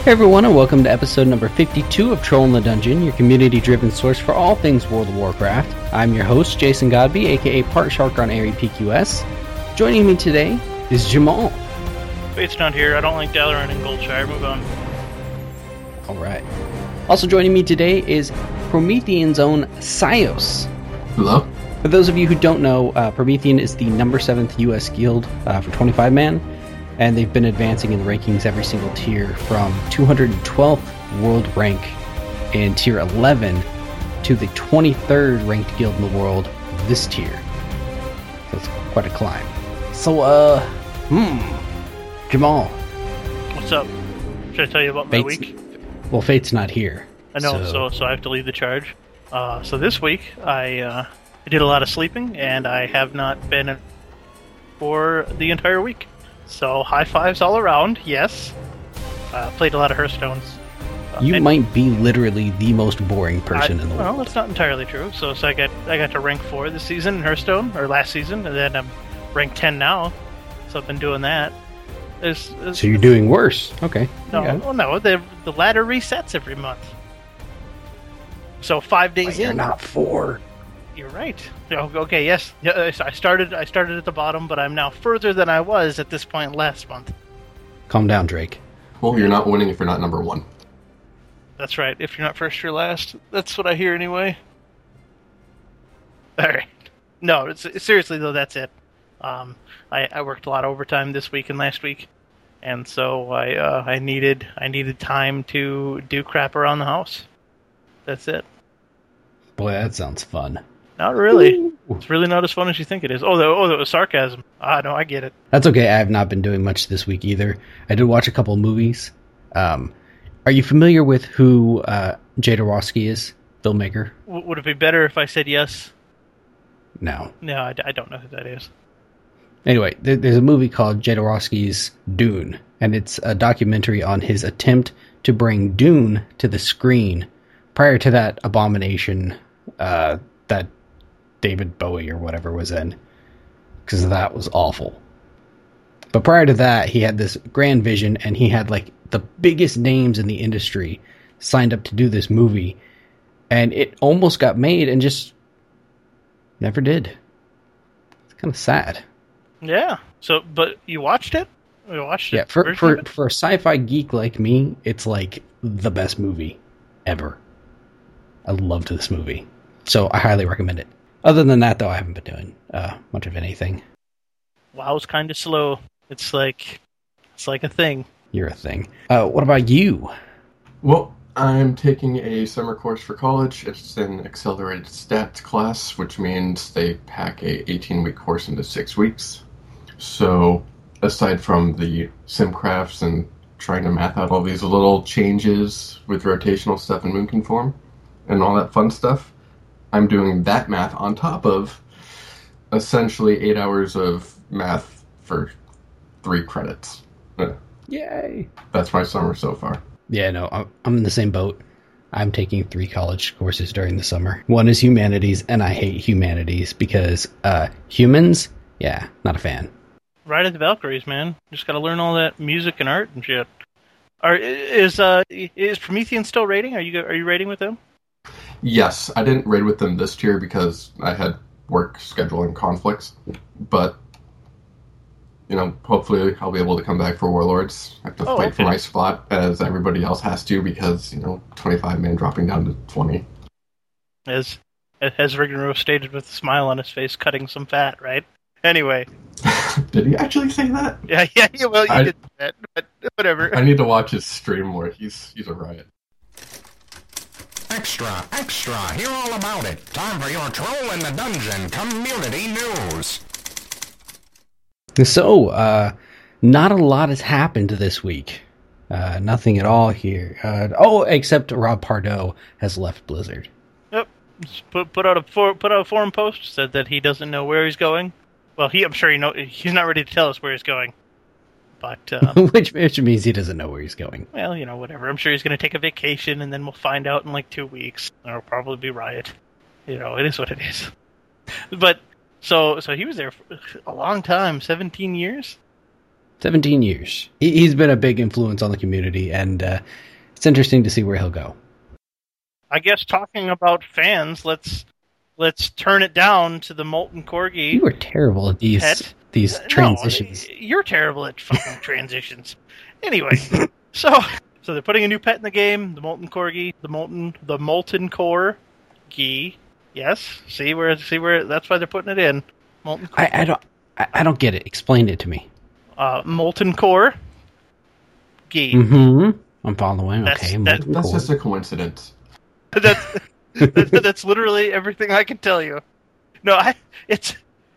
Hey everyone, and welcome to episode number 52 of Troll in the Dungeon, your community-driven source for all things World of Warcraft. I'm your host, Jason Godby, aka Part Shark on Airy PQS. Joining me today is Jamal. Fate's not here. I don't like Dalaran and Goldshire. Move on. Alright. Also joining me today is Promethean's own Sios. Hello. For those of you who don't know, Promethean is the number 7th US guild for 25-man. And they've been advancing in the rankings every single tier from 212th world rank in tier 11 to the 23rd ranked guild in the world this tier. So it's quite a climb. So, Jamal. What's up? Should I tell you about my week? Well, Fate's not here. I know, so I have to lead the charge. So this week, I did a lot of sleeping, and I have not been for the entire week. So, high fives all around, yes. Played a lot of Hearthstones. You might be literally the most boring person in the world. Well, that's not entirely true. So I got to rank 4 this season in Hearthstone, or last season, and then I'm rank 10 now. So I've been doing that. So you're doing worse. Okay. No, the ladder resets every month. So 5 days but you're in. not 4. You're right. Okay, yes. I started at the bottom, but I'm now further than I was at this point last month. Calm down, Drake. Well, you're not winning if you're not number 1. That's right. If you're not first, you're last. That's what I hear anyway. All right. No, seriously though, that's it. I worked a lot of overtime this week and last week, and so I needed time to do crap around the house. That's it. Boy, that sounds fun. Not really. Ooh. It's really not as fun as you think it is. Oh, that was sarcasm. No, I get it. That's okay. I have not been doing much this week either. I did watch a couple movies. Are you familiar with who Jodorowsky is? Filmmaker? Would it be better if I said yes? No. No, I don't know who that is. Anyway, there's a movie called Jodorowsky's Dune, and it's a documentary on his attempt to bring Dune to the screen prior to that abomination that David Bowie or whatever was in, because that was awful. But prior to that, he had this grand vision, and he had like the biggest names in the industry signed up to do this movie, and it almost got made and just never did. It's kind of sad. Yeah. So, but you watched it? You watched it? Yeah. For a sci-fi geek like me, it's like the best movie ever. I loved this movie, so I highly recommend it. Other than that, though, I haven't been doing much of anything. WoW's kind of slow. It's like a thing. You're a thing. What about you? Well, I'm taking a summer course for college. It's an accelerated stats class, which means they pack a 18-week course into 6 weeks. So, aside from the simcrafts and trying to math out all these little changes with rotational stuff in Moonconform and all that fun stuff, I'm doing that math on top of essentially 8 hours of math for 3 credits. Yay! That's my summer so far. Yeah, no, I'm in the same boat. I'm taking 3 college courses during the summer. One is humanities, and I hate humanities because humans, yeah, not a fan. Ride of the Valkyries, man. Just gotta learn all that music and art and shit. Is Promethean still raiding? Are you raiding with them? Yes, I didn't raid with them this tier because I had work scheduling conflicts, but hopefully I'll be able to come back for Warlords. I have to fight for my spot as everybody else has to because 25-man dropping down to 20. As Riggenrow stated with a smile on his face, cutting some fat, right? Anyway. Did he actually say that? Yeah, well, you did that, but whatever. I need to watch his stream more. He's a riot. Extra, hear all about it. Time for your Troll in the Dungeon community news. So, not a lot has happened this week. Nothing at all here. Except Rob Pardo has left Blizzard. Yep. Put out a forum post, said that he doesn't know where he's going. Well, I'm sure he's not ready to tell us where he's going. But which means he doesn't know where he's going. Well, whatever. I'm sure he's going to take a vacation, and then we'll find out in like 2 weeks. There'll probably be riot. It is what it is. But so he was there for a long time, 17 years. 17 years. He's been a big influence on the community, and it's interesting to see where he'll go. I guess talking about fans, let's turn it down to the Molten Corgi. You were terrible at these transitions. No, you're terrible at fucking transitions. Anyway, so they're putting a new pet in the game, the Molten Corgi, the Molten Core Gi. Yes, see where that's why they're putting it in. Molten Core. I don't get it. Explain it to me. Molten Core Gi. Mm-hmm. I'm following. That's just a coincidence. That's literally everything I can tell you. No, it's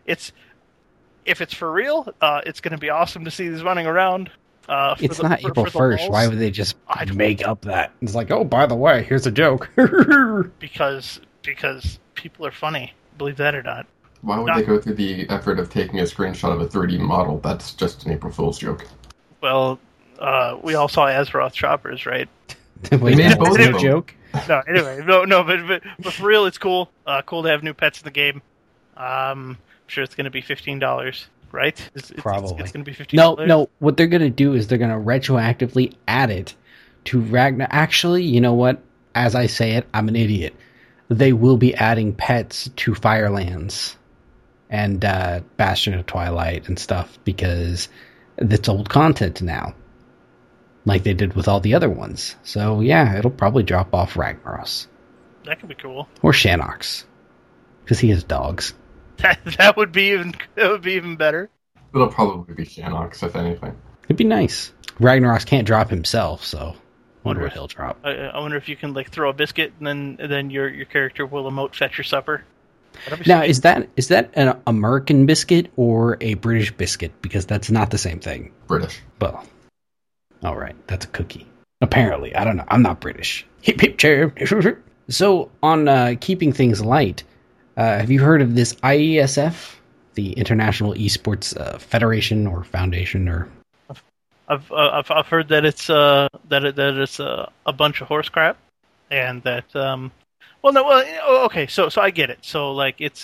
if it's for real, it's going to be awesome to see these running around. It's not April 1st. Why would they just make up that? It's like, oh, by the way, here's a joke. because people are funny. Believe that or not. Why would they go through the effort of taking a screenshot of a 3D model? That's just an April Fool's joke. Well, we all saw Azeroth Choppers, right? Wait, made both a of them. joke? No, anyway, no, but for real, it's cool. Cool to have new pets in the game. I'm sure it's going to be $15, right? Probably. It's going to be $15. No. What they're going to do is they're going to retroactively add it to Ragnar. Actually, you know what? As I say it, I'm an idiot. They will be adding pets to Firelands and Bastion of Twilight and stuff because it's old content now, like they did with all the other ones. So yeah, it'll probably drop off Ragnaros. That could be cool. Or Shanox, because he has dogs. That would be even better. It'll probably be Shanox, if anything. It'd be nice. Ragnaros can't drop himself, so wonder what he'll drop. I wonder if you can like throw a biscuit and then your character will emote "Fetch your supper." Now, is that an American biscuit or a British biscuit? Because that's not the same thing. British. Well, all right, that's a cookie. Apparently, I don't know. I'm not British. Hip hip chair. So, on keeping things light, have you heard of this IESF, the International Esports Federation or Foundation? Or I've heard that it's a bunch of horse crap, and that okay, so I get it. So like it's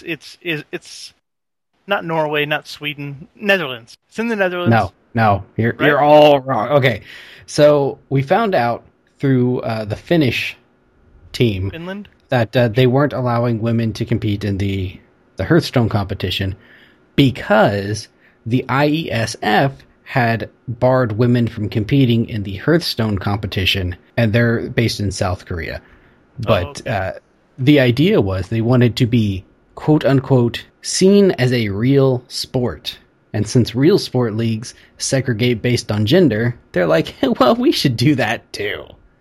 not Norway, not Sweden, Netherlands. It's in the Netherlands. No, you're all wrong. Okay, so we found out through the Finnish team, Finland, that they weren't allowing women to compete in the Hearthstone competition because the IESF had barred women from competing in the Hearthstone competition, and they're based in South Korea. But the idea was they wanted to be, quote unquote, seen as a real sport. And since real sport leagues segregate based on gender, they're like, well, we should do that too.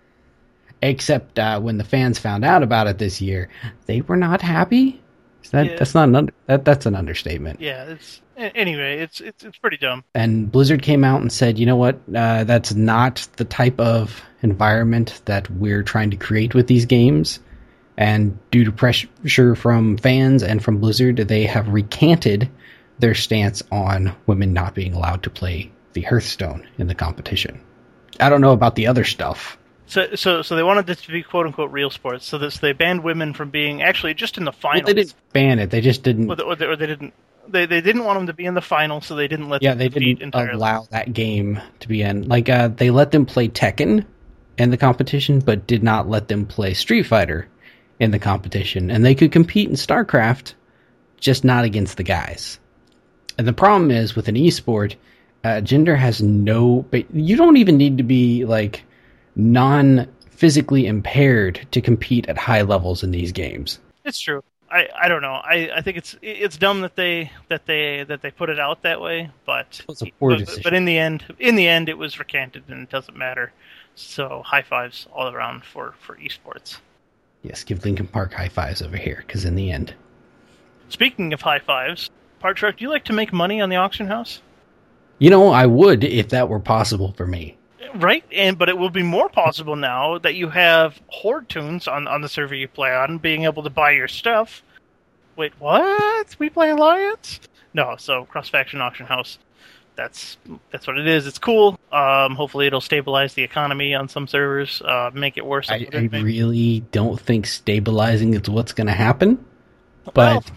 Except when the fans found out about it this year, they were not happy. That's an understatement. Yeah, it's pretty dumb. And Blizzard came out and said, you know what, that's not the type of environment that we're trying to create with these games. And due to pressure from fans and from Blizzard, they have recanted their stance on women not being allowed to play the Hearthstone in the competition. I don't know about the other stuff. So they wanted this to be quote unquote real sports. So they banned women from being actually just in the finals. Well, they didn't ban it. They just didn't. Or they didn't. They didn't want them to be in the final, so they didn't let. Yeah, them they didn't entirely. allow that game to be in. Like they let them play Tekken in the competition, but did not let them play Street Fighter in the competition. And they could compete in StarCraft, just not against the guys. And the problem is with an esport, gender has no. You don't even need to be like non-physically impaired to compete at high levels in these games. It's true. I don't know. I think it's dumb that they put it out that way, but it's a poor decision. But in the end it was recanted and it doesn't matter. So high fives all around for esports. Yes, give Linkin Park high fives over here, because in the end. Speaking of high fives, Park Shark, do you like to make money on the auction house? You know, I would if that were possible for me. Right, but it will be more possible now that you have Horde tunes on the server you play on, being able to buy your stuff. Wait, what? We play Alliance? No, so cross-faction auction house. That's what it is. It's cool. Hopefully it'll stabilize the economy on some servers, make it worse. I really don't think stabilizing is what's going to happen. But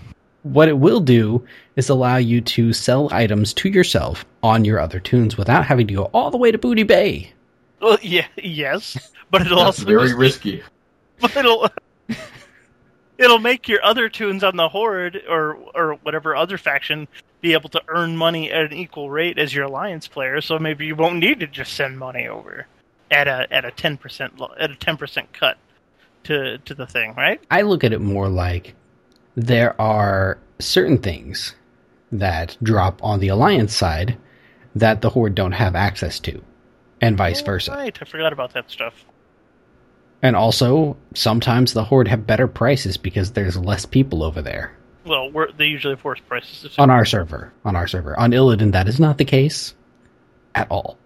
what it will do is allow you to sell items to yourself on your other tunes without having to go all the way to Booty Bay. Well, yes, but it'll That's also very risky. But it'll make your other tunes on the Horde or whatever other faction be able to earn money at an equal rate as your alliance player. So maybe you won't need to just send money over at a 10% cut to the thing, right? I look at it more like there are certain things that drop on the alliance side that the Horde don't have access to, and vice versa. Right, I forgot about that stuff. And also, sometimes the Horde have better prices because there's less people over there. Well, they usually force prices. On our server. On Illidan, that is not the case at all.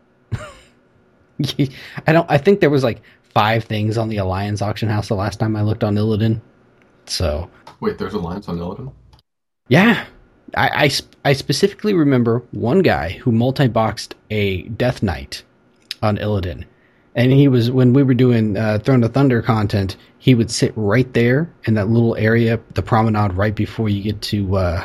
I think there was like 5 things on the Alliance auction house the last time I looked on Illidan. So. Wait, there's Alliance on Illidan? Yeah. I specifically remember one guy who multi-boxed a Death Knight on Illidan. And he was, when we were doing Throne of Thunder content, he would sit right there in that little area, the promenade right before you get to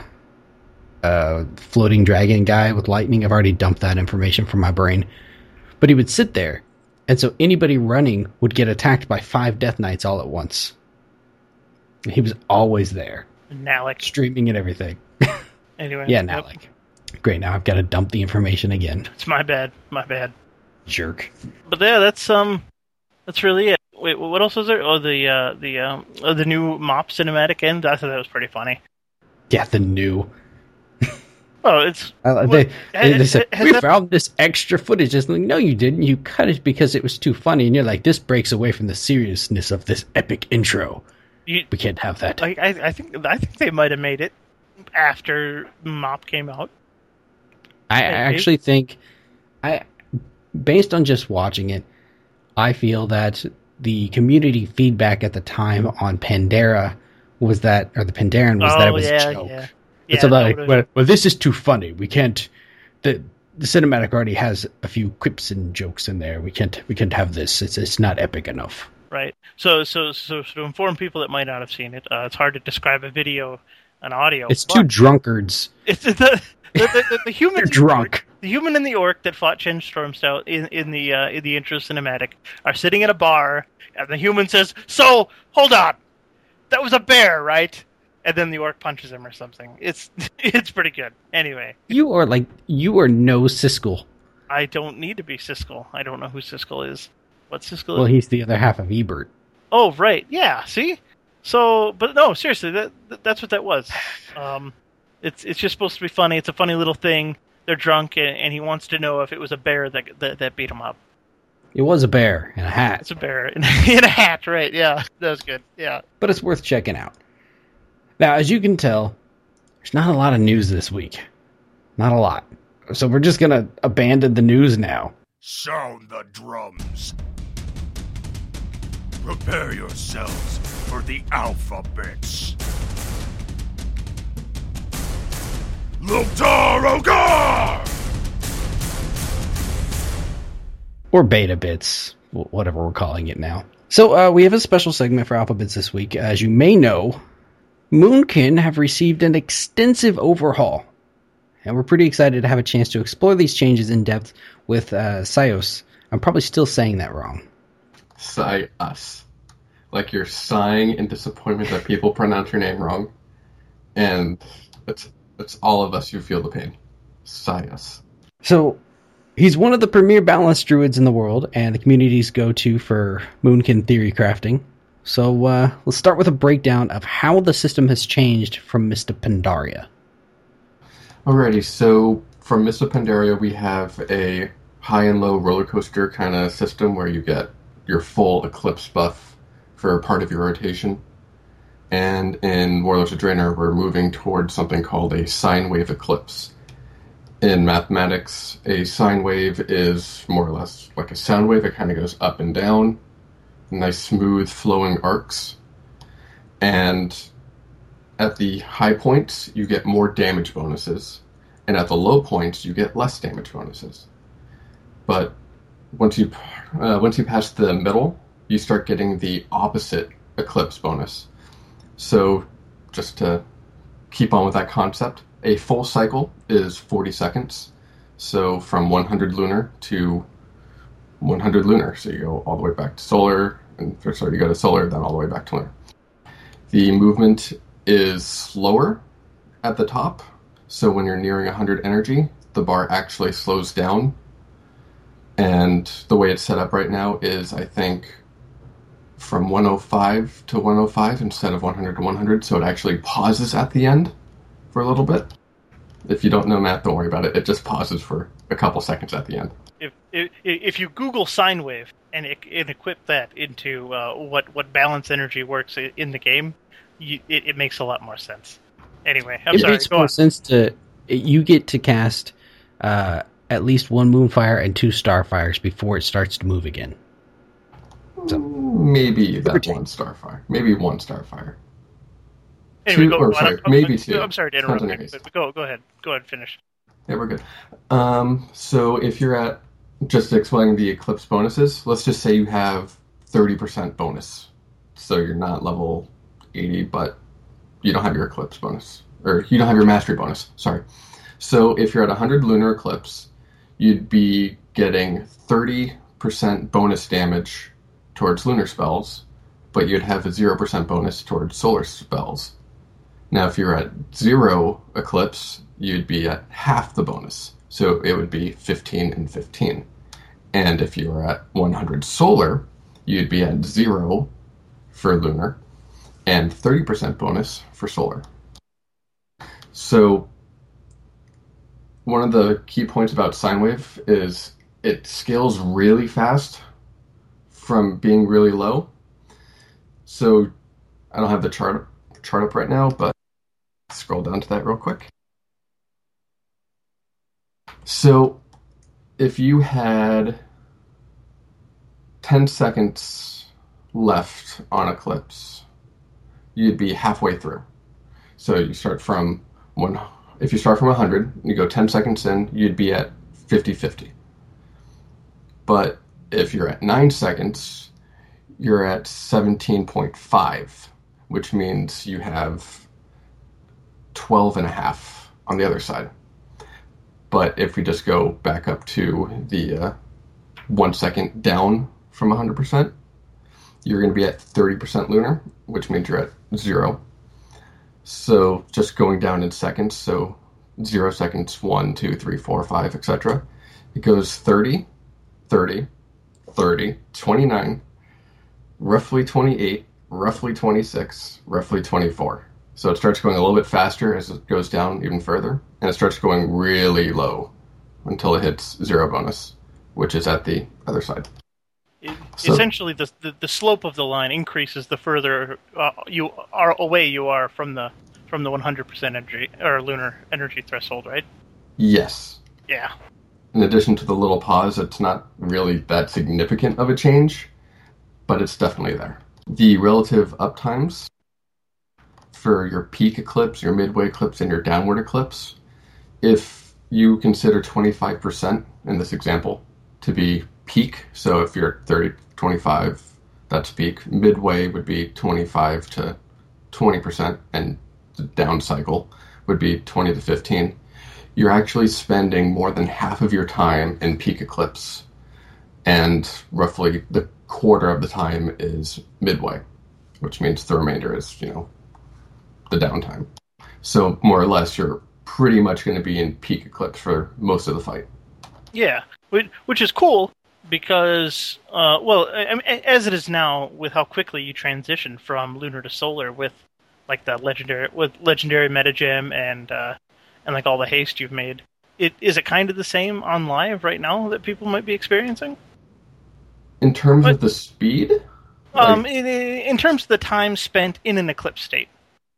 Floating Dragon guy with lightning. I've already dumped that information from my brain. But he would sit there, and so anybody running would get attacked by 5 Death Knights all at once. And he was always there. Nalik. Streaming and everything. Anyway. Yeah, Nalik. Yep. Great, now I've got to dump the information again. It's my bad. Jerk. But yeah, that's really it. Wait, what else was there? Oh, the new Mop cinematic end. I thought that was pretty funny. Yeah, the new. Oh, it's. They said we found this extra footage. It's like, no, you didn't. You cut it because it was too funny, and you're like, this breaks away from the seriousness of this epic intro. We can't have that. I think they might have made it after Mop came out. I actually think based on just watching it, I feel that the community feedback at the time on Pandaren was that it was a joke. Yeah. It's about well, this is too funny. We can't. The cinematic already has a few quips and jokes in there. We can't have this. It's not epic enough. Right. So to inform people that might not have seen it, it's hard to describe a video and audio. It's 2 drunkards. It's the human. They're drunk. The human and the orc that fought Chen Stormstout in the intro cinematic are sitting in a bar, and the human says, "So, hold on, that was a bear, right?" And then the orc punches him or something. It's pretty good. Anyway, you are no Siskel. I don't need to be Siskel. I don't know who Siskel is. What's Siskel? Well, he's the other half of Ebert. Oh, right. Yeah. See. So, but no, seriously, that's what that was. It's just supposed to be funny. It's a funny little thing. They're drunk, and he wants to know if it was a bear that beat him up. It was a bear in a hat. It's a bear in a hat, right? Yeah, that was good. Yeah, but it's worth checking out. Now, as you can tell, there's not a lot of news this week. Not a lot. So we're just gonna abandon the news now. Sound the drums. Prepare yourselves for the alphabets. Loktar Ogar! Or beta bits, whatever we're calling it now. So we have a special segment for Alphabets this week. As you may know, Moonkin have received an extensive overhaul. And we're pretty excited to have a chance to explore these changes in depth with Sios. I'm probably still saying that wrong. Sios. Like you're sighing in disappointment that people pronounce your name wrong. And it's all of us who feel the pain. Sios. So, he's one of the premier balanced druids in the world, and the community's go-to for Moonkin theory crafting. So, let's start with a breakdown of how the system has changed from Mists of Pandaria. Alrighty, so from Mists of Pandaria, we have a high and low roller coaster kind of system where you get your full Eclipse buff for part of your rotation. And in Warlords of Draenor, we're moving towards something called a sine wave eclipse. In mathematics, a sine wave is more or less like a sound wave. It kind of goes up and down, nice smooth flowing arcs. And at the high points, you get more damage bonuses. And at the low points, you get less damage bonuses. But once you pass the middle, you start getting the opposite eclipse bonus. So, just to keep on with that concept, a full cycle is 40 seconds. So from 100 lunar to 100 lunar. So you go all the way back to solar, and sorry, you go to solar, then all the way back to lunar. The movement is slower at the top. So when you're nearing 100 energy, the bar actually slows down. And the way it's set up right now is, I think, from 105 to 105 instead of 100 to 100. So it actually pauses at the end for a little bit. If you don't know math, don't worry about it. It just pauses for a couple seconds at the end. If you Google sine wave and equip that into what balance energy works in the game, it makes a lot more sense. Anyway, I'm sorry. It makes more sense you get to cast at least one Moonfire and 2 Starfires before it starts to move again. So, maybe that one Starfire. Maybe one Starfire. Anyway, maybe 2. I'm sorry to interrupt you, but go ahead. Go ahead and finish. Yeah, we're good. So if you're at, just explaining the Eclipse bonuses, let's just say you have 30% bonus. So you're not level 80, but you don't have your Eclipse bonus. Or you don't have your Mastery bonus, sorry. So if you're at 100 lunar Eclipse, you'd be getting 30% bonus damage towards lunar spells, but you'd have a 0% bonus towards solar spells. Now, if you're at 0 Eclipse, you'd be at half the bonus. So it would be 15 and 15. And if you were at 100 solar, you'd be at 0 for lunar and 30% bonus for solar. So one of the key points about sine wave is it scales really fast from being really low. So I don't have the chart up right now, but scroll down to that real quick. So if you had 10 seconds left on Eclipse, you'd be halfway through. So you start from if you start from 100, you go 10 seconds in, you'd be at 50-50. But if you're at 9 seconds, you're at 17.5, which means you have 12 and a half on the other side. But if we just go back up to the 1 second down from 100%, you're going to be at 30% lunar, which means you're at 0. So just going down in seconds, so 0 seconds, 1, 2, 3, 4, 5, etc. It goes 30, 30, 30, 29, roughly 28, roughly 26, roughly 24. So it starts going a little bit faster as it goes down even further, and it starts going really low until it hits 0 bonus, which is at the other side. Essentially, the slope of the line increases the further you are away you are from the 100% energy or lunar energy threshold, right? Yes. Yeah. In addition to the little pause, it's not really that significant of a change, but it's definitely there. The relative uptimes for your peak eclipse, your midway eclipse, and your downward eclipse, if you consider 25% in this example to be peak, so if you're 30, 25, that's peak. Midway would be 25 to 20%, and the down cycle would be 20 to 15. You're actually spending more than half of your time in peak eclipse, and roughly the quarter of the time is midway, which means the remainder is, the downtime. So more or less, you're pretty much going to be in peak eclipse for most of the fight. Yeah, which is cool because, as it is now, with how quickly you transition from lunar to solar with like the legendary metagem and like all the haste you've made. Is it kind of the same on live right now that people might be experiencing? In terms of the speed? In terms of the time spent in an eclipse state.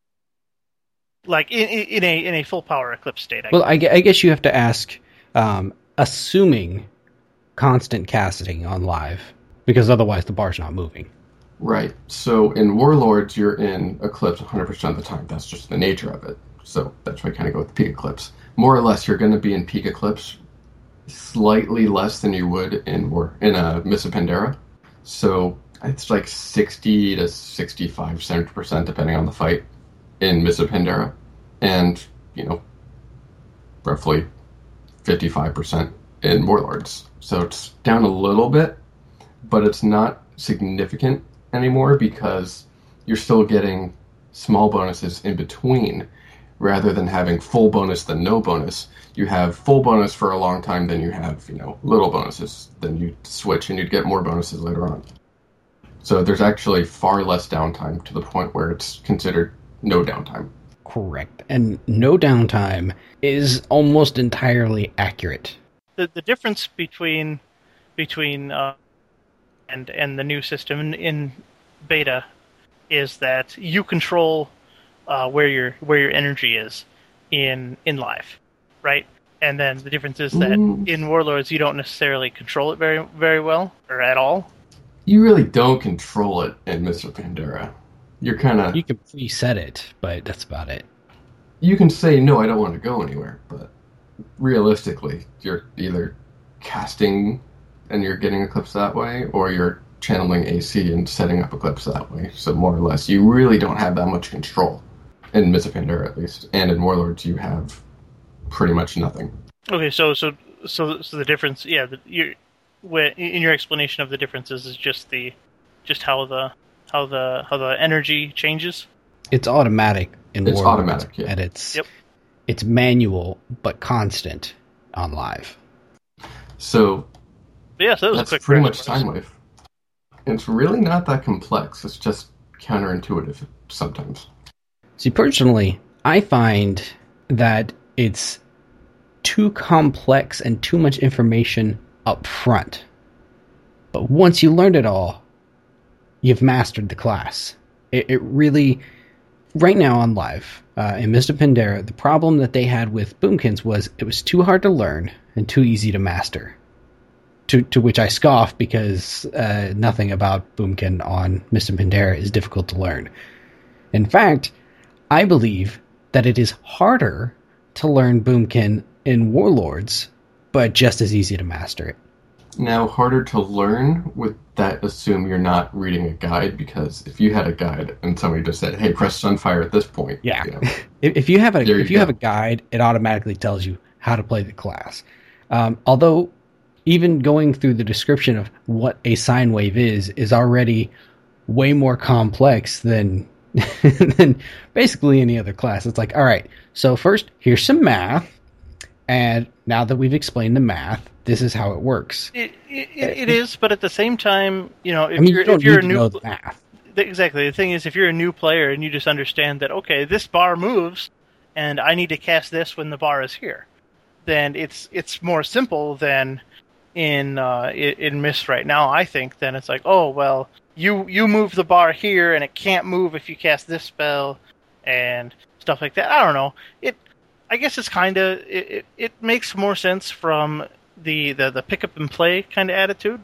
Like in a full power eclipse state. I guess you have to ask, assuming constant casting on live, because otherwise the bar's not moving. Right. So in Warlords, you're in eclipse 100% of the time. That's just the nature of it. So that's why I kind of go with peak eclipse. More or less, you're going to be in peak eclipse slightly less than you would in Mists of Pandaria. So it's like 60 to 65, 70%, depending on the fight in Mists of Pandaria. and, roughly 55% in Warlords. So it's down a little bit, but it's not significant anymore because you're still getting small bonuses in between rather than having full bonus than no bonus. You have full bonus for a long time, then you have, little bonuses. Then you switch and you'd get more bonuses later on. So there's actually far less downtime to the point where it's considered no downtime. Correct. And no downtime is almost entirely accurate. The difference between and the new system in beta is that you control where your energy is in live, right? And then the difference is that in Warlords you don't necessarily control it very very well or at all. You really don't control it in Mr. Pandera. You can preset it, but that's about it. You can say, no, I don't want to go anywhere, but realistically, you're either casting and you're getting Eclipse that way, or you're channeling AC and setting up Eclipse that way. So more or less, you really don't have that much control. In Mr. Pandera, at least. And in Warlords, you have pretty much nothing. Okay, so the difference, yeah, in your explanation of the differences is just how the energy changes. It's automatic in Warlords. It's automatic, yeah. And it's manual but constant on live. So yeah, so that was that's a quick pretty much Sine Wave. It's really not that complex. It's just counterintuitive sometimes. See, personally, I find that it's too complex and too much information up front. But once you learn it all, you've mastered the class. It really... Right now on live, in Mr. Pandera, the problem that they had with Boomkins was it was too hard to learn and too easy to master. To which I scoff because nothing about Boomkin on Mr. Pandera is difficult to learn. In fact, I believe that it is harder to learn Boomkin in Warlords, but just as easy to master it. Now, harder to learn, would that assume you're not reading a guide? Because if you had a guide and somebody just said, hey, press Sunfire at this point. Yeah. If you have a guide, it automatically tells you how to play the class. Although, even going through the description of what a sine wave is already way more complex than basically any other class. It's like, all right, so first, here's some math, and now that we've explained the math, this is how it works. It is, but at the same time, if you're a new math. Exactly. The thing is, if you're a new player and you just understand that, okay, this bar moves, and I need to cast this when the bar is here, then it's more simple than in Mist right now. I think then it's like, oh well, you move the bar here, and it can't move if you cast this spell, and stuff like that. I don't know. I guess it's kind of it makes more sense from the pick up and play kind of attitude.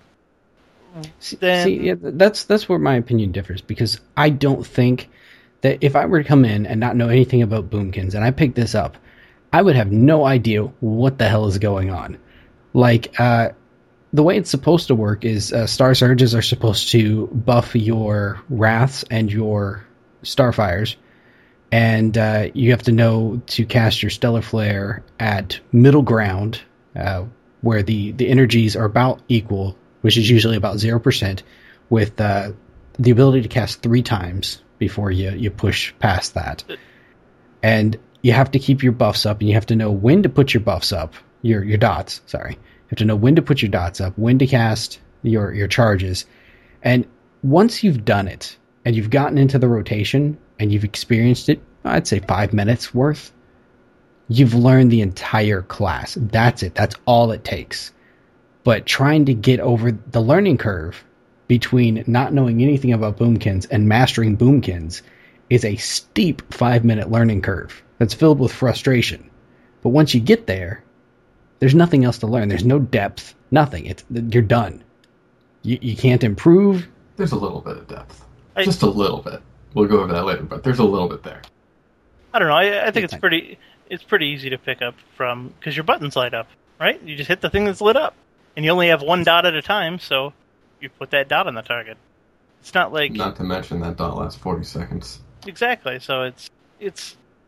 That's where my opinion differs, because I don't think that if I were to come in and not know anything about Boomkins and I pick this up, I would have no idea what the hell is going on. Like, the way it's supposed to work is Star Surges are supposed to buff your Wraths and your Starfires, and you have to know to cast your Stellar Flare at middle ground, where the energies are about equal, which is usually about 0%, with the ability to cast 3 times before you push past that. And you have to keep your buffs up, and you have to know when to put your buffs up, your dots, sorry. You have to know when to put your dots up, when to cast your charges. And once you've done it, and you've gotten into the rotation, and you've experienced it, I'd say 5 minutes worth, you've learned the entire class. That's it. That's all it takes. But trying to get over the learning curve between not knowing anything about Boomkins and mastering Boomkins is a steep 5-minute learning curve that's filled with frustration. But once you get there, there's nothing else to learn. There's no depth. Nothing. You're done. You can't improve. There's a little bit of depth. Just a little bit. We'll go over that later, but there's a little bit there. I don't know. I think it's pretty easy to pick up from, because your buttons light up, right? You just hit the thing that's lit up. And you only have one dot at a time, so you put that dot on the target. It's not like... Not to mention that dot lasts 40 seconds. Exactly, so it's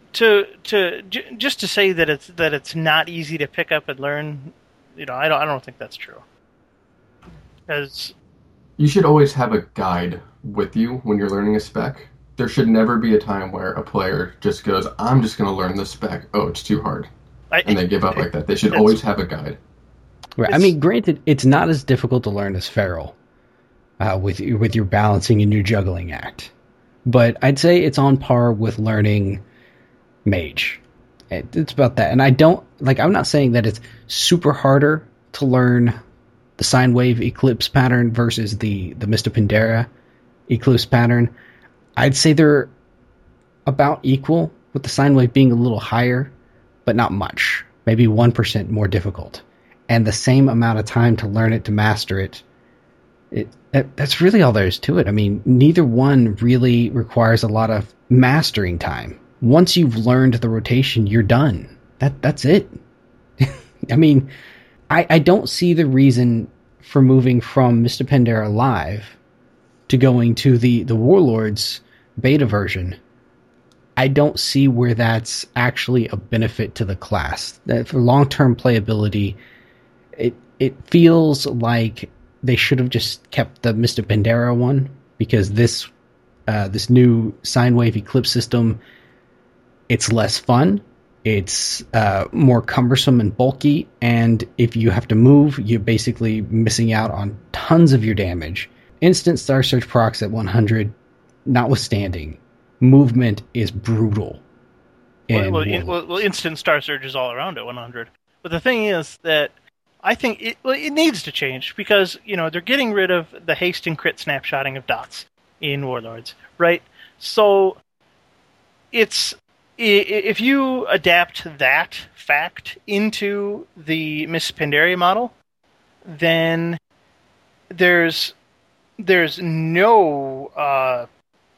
just to say that it's not easy to pick up and learn, I don't think that's true. Because you should always have a guide with you when you're learning a spec. There should never be a time where a player just goes, I'm just going to learn this spec. Oh, it's too hard. And they give up like that. They should always have a guide. Right. I mean, granted, it's not as difficult to learn as Feral with your balancing and your juggling act. But I'd say it's on par with learning Mage. It's about that. And I'm not saying that it's super harder to learn the sine wave eclipse pattern versus the Mr. Pandera eclipse pattern. I'd say they're about equal, with the sine wave being a little higher, but not much. Maybe 1% more difficult. And the same amount of time to learn it, to master it. That's really all there is to it. I mean, neither one really requires a lot of mastering time. Once you've learned the rotation, you're done. That's it. I mean, I don't see the reason for moving from Mr. Pandera Live to going to the Warlords beta version. I don't see where that's actually a benefit to the class. That for long-term playability, it feels like they should have just kept the Mr. Pandera one, because this new sine wave eclipse system, it's less fun, it's more cumbersome and bulky, and if you have to move, you're basically missing out on tons of your damage. Instant Star Surge procs at 100, notwithstanding, movement is brutal. Well, instant Star Surge is all around at 100. But the thing is that I think it needs to change, because they're getting rid of the haste and crit snapshotting of dots in Warlords, right? So if you adapt that fact into the Miss Pandaria model, then there's no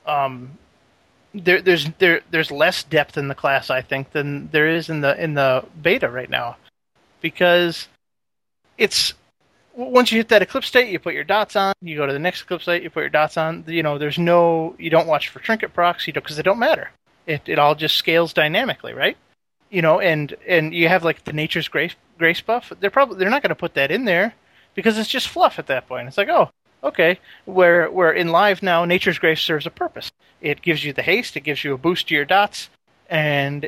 there's less depth in the class, I think, than there is in the beta right now, because it's once you hit that eclipse state, you put your dots on. You go to the next eclipse state, you put your dots on. You don't watch for trinket procs, because they don't matter. It all just scales dynamically, right? And you have like the Nature's Grace buff. They're not going to put that in there because it's just fluff at that point. It's like, oh, okay. Where in Live now, Nature's Grace serves a purpose. It gives you the haste. It gives you a boost to your dots, and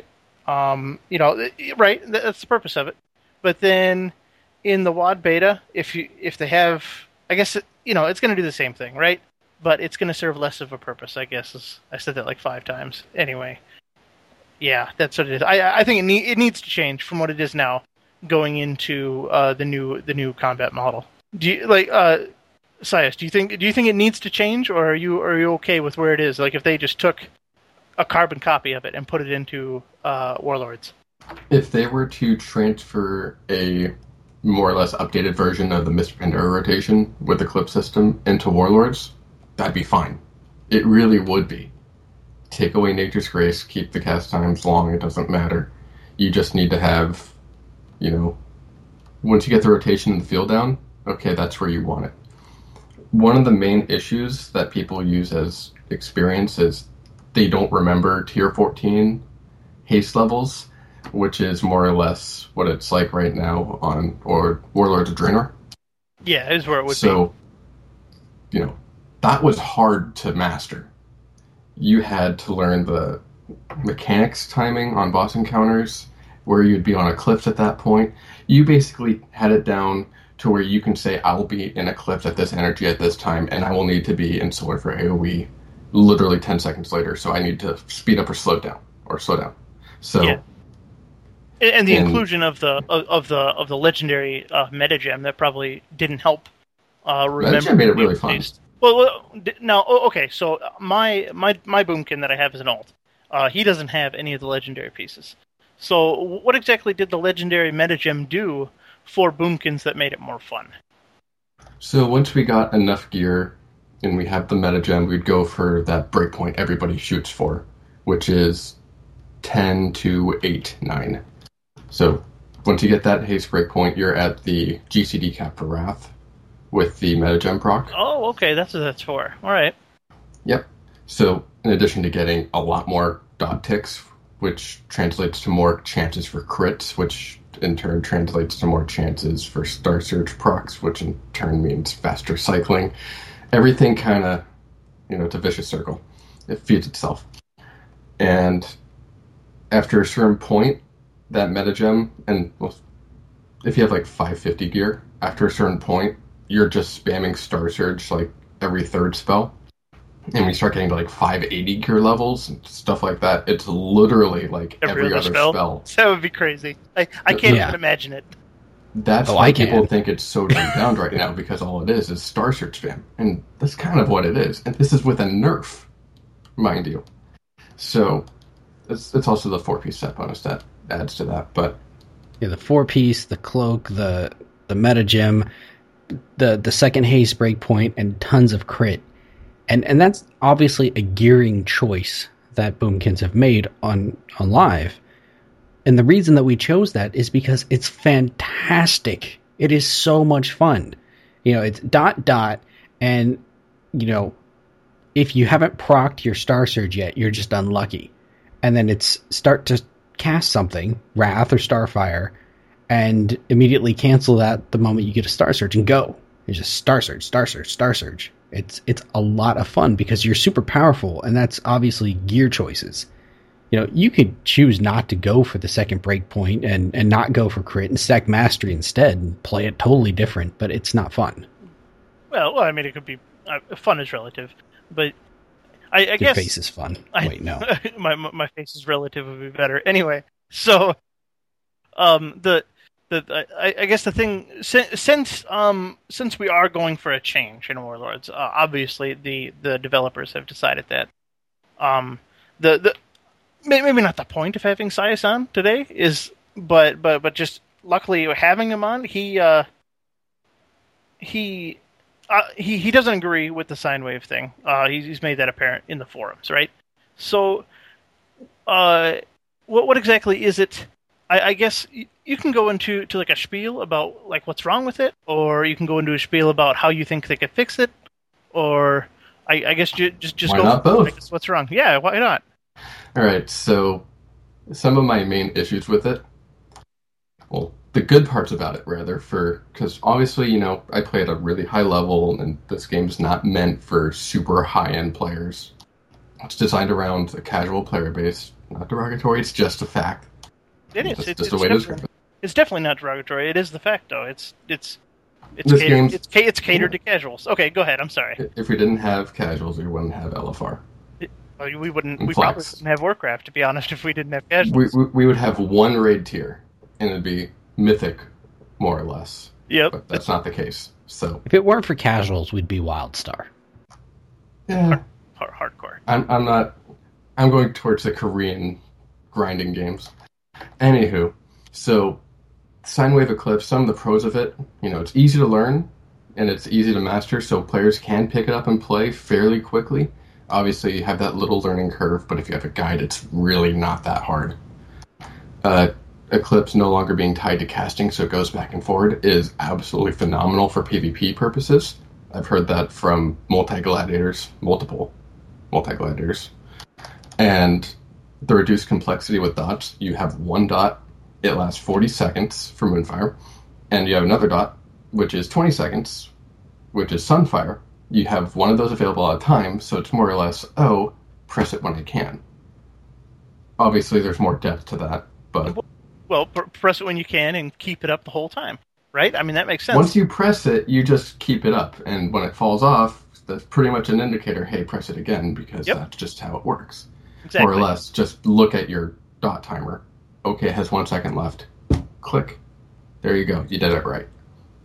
right. That's the purpose of it. But then in the WAD beta, if they have, I guess it's going to do the same thing, right? But it's going to serve less of a purpose, I guess. I said that like 5 times. Anyway, yeah, that's what it is. I think it needs to change from what it is now, going into the new combat model. Do you Sias? Do you think it needs to change, or are you okay with where it is? Like if they just took a carbon copy of it and put it into Warlords? If they were to transfer a more or less updated version of the Mr. Pandera rotation with the clip system into Warlords, that'd be fine. It really would be. Take away Nature's Grace, keep the cast times long, it doesn't matter. You just need to have, once you get the rotation and the field down, okay, that's where you want it. One of the main issues that people use as experience is they don't remember tier 14 haste levels, which is more or less what it's like right now on Warlords of Draenor. Yeah, it is where it would be. So, that was hard to master. You had to learn the mechanics timing on boss encounters, where you'd be on eclipse at that point. You basically had it down to where you can say, I'll be in eclipse at this energy at this time, and I will need to be in solar for AoE literally 10 seconds later, so I need to speed up or slow down. So, yeah. And the inclusion of the legendary metagem that probably didn't help. Metagem made it really fun. Well, now, okay. So my Boomkin that I have is an alt. He doesn't have any of the legendary pieces. So what exactly did the legendary metagem do for Boomkins that made it more fun? So once we got enough gear and we have the metagem, we'd go for that breakpoint everybody shoots for, which is 10 to 8, 9. So once you get that haste breakpoint, you're at the GCD cap for Wrath with the metagem proc. Oh, okay, that's what that's for. All right. Yep. So in addition to getting a lot more dot ticks which translates to more chances for crits, which in turn translates to more chances for Star Surge procs, which in turn means faster cycling. Everything kind of, it's a vicious circle. It feeds itself. And after a certain point, that metagem, and if you have like 550 gear, after a certain point, you're just spamming Star Surge like every third spell. And when you start getting to like 580 gear levels and stuff like that, it's literally like every other spell. That would be crazy. I can't even imagine it. That's why people think it's so dumbed down right now, because all it is Star Search spam. And that's kind of what it is. And this is with a nerf, mind you. So it's also the 4-piece set bonus that adds to that. But yeah, the 4-piece, the cloak, the meta gem, the second haste breakpoint, and tons of crit. And that's obviously a gearing choice that Boomkins have made on live. And the reason that we chose that is because it's fantastic. It is so much fun. It's ... and, if you haven't procced your Star Surge yet, you're just unlucky. And then it's start to cast something, Wrath or Starfire, and immediately cancel that the moment you get a Star Surge and go. It's just Star Surge, Star Surge, Star Surge. It's a lot of fun because you're super powerful, and that's obviously gear choices. You could choose not to go for the second breakpoint and not go for crit and stack mastery instead and play it totally different, but it's not fun. Well, I mean, it could be fun is relative, but I guess your face is fun. Wait, no, my face is relative would be better. Anyway, so I guess the thing, since we are going for a change in Warlords, obviously the developers have decided that maybe not the point of having Sias on today is, but just luckily having him on, he doesn't agree with the sine wave thing. He's made that apparent in the forums, right? So, what exactly is it? I guess you can go into like a spiel about like what's wrong with it, or you can go into a spiel about how you think they could fix it, or I guess just why go. Not both? I guess what's wrong? Yeah, why not? All right, so some of my main issues with it, well, the good parts about it, rather, because obviously, I play at a really high level, and this game's not meant for super high-end players. It's designed around a casual player base. Not derogatory, it's just a fact. It is. It's just a way to describe it. It's definitely not derogatory. It is the fact, though. It's catered to casuals. Okay, go ahead. I'm sorry. If we didn't have casuals, we wouldn't have LFR. We wouldn't. We probably wouldn't have Warcraft, to be honest, if we didn't have casuals. We would have one raid tier, and it'd be mythic, more or less. Yep. But that's not the case. So if it weren't for casuals, we'd be WildStar. Yeah. Hardcore. I'm going towards the Korean grinding games. Anywho, so Sine Wave Eclipse, some of the pros of it, it's easy to learn and it's easy to master, so players can pick it up and play fairly quickly. Obviously, you have that little learning curve, but if you have a guide, it's really not that hard. Eclipse no longer being tied to casting, so it goes back and forward, is absolutely phenomenal for PvP purposes. I've heard that from multiple multi-gladiators. And the reduced complexity with dots, you have one dot, it lasts 40 seconds for Moonfire, and you have another dot, which is 20 seconds, which is Sunfire. You have one of those available at a time, so it's more or less, press it when I can. Obviously, there's more depth to that, but... Well, press it when you can and keep it up the whole time, right? I mean, that makes sense. Once you press it, you just keep it up, and when it falls off, that's pretty much an indicator, hey, press it again, because that's just how it works. Exactly. More or less, just look at your dot timer. Okay, it has 1 second left. Click. There you go. You did it right.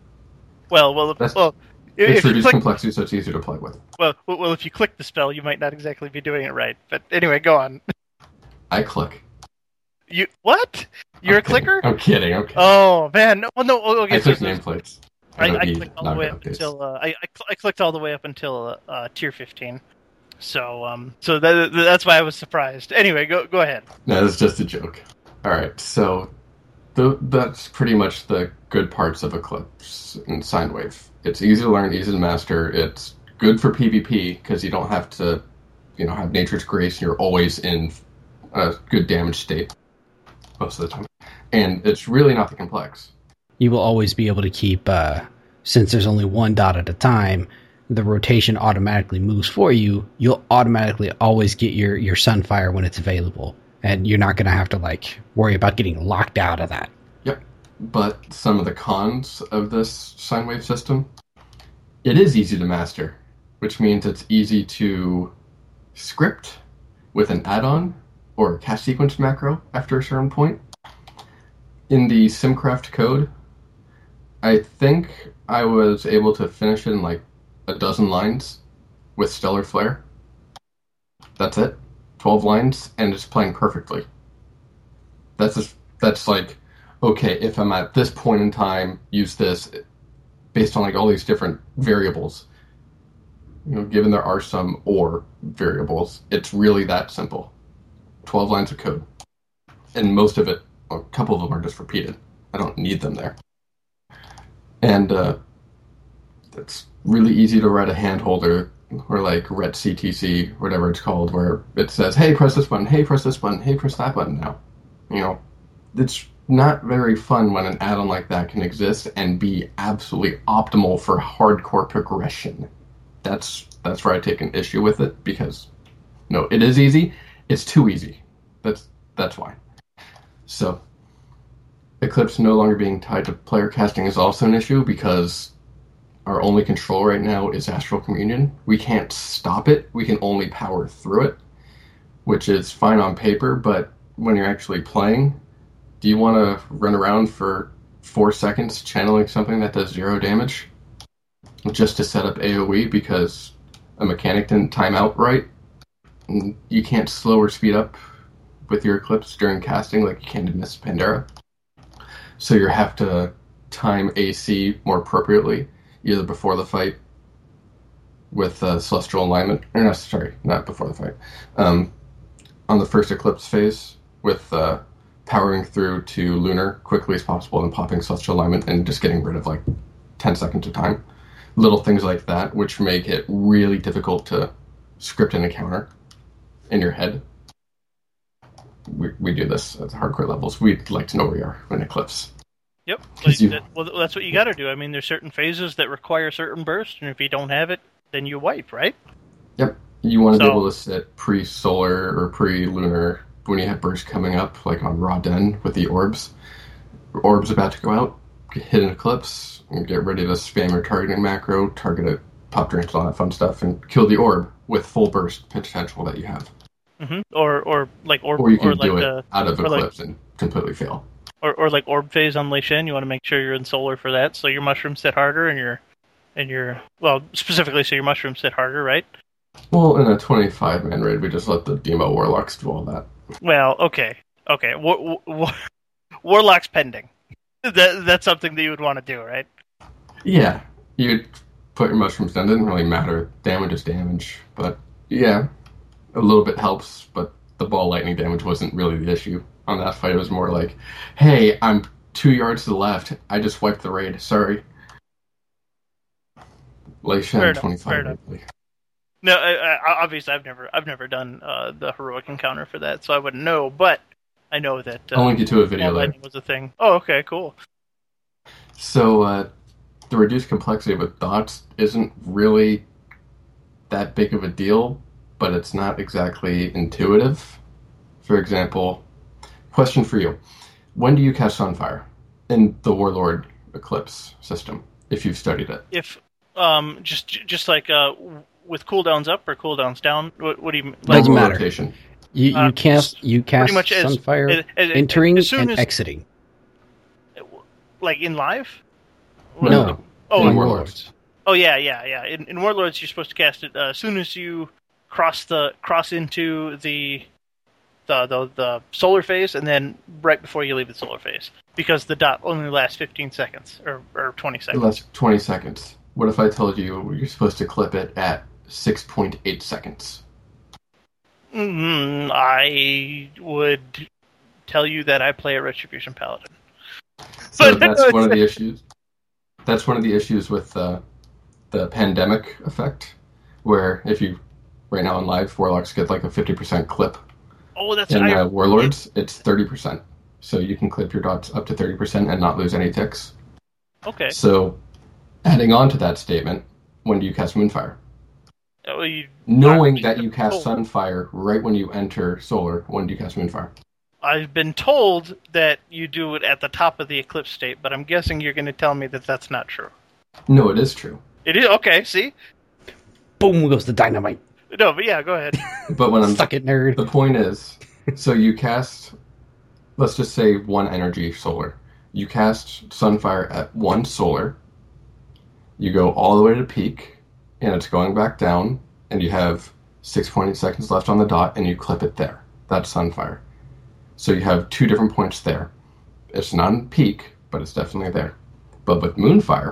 If reduced complexity, so it's easier to play with. Well, if you click the spell, you might not exactly be doing it right. But anyway, go on. I click. You what? You're a clicker? I'm kidding. Okay. Oh man, no. Okay, I click nameplates. I clicked all the way up until I clicked all the way up until tier 15. So that's why I was surprised. Anyway, go ahead. No, that's just a joke. All right, so that's pretty much the good parts of Eclipse and Sine Wave. It's easy to learn, easy to master. It's good for PvP because you don't have to, have Nature's Grace. You're always in a good damage state most of the time. And it's really not that complex. You will always be able to keep, since there's only one dot at a time, the rotation automatically moves for you. You'll automatically always get your Sunfire when it's available. And you're not going to have to, like, worry about getting locked out of that. Yep. But some of the cons of this sine wave system, it is easy to master, which means it's easy to script with an add-on or a cast sequence macro after a certain point. In the Simcraft code, I think I was able to finish it in like a dozen lines with Stellar Flare. That's it. 12 lines, and it's playing perfectly. That's like, okay, if I'm at this point in time, use this based on like all these different variables. You know, given there are some OR variables, it's really that simple. 12 lines of code. And most of it, a couple of them are just repeated. I don't need them there. And it's really easy to write a hand holder or like ret CTC, whatever it's called, where it says, hey, press this button, hey, press this button, hey, press that button now. You know, it's not very fun when an add-on like that can exist and be absolutely optimal for hardcore progression. That's where I take an issue with it, because, no, it is easy, it's too easy. That's why. So, Eclipse no longer being tied to player casting is also an issue, because our only control right now is Astral Communion. We can't stop it, we can only power through it, which is fine on paper, but when you're actually playing, do you want to run around for 4 seconds channeling something that does 0 damage just to set up AoE because a mechanic didn't time out right? And you can't slow or speed up with your Eclipse during casting like you can in Miss Pandera. So you have to time AC more appropriately, either before the fight with Celestial Alignment, or no, sorry, not before the fight. On the first Eclipse phase, with powering through to Lunar quickly as possible and popping Celestial Alignment and just getting rid of like 10 seconds of time. Little things like that, which make it really difficult to script an encounter in your head. We do this at the hardcore levels. We'd like to know where you are in Eclipse. Yep. Well, that's what you got to do. I mean, there's certain phases that require certain bursts, and if you don't have it, then you wipe, right? Yep. You want to be able to sit pre-solar or pre-lunar when you have bursts coming up, like on Raw Den with the orbs. Orbs about to go out, hit an Eclipse, and get ready to spam your targeting macro, target it, pop drinks, all that fun stuff, and kill the orb with full burst potential that you have. Mm-hmm. Or you can do like it out of Eclipse and completely fail. Or like orb phase on Lei Shen, you want to make sure you're in solar for that, so your mushrooms hit harder and your well, specifically so your mushrooms hit harder, right? Well, in a 25-man raid, we just let the Demo Warlocks do all that. Well, okay. Warlock's pending. That's something that you would want to do, right? Yeah, you'd put your mushrooms down. It didn't really matter. Damage is damage, but yeah, a little bit helps, but the ball lightning damage wasn't really the issue on that fight. It was more like, hey, I'm 2 yards to the left. I just wiped the raid. Sorry. Lei Shen 25. No, obviously I've never done the heroic encounter for that, so I wouldn't know. But I know that I'll link you to a video there. Was a thing. Oh, okay, cool. So the reduced complexity with dots isn't really that big of a deal, but it's not exactly intuitive. For example, question for you: when do you cast Sunfire in the Warlord Eclipse system? If you've studied it, if just like with cooldowns up or cooldowns down, what do you mean? Doesn't matter. Rotation. You cast Sunfire entering and exiting. Like in live? No. Oh, in Warlords. Oh yeah. In Warlords, you're supposed to cast it as soon as you cross into the solar phase, and then right before you leave the solar phase, because the dot only lasts 15 seconds or 20 seconds. It lasts 20 seconds. What if I told you you're supposed to clip it at 6.8 seconds? I would tell you that I play a Retribution Paladin. So that's one of the issues. That's one of the issues with the pandemic effect, where if you right now in live, Warlocks get like a 50% clip Oh, that's In Warlords, it's 30%. So you can clip your dots up to 30% and not lose any ticks. okay. So, adding on to that statement, when do you cast Moonfire? Oh, Knowing that you cast Sunfire right when you enter Solar, when do you cast Moonfire? I've been told that you do it at the top of the eclipse state, but I'm guessing you're going to tell me that that's not true. No, it is true. It is? Okay, see? Boom goes the dynamite. No, but yeah, go ahead. But when Suck it, nerd. The point is, so you cast, let's just say 1 energy Solar. You cast Sunfire at 1 Solar. You go all the way to peak, and it's going back down, and you have 6.8 seconds left on the dot, and you clip it there. That's Sunfire. So you have 2 different points there. It's not in peak, but it's definitely there. But with Moonfire,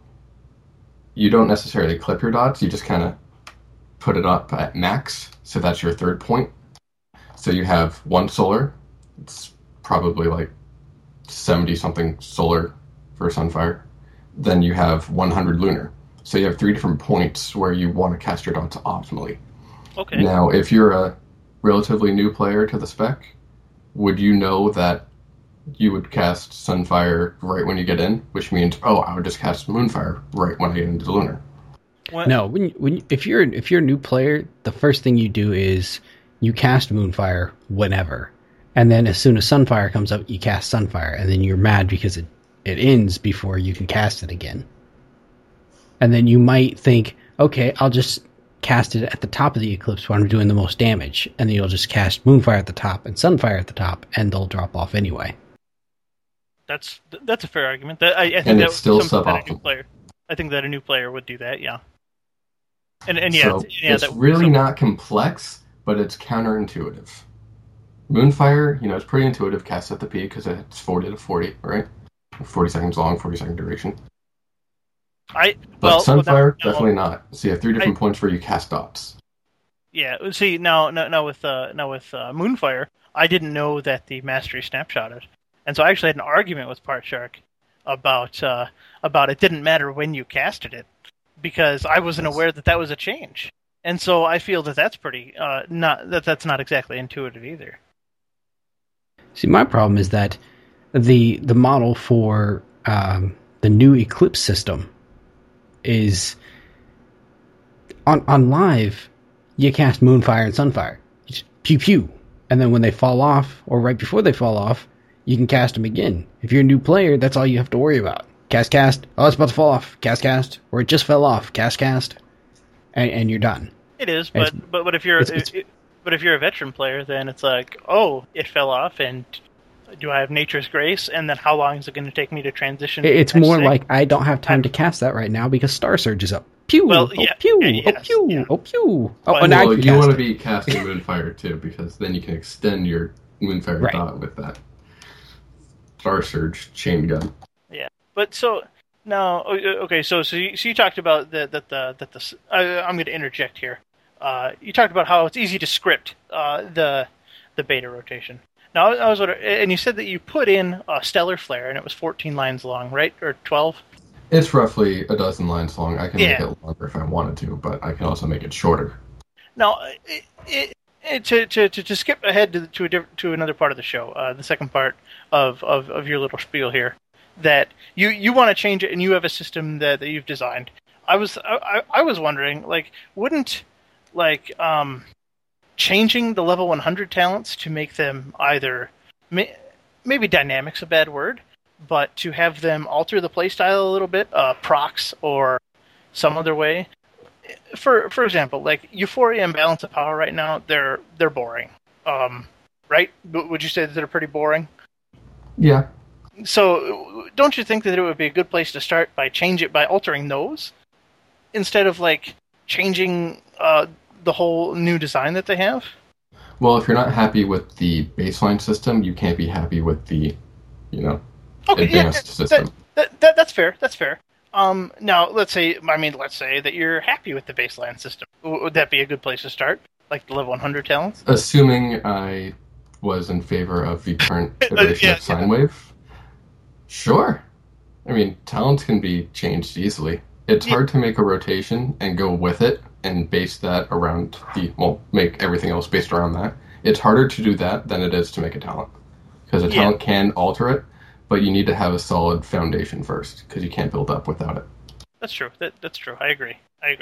you don't necessarily clip your dots, you just kind of put it up at max, so that's your 3rd point. So you have 1 Solar, it's probably like 70-something Solar for Sunfire. Then you have 100 Lunar. So you have 3 different points where you want to cast your dots optimally. Okay. Now, if you're a relatively new player to the spec, would you know that you would cast Sunfire right when you get in? Which means, I would just cast Moonfire right when I get into Lunar. No, if you're a new player, the first thing you do is you cast Moonfire whenever. And then as soon as Sunfire comes up, you cast Sunfire. And then you're mad because it ends before you can cast it again. And then you might think, okay, I'll just cast it at the top of the eclipse when I'm doing the most damage, and then you'll just cast Moonfire at the top and Sunfire at the top, and they'll drop off anyway. That's a fair argument. I think And that it's still suboptimal. I think that a new player would do that. Yeah. And yeah, So it's really not complex, but it's counterintuitive. Moonfire, it's pretty intuitive. Cast at the peak because it's 40 to 40, right? 40 seconds long, 40-second duration. But Sunfire, definitely not. So you have 3 different points where you cast dots. Yeah, see, now with Moonfire, I didn't know that the Mastery snapshotted. And so I actually had an argument with Part Shark about it didn't matter when you casted it, because I wasn't aware that was a change. And so I feel that that's pretty, that's not exactly intuitive either. See, my problem is that the model for the new Eclipse system is on live, you cast Moonfire and Sunfire. You just pew pew. And then when they fall off, or right before they fall off, you can cast them again. If you're a new player, that's all you have to worry about. Cast. Oh, it's about to fall off. Cast. Or it just fell off. Cast. And you're done. It is, but if you're but if you're a veteran player, then it's like, oh, it fell off, and do I have Nature's Grace? And then how long is it going to take me to transition? It's more like I don't have time to cast that right now because Star Surge is up. Pew! Well, oh, pew! yes, oh, pew! yeah. Oh, pew! Oh, Well, and I can you want to cast be casting Moonfire too, because then you can extend your Moonfire dot with that Star Surge chain gun. Yeah, but so now, okay, so you talked about that. I'm going to interject here. You talked about how it's easy to script the beta rotation. Now, I was wondering, and you said that you put in a Stellar Flare, and it was 14 lines long, right, or 12? It's roughly a dozen lines long. I can make it longer if I wanted to, but I can also make it shorter. Now, to skip ahead to another part of the show, the second part of your little spiel here, that you want to change it, and you have a system that you've designed. I was wondering, wouldn't changing the level 100 talents to make them either maybe dynamic's a bad word, but to have them alter the playstyle a little bit, procs or some other way. For example, Euphoria and Balance of Power right now, they're boring. Right? Would you say that they're pretty boring? Yeah. So, don't you think that it would be a good place to start by altering those instead of changing the whole new design that they have? Well, if you're not happy with the baseline system, you can't be happy with the, advanced system. That's fair. That's fair. Now, let's say that you're happy with the baseline system. Would that be a good place to start? Like the level 100 talents? Assuming I was in favor of the current iteration of Sine Wave? Sure. I mean, talents can be changed easily. It's hard to make a rotation and go with it and base that around make everything else based around that. It's harder to do that than it is to make a talent. Because a Yeah. talent can alter it, but you need to have a solid foundation first, because you can't build up without it. That's true. That's true. I agree.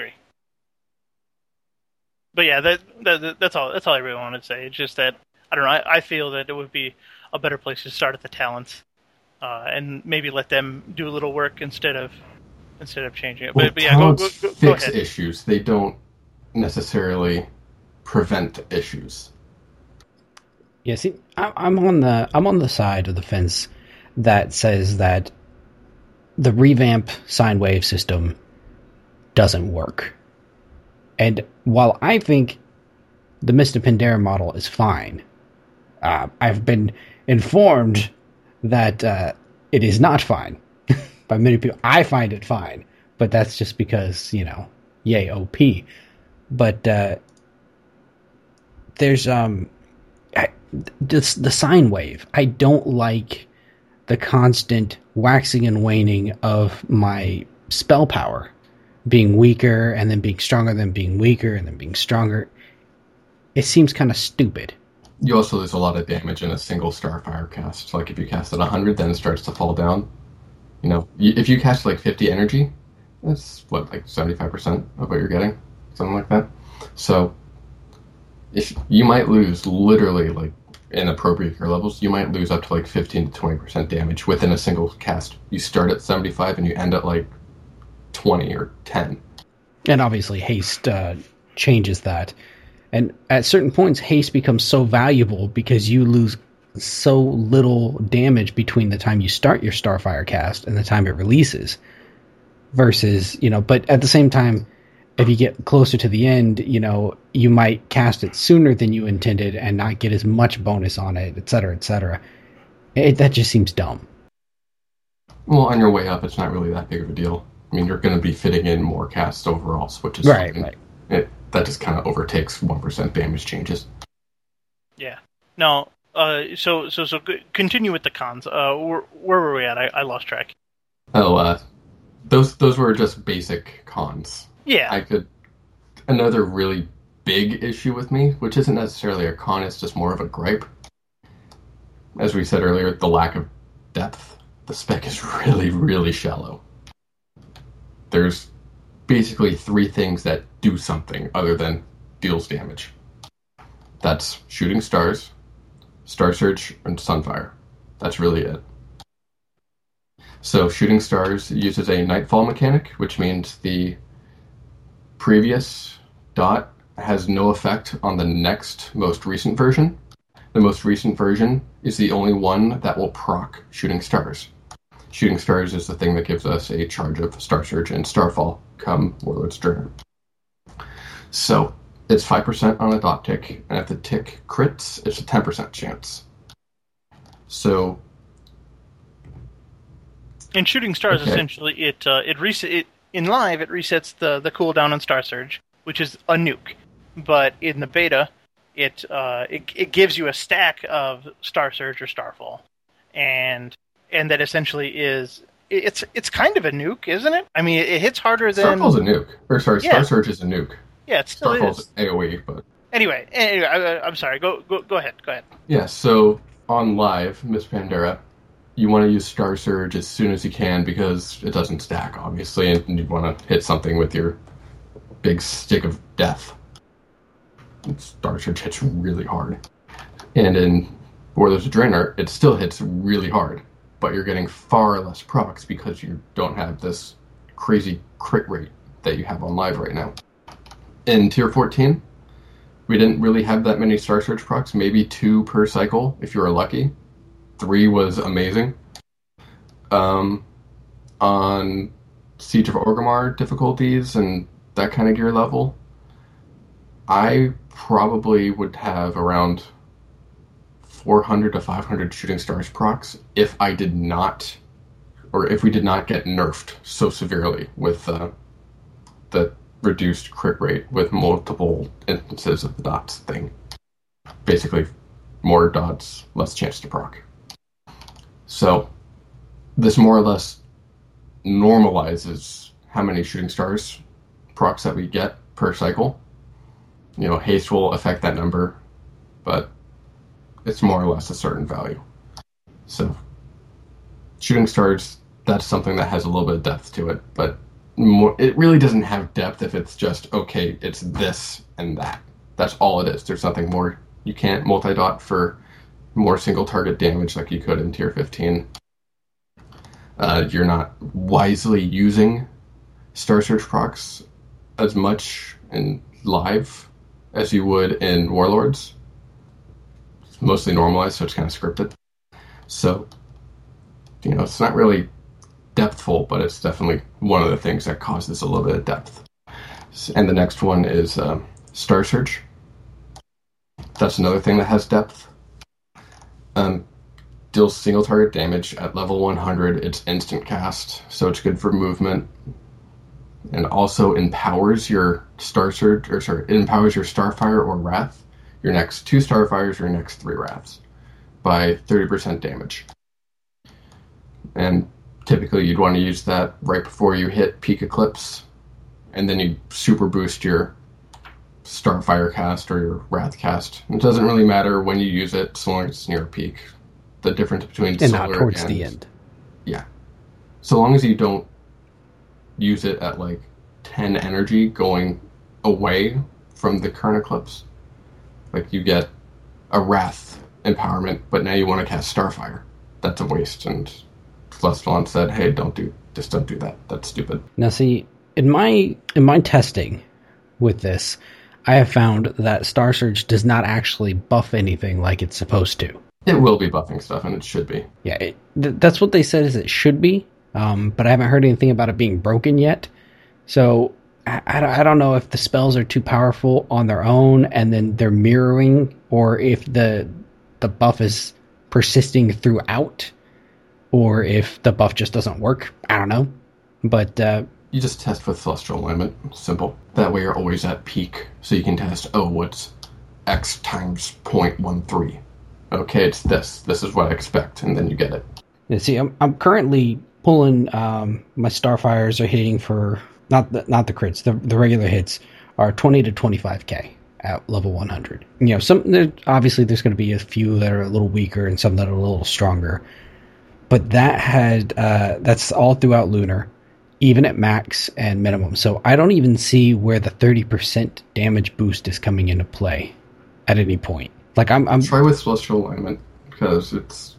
But yeah, that's all. That's all I really wanted to say. It's just that I don't know. I feel that it would be a better place to start at the talents, and maybe let them do a little work instead of changing it. Well, But yeah, go talents go fix ahead. issues. They don't necessarily prevent issues. Yeah, see, I'm on the side of the fence that says that the revamp sine wave system doesn't work. And while I think the Mr. Pandera model is fine, I've been informed that it is not fine by many people. I find it fine, but that's just because, yay, OP. But there's just the sine wave. I don't like the constant waxing and waning of my spell power, being weaker and then being stronger, then being weaker and then being stronger. It seems kind of stupid. You also lose a lot of damage in a single Starfire cast. Like if you cast at 100, then it starts to fall down. If you cast like 50 energy, that's like 75% of what you're getting, something like that. So if you might lose literally like in appropriate gear levels, you might lose up to like 15 to 20% damage within a single cast. You start at 75 and you end at like 20 or 10. And obviously haste changes that. And at certain points, haste becomes so valuable because you lose so little damage between the time you start your Starfire cast and the time it releases. Versus, but at the same time, if you get closer to the end, you might cast it sooner than you intended and not get as much bonus on it, etc., etc. That just seems dumb. Well, on your way up, it's not really that big of a deal. I mean, you're going to be fitting in more casts overall, which is right. That just kind of overtakes 1% damage changes. Yeah. No. So continue with the cons. Where were we at? I lost track. Oh, those were just basic cons. Yeah. Another really big issue with me, which isn't necessarily a con, it's just more of a gripe. As we said earlier, the lack of depth. The spec is really, really shallow. There's basically 3 things that do something other than deals damage. That's Shooting Stars, Star Surge, and Sunfire. That's really it. So Shooting Stars uses a Nightfall mechanic, which means the previous dot has no effect on the next most recent version. The most recent version is the only one that will proc Shooting Stars. Shooting Stars is the thing that gives us a charge of Star Surge and Starfall come Warlord's Journey. So it's 5% on a dot tick, and if the tick crits, it's a 10% chance. So In Shooting Stars, essentially, it in live it resets the cooldown on Star Surge, which is a nuke. But in the beta, it gives you a stack of Star Surge or Starfall, and that essentially is it's kind of a nuke, isn't it? I mean, it hits harder than Starfall's a nuke, or sorry, Yeah. Star Surge is a nuke. Yeah, it still Starfall's is. AOE, but Anyway, I'm sorry. Go ahead. Go ahead. yeah. So on live, Miss Pandera, you want to use Star Surge as soon as you can because it doesn't stack, obviously, and you want to hit something with your big stick of death. Star Surge hits really hard, and in Warlords of Draenor, it still hits really hard, but you're getting far less procs because you don't have this crazy crit rate that you have on live right now. In Tier 14, we didn't really have that many Star Surge procs, maybe 2 per cycle if you were lucky. 3 was amazing. On Siege of Orgrimmar difficulties and that kind of gear level, I probably would have around 400 to 500 Shooting Stars procs if we did not get nerfed so severely with the reduced crit rate with multiple instances of the dots thing. Basically, more dots, less chance to proc. So, this more or less normalizes how many Shooting Stars procs that we get per cycle. Haste will affect that number but it's more or less a certain value. So, shooting stars, that's something that has a little bit of depth to it, but it really doesn't have depth if it's just, okay, it's this and that. That's all it is. There's nothing more. You can't multi-dot for more single target damage like you could in Tier 15. You're not wisely using Star Search procs as much in live as you would in Warlords. It's mostly normalized, so it's kind of scripted. So, it's not really depthful, but it's definitely one of the things that causes a little bit of depth. And the next one is Star Search. That's another thing that has depth. Deals single target damage at level 100. It's instant cast, so it's good for movement. And also empowers your it empowers your Starfire or Wrath, your next 2 Starfires or your next 3 Wraths, by 30% damage. And typically you'd want to use that right before you hit Peak Eclipse, and then you super boost your Starfire cast or your Wrath cast. It doesn't really matter when you use it, so long as it's near a peak. The difference between and solar not towards the end. Yeah. So long as you don't use it at like 10 energy going away from the current eclipse. Like you get a Wrath empowerment, but now you want to cast Starfire. That's a waste, and Celestalon said, hey, don't do that. That's stupid. Now see, in my testing with this, I have found that Star Surge does not actually buff anything like it's supposed to. It will be buffing stuff, and it should be. Yeah, that's what they said is it should be, but I haven't heard anything about it being broken yet. So I don't know if the spells are too powerful on their own and then they're mirroring, or if the buff is persisting throughout, or if the buff just doesn't work. I don't know. But you just test with Celestial Alignment. Simple. That way you're always at peak, so you can test, what's X times 0.13? Okay, it's this. This is what I expect, and then you get it. Yeah, see, I'm currently pulling my Starfires are hitting for not the crits. The regular hits are 20 to 25k at level 100. Obviously there's going to be a few that are a little weaker and some that are a little stronger. But that's all throughout Lunar, even at max and minimum. So I don't even see where the 30% damage boost is coming into play at any point. Like I'm try with Celestial Alignment, because it's,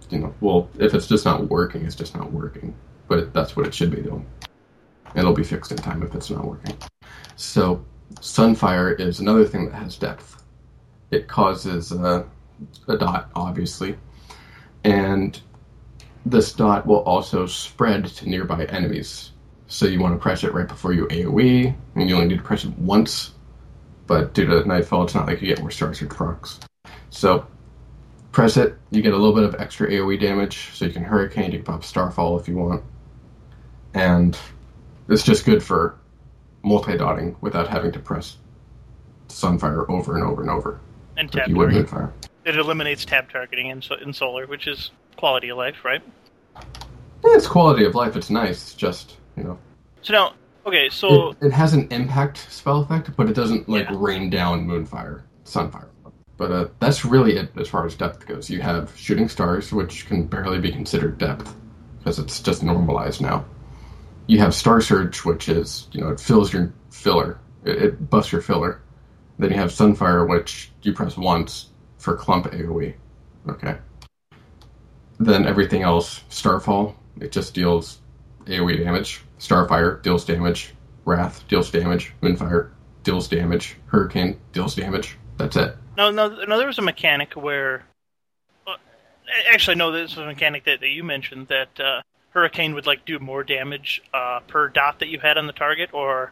if it's just not working, it's just not working. But that's what it should be doing. It'll be fixed in time if it's not working. So Sunfire is another thing that has depth. It causes a dot, obviously, and this dot will also spread to nearby enemies. So you want to press it right before you AoE, and you only need to press it once. But due to Nightfall, it's not like you get more Star Search procs. So press it, you get a little bit of extra AoE damage, so you can Hurricane, you can pop Starfall if you want. And it's just good for multi-dotting without having to press Sunfire over and over and over. And like tab targeting. Fire. It eliminates tab targeting in Solar, which is quality of life, right? Yeah, it's quality of life, it's nice, it's just, So now, okay, so... It has an impact spell effect, but it doesn't, rain down Moonfire, Sunfire. But that's really it as far as depth goes. You have Shooting Stars, which can barely be considered depth, because it's just normalized now. You have Star Surge, which is, it fills your filler. It buffs your filler. Then you have Sunfire, which you press once for clump AoE. Okay. Then everything else, Starfall, it just deals AoE damage. Starfire deals damage. Wrath deals damage. Moonfire deals damage. Hurricane deals damage. That's it. No, there was a mechanic where... Actually, no, this was a mechanic that you mentioned, that Hurricane would do more damage per dot that you had on the target, or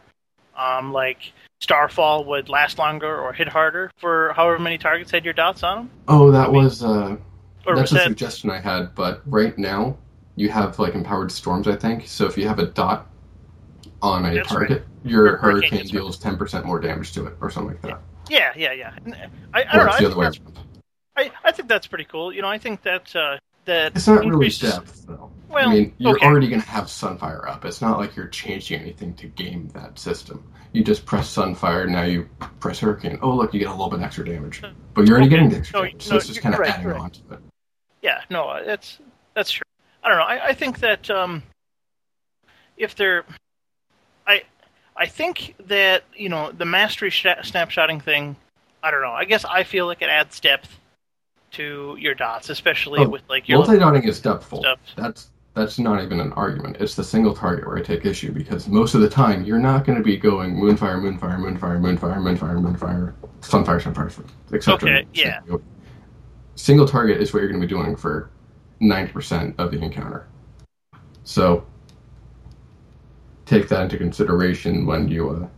Starfall would last longer or hit harder for however many targets had your dots on them. Oh, that's a suggestion I had, but right now you have Empowered Storms, I think. So if you have a dot on a target, your Hurricane deals 10% more damage to it, or something like that. Yeah. I don't know. The other way around. I think that's pretty cool. I think that it's not really depth, though. Well, I mean, you're okay. already going to have Sunfire up. It's not like you're changing anything to game that system. You just press Sunfire, now you press Hurricane. Oh, look, you get a little bit extra damage. But you're already getting the extra damage, so it's just kind of adding on to it. Yeah, no, that's true. I don't know. I think that if they're... I think that, the mastery snapshotting thing, I don't know. I guess I feel like it adds depth to your dots, especially with like your multi-dotting is depthful. Stuff. That's not even an argument. It's the single target where I take issue, because most of the time you're not going to be going Moonfire, Moonfire, Moonfire, Moonfire, Moonfire, Moonfire, Sunfire, Sunfire, etc. Okay, yeah. Single target is what you're going to be doing for 90% of the encounter. So take that into consideration when you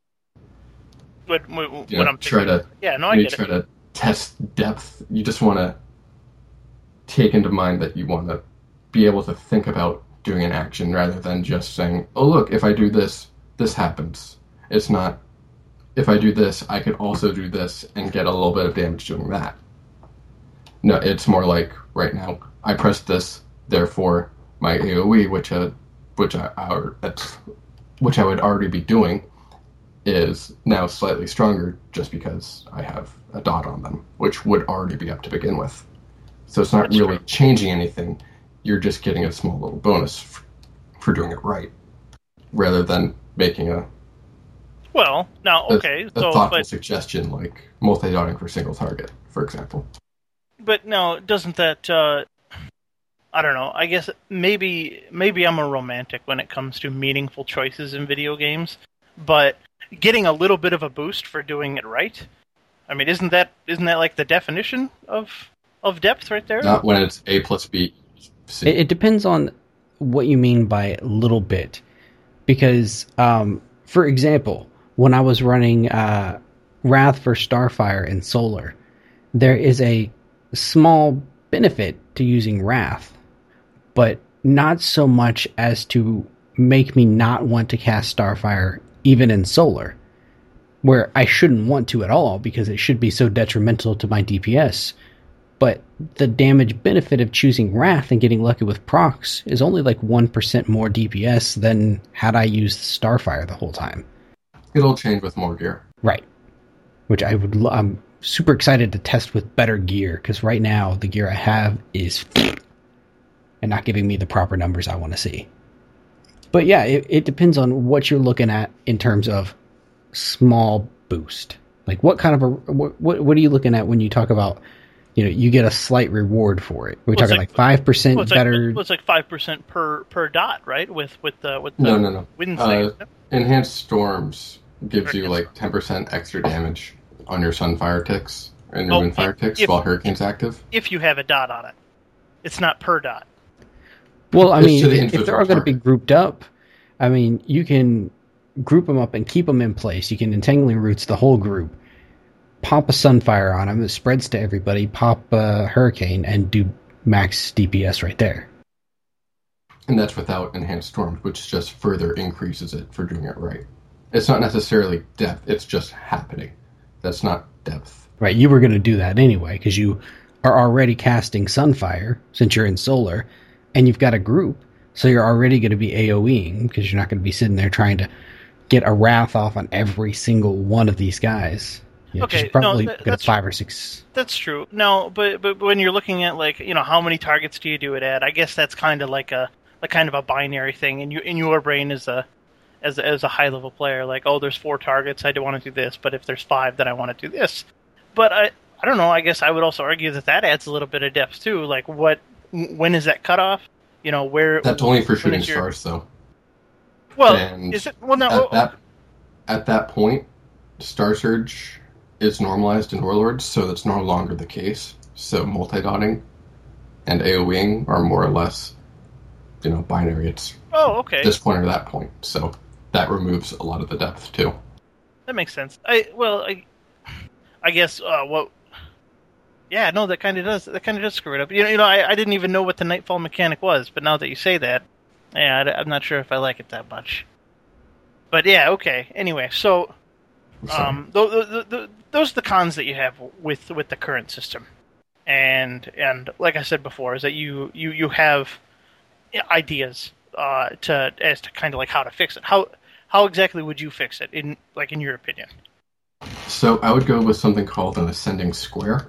I'm try to try to test depth. You just want to take into mind that you want to be able to think about doing an action rather than just saying, oh look, if I do this, this happens. It's not, if I do this, I could also do this and get a little bit of damage doing that. No, it's more like, right now, I pressed this, therefore my AoE, which I would already be doing, is now slightly stronger just because I have a dot on them, which would already be up to begin with. So it's not really changing anything. You're just getting a small little bonus for doing it right, rather than making a thoughtful suggestion like multi-dotting for single target, for example. But now, doesn't that... I don't know. I guess maybe I'm a romantic when it comes to meaningful choices in video games, but getting a little bit of a boost for doing it right. I mean, isn't that like the definition of depth right there? Not when it's A plus B. C. It depends on what you mean by little bit, because for example, when I was running Wrath for Starfire in Solar, there is a small benefit to using Wrath, but not so much as to make me not want to cast Starfire even in Solar, where I shouldn't want to at all because it should be so detrimental to my DPS. But the damage benefit of choosing Wrath and getting lucky with procs is only like 1% more DPS than had I used Starfire the whole time. It'll change with more gear. Right. Which I'm super excited to test with better gear, because right now the gear I have is and not giving me the proper numbers I want to see. But yeah, it depends on what you're looking at in terms of small boost. Like what kind of what are you looking at when you talk about, you get a slight reward for it? We're talking like 5% better. It's like 5% per dot, right? With the no. wind thing. Enhanced Storms gives you like 10% extra damage on your Sunfire ticks and your Windfire ticks while Hurricane's active. If you have a dot on it. It's not per dot. Well, I mean, if they're all going to be grouped up, I mean, you can group them up and keep them in place. You can Entangling Roots the whole group, pop a Sunfire on them, it spreads to everybody, pop a Hurricane, and do max DPS right there. And that's without Enhanced Storms, which just further increases it for doing it right. It's not necessarily depth, it's just happening. That's not depth. Right, you were going to do that anyway, because you are already casting Sunfire, since you're in Solar, and you've got a group, so you're already going to be AoEing, because you're not going to be sitting there trying to get a Wrath off on every single one of these guys. Okay, probably get 5 or 6. That's true. No, but when you're looking at how many targets do you do it at? I guess that's kind of like a binary thing. In your brain as a high level player, like, oh, there's 4 targets, I do want to do this, but if there's 5, then I want to do this. But I don't know. I guess I would also argue that adds a little bit of depth too. Like, when is that cutoff? Where that's only for shooting stars, though. Well, and is it? Well, no. At that point, Star Surge is normalized in Warlords, so that's no longer the case. So multi-dotting and AoEing are more or less, binary. It's okay. This point or that point. So that removes a lot of the depth too. That makes sense. I guess Yeah, no, that kind of does screw it up. I didn't even know what the Nightfall mechanic was, but now that you say that, yeah, I'm not sure if I like it that much. But yeah, okay. Anyway, so those are the cons that you have with the current system, and like I said before, is that you have ideas as to kind of like how to fix it. How exactly would you fix it in your opinion? So I would go with something called an ascending square.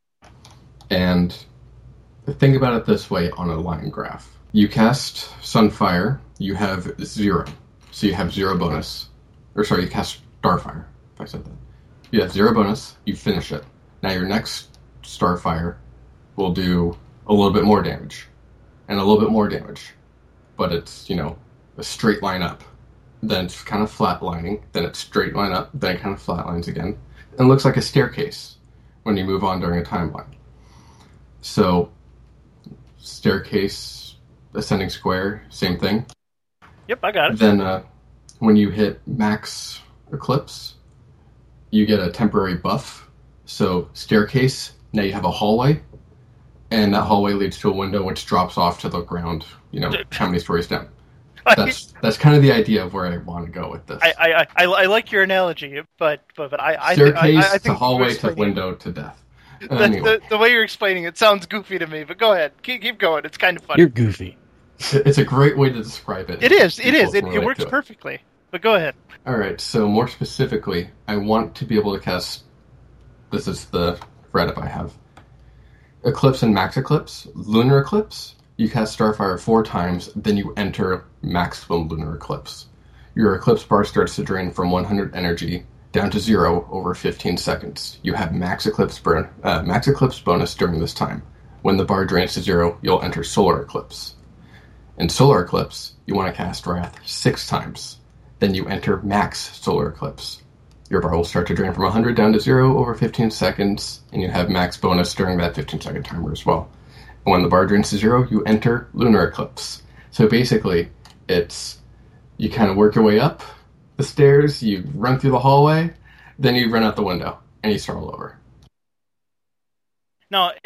And think about it this way on a line graph. You cast Sunfire, you have 0. So you have 0 bonus. Or sorry, you cast Starfire, if I said that. You have 0 bonus, you finish it. Now your next Starfire will do a little bit more damage. And a little bit more damage. But it's, a straight line up. Then it's kind of flatlining, then it's straight line up, then it kind of flatlines again. And it looks like a staircase when you move on during a timeline. So, staircase, ascending square, same thing. Yep, I got it. Then when you hit max eclipse, you get a temporary buff. So, staircase, now you have a hallway, and that hallway leads to a window which drops off to the ground, how many stories down. That's kind of the idea of where I want to go with this. I like your analogy, but I staircase I think to hallway to window to death. Anyway. The way you're explaining it sounds goofy to me, but go ahead, keep going. It's kind of funny. You're goofy. It's a great way to describe it. It is. It works perfectly. But go ahead. All right. So more specifically, I want to be able to cast. This is the Reddit I have. Eclipse and Max Eclipse, Lunar Eclipse. You cast Starfire 4 times, then you enter maximum Lunar Eclipse. Your Eclipse bar starts to drain from 100 energy down to 0 over 15 seconds. You have Max Eclipse bonus during this time. When the bar drains to 0, you'll enter Solar Eclipse. In Solar Eclipse, you want to cast Wrath 6 times. Then you enter Max Solar Eclipse. Your bar will start to drain from 100 down to 0 over 15 seconds, and you have max bonus during that 15-second timer as well. When the bar drains to 0, you enter Lunar Eclipse. So basically, it's you kind of work your way up the stairs, you run through the hallway, then you run out the window, and you start all over. No,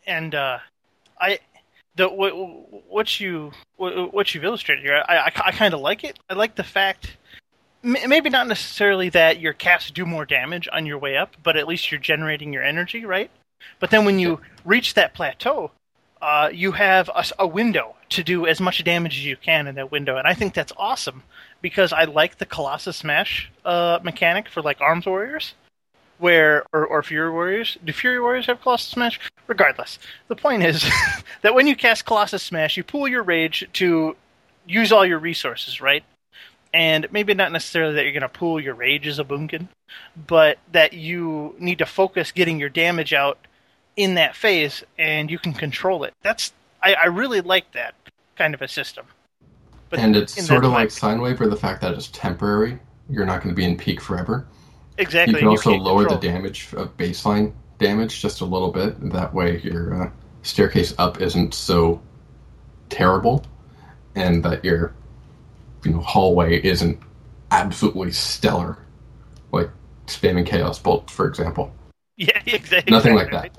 what you've illustrated here, I kind of like it. I like the fact, maybe not necessarily that your casts do more damage on your way up, but at least you're generating your energy, right? But then when you reach that plateau, you have a window to do as much damage as you can in that window, and I think that's awesome because I like the Colossus Smash mechanic for like Arms Warriors, or Fury Warriors. Do Fury Warriors have Colossus Smash? Regardless, the point is that when you cast Colossus Smash, you pool your rage to use all your resources, right? And maybe not necessarily that you're going to pool your rage as a boomkin, but that you need to focus getting your damage out in that phase, and you can control it. I really like that kind of a system. But and it's sort of like Sine Wave, where the fact that it's temporary, you're not going to be in peak forever. Exactly. You can also lower the damage of baseline damage just a little bit. That way your staircase up isn't so terrible, and that your hallway isn't absolutely stellar, like spamming Chaos Bolt, for example. Yeah, exactly. Nothing like that.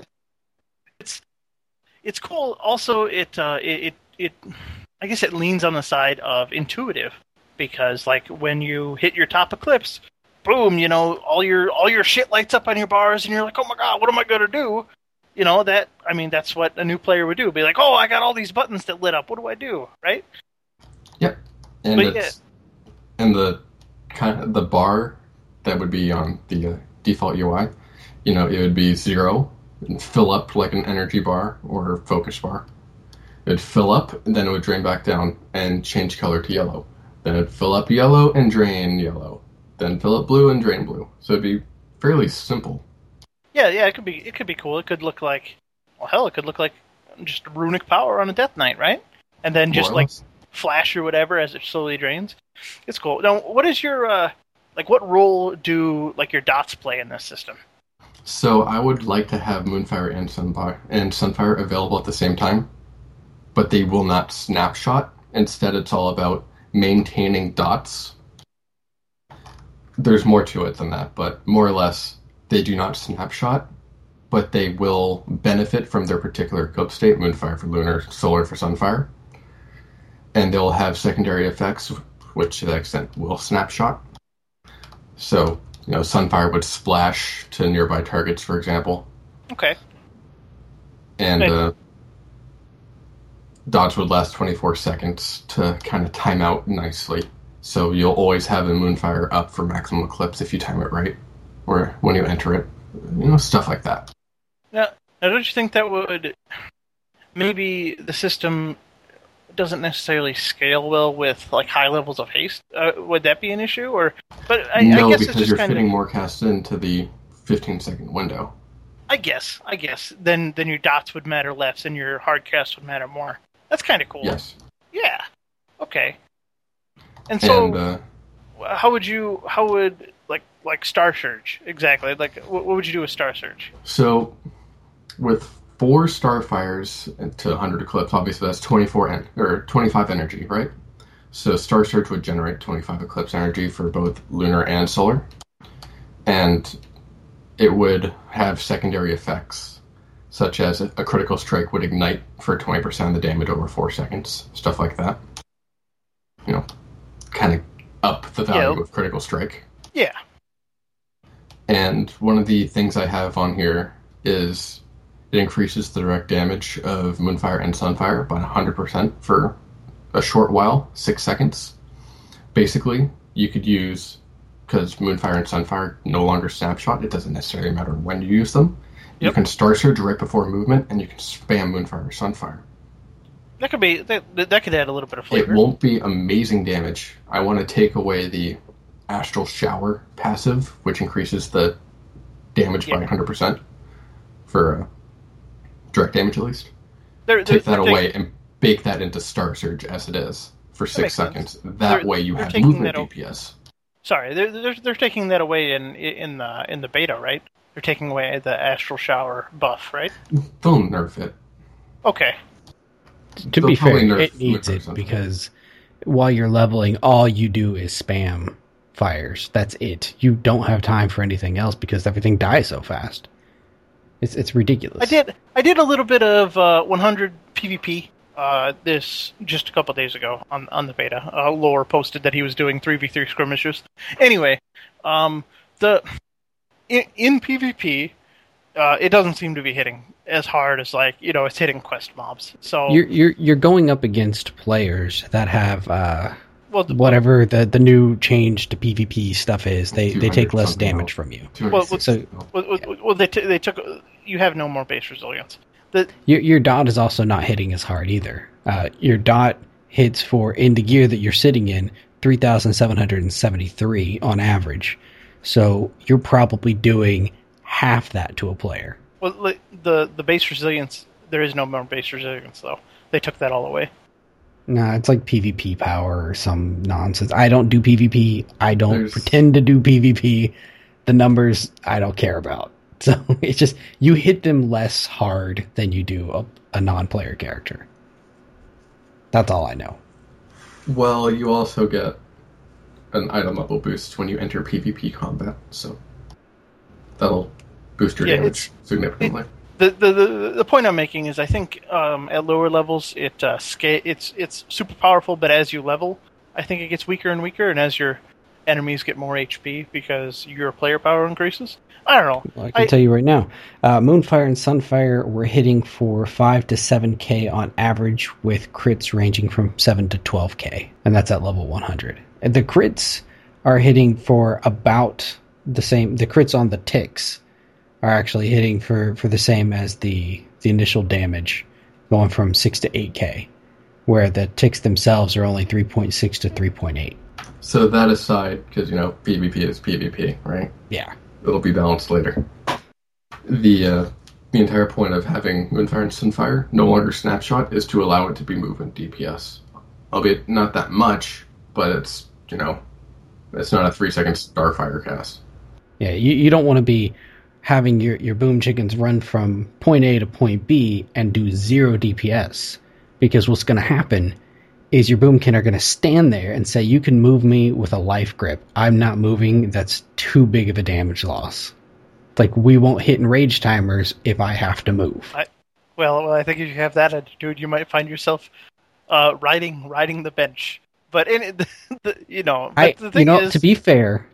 It's cool. Also, it I guess it leans on the side of intuitive, because like when you hit your top eclipse, boom, all your shit lights up on your bars, and you're like, oh my god, what am I gonna do? That's what a new player would do. Be like, oh, I got all these buttons that lit up. What do I do? Right? Yep. And and the kind of the bar that would be on the default UI, it would be 0 and fill up like an energy bar or focus bar. It would fill up, and then it would drain back down and change color to yellow. Then it would fill up yellow and drain yellow. Then fill up blue and drain blue. So it'd be fairly simple. Yeah, it could be cool. It could look like, it could look like just runic power on a Death Knight, right? And then just like flash or whatever as it slowly drains. It's cool. Now, what is your what role do like your dots play in this system? So I would like to have Moonfire and Sunfire available at the same time, but they will not snapshot. Instead, it's all about maintaining dots. There's more to it than that, but more or less, they do not snapshot, but they will benefit from their particular eclipse state, Moonfire for Lunar, Solar for Sunfire. And they'll have secondary effects, which to that extent will snapshot. So, Sunfire would splash to nearby targets, for example. Okay. And dodge would last 24 seconds to kind of time out nicely. So you'll always have a Moonfire up for maximum eclipse if you time it right, or when you enter it. Stuff like that. Now, don't you think that would... Maybe the system doesn't necessarily scale well with like high levels of haste. Would that be an issue? But I guess because it's just you're kind fitting of... more cast into the 15-second window. I guess. Then your dots would matter less, and your hard cast would matter more. That's kind of cool. Yes. Yeah. Okay. And so, And, how would like Star Surge exactly? Like, what would you do with Star Surge? so, with 4 Starfires to 100 Eclipse, obviously that's 25 energy, right? So Star Surge would generate 25 Eclipse energy for both lunar and solar. And it would have secondary effects, such as a critical strike would ignite for 20% of the damage over 4 seconds, stuff like that. Kind of up the value of critical strike. Yeah. And one of the things I have on here is it increases the direct damage of Moonfire and Sunfire by 100% for a short while, 6 seconds. Basically, you could use, because Moonfire and Sunfire no longer snapshot, it doesn't necessarily matter when you use them. Yep. You can Star Surge right before movement, and you can spam Moonfire or Sunfire. That could be that could add a little bit of flavor. It won't be amazing damage. I want to take away the Astral Shower passive, which increases the damage by 100% for direct damage at least. Take that away and bake that into Star Surge as it is for 6 seconds. That way you have movement DPS. Sorry, they're taking that away in the beta, right? They're taking away the Astral Shower buff, right? They'll nerf it. Okay. To be fair, it needs it because while you're leveling, all you do is spam fires. That's it. You don't have time for anything else because everything dies so fast. It's ridiculous. I did a little bit of 100 PvP this just a couple days ago on the beta. Lore posted that he was doing 3v3 skirmishes. Anyway, in PvP, it doesn't seem to be hitting as hard as it's hitting quest mobs. So you're going up against players that have whatever the new change to PvP stuff is. They take less damage from you. They took. You have no more base resilience. Your dot is also not hitting as hard either. Your dot hits for, in the gear that you're sitting in, 3,773 on average. So you're probably doing half that to a player. Well, the base resilience, there is no more base resilience, though. They took that all away. Nah, it's like PvP power or some nonsense. I don't do PvP. I don't pretend to do PvP. The numbers I don't care about. So it's just, you hit them less hard than you do a non-player character. That's all I know. Well, you also get an item level boost when you enter PvP combat, so that'll boost your damage significantly. The point I'm making is I think at lower levels it's super powerful, but as you level, I think it gets weaker and weaker, and as your enemies get more HP because your player power increases. I don't know. Well, I can tell you right now, Moonfire and Sunfire were hitting for 5 to 7k on average, with crits ranging from 7 to 12k, and that's at level 100. And the crits are hitting for about the same. The crits on the ticks are actually hitting for the same as the initial damage, going from 6 to 8k, where the ticks themselves are only 3.6 to 3.8. So that aside, because PvP is PvP, right? Yeah. It'll be balanced later. The entire point of having Moonfire and Sunfire no longer snapshot is to allow it to be movement DPS. Albeit not that much, but it's, it's not a 3-second Starfire cast. Yeah, you don't want to be having your boom chickens run from point A to point B and do 0 DPS. Because what's going to happen is your boomkin are going to stand there and say, you can move me with a life grip. I'm not moving. That's too big of a damage loss. Like, we won't hit enrage timers if I have to move. I think if you have that attitude, you might find yourself riding the bench. But the thing is, to be fair,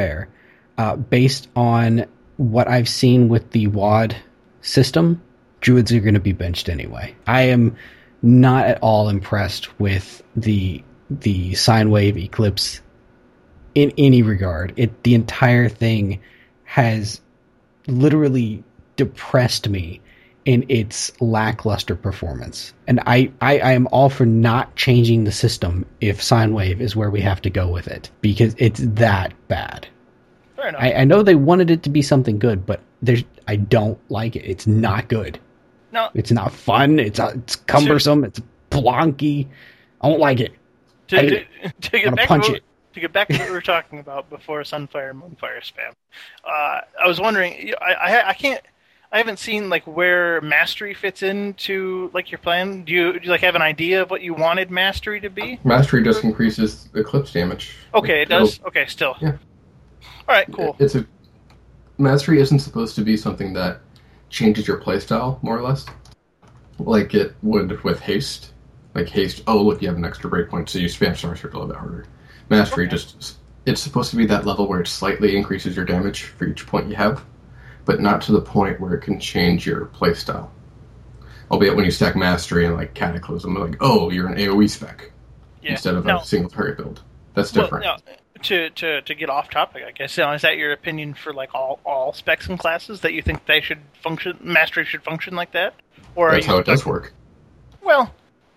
based on what I've seen with the WAD system, druids are going to be benched anyway. I am not at all impressed with the sine wave eclipse in any regard. The entire thing has literally depressed me in its lackluster performance. And I am all for not changing the system if sine wave is where we have to go with it, because it's that bad. Fair enough. I know they wanted it to be something good, but I don't like it. It's not good. No. It's not fun. It's cumbersome. It's plonky. I don't like it. To get back punch to it. To get back to what we were talking about before Sunfire and Moonfire spam, I was wondering. I haven't seen like where mastery fits into like your plan. Do you like have an idea of what you wanted mastery to be? Mastery just increases eclipse damage. Okay, it does. Okay, still. Yeah. All right, cool. Mastery isn't supposed to be something that changes your playstyle, more or less, like it would with haste. Like haste, oh look, you have an extra breakpoint, so you spam Star Search a little bit harder. Mastery it's supposed to be that level where it slightly increases your damage for each point you have, but not to the point where it can change your playstyle. Albeit when you stack Mastery and like Cataclysm, like, oh, you're an AoE spec instead of a single target build. That's different. Well, to get off topic, I guess, is that your opinion for like all specs and classes, that you think they should function, Mastery should function like that? Or that's how it does work. Well,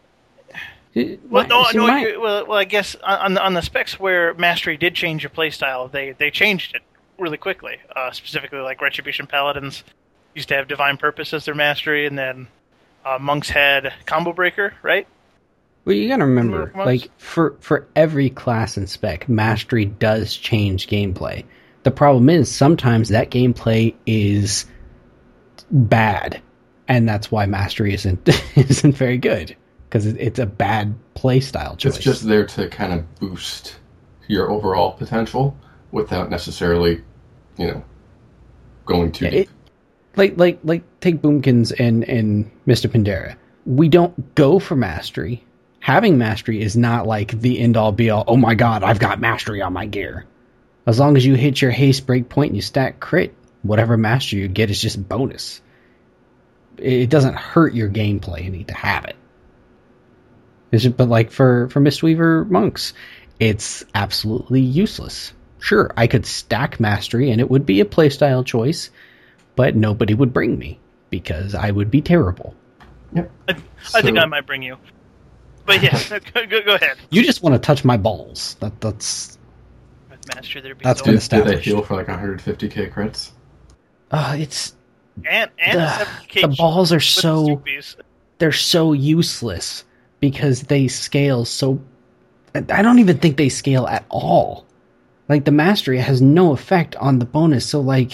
I guess on the specs where Mastery did change your playstyle, they changed it really quickly. Specifically, like Retribution Paladins used to have Divine Purpose as their Mastery, and then Monks had Combo Breaker, right? Well, you gotta remember, like, for every class and spec, Mastery does change gameplay. The problem is, sometimes that gameplay is bad, and that's why Mastery isn't very good, because it's a bad playstyle choice. It's just there to kind of boost your overall potential without necessarily, going too deep. Like take Boomkins and Mr. Pandera. We don't go for Mastery. Having Mastery is not like the end-all be-all, oh my god, I've got Mastery on my gear. As long as you hit your haste break point and you stack crit, whatever Mastery you get is just bonus. It doesn't hurt your gameplay. You need to have it. But like for Mistweaver Monks, it's absolutely useless. Sure, I could stack Mastery and it would be a playstyle choice, but nobody would bring me because I would be terrible. Yep. I think I might bring you. But yeah, go ahead. You just want to touch my balls. That's With Mastery, there'd be that's no- been Do established. they heal for like 150k crits? It's and the balls are they're so useless because they scale so. I don't even think they scale at all. Like the Mastery has no effect on the bonus. So like,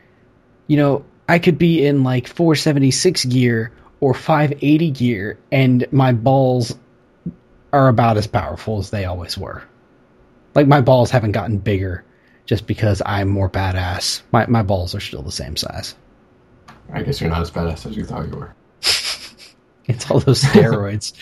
I could be in like 476 gear or 580 gear, and my balls are about as powerful as they always were. Like my balls haven't gotten bigger just because I'm more badass. My balls are still the same size. I guess you're not as badass as you thought you were. It's all those steroids.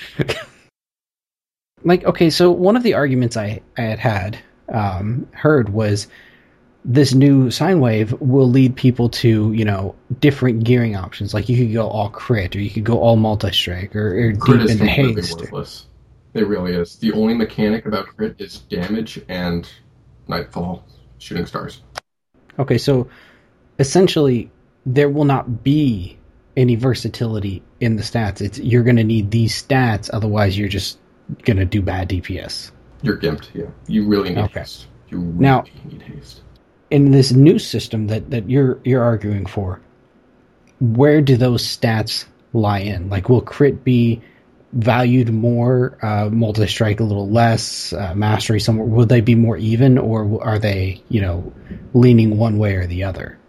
Like, okay, so one of the arguments I had heard was this new sine wave will lead people to, different gearing options. Like you could go all crit, or you could go all multi-strike, or Crit deep is into completely haste. worthless. It really is. The only mechanic about crit is damage and Nightfall, shooting stars. Okay, so essentially there will not be any versatility in the stats. You're going to need these stats, otherwise you're just going to do bad DPS. You're gimped, yeah. You really need Okay. haste. You really Now- need haste. In this new system that you're arguing for, where do those stats lie in? Like, will crit be valued more, multi-strike a little less, mastery somewhere? Will they be more even, or are they, leaning one way or the other?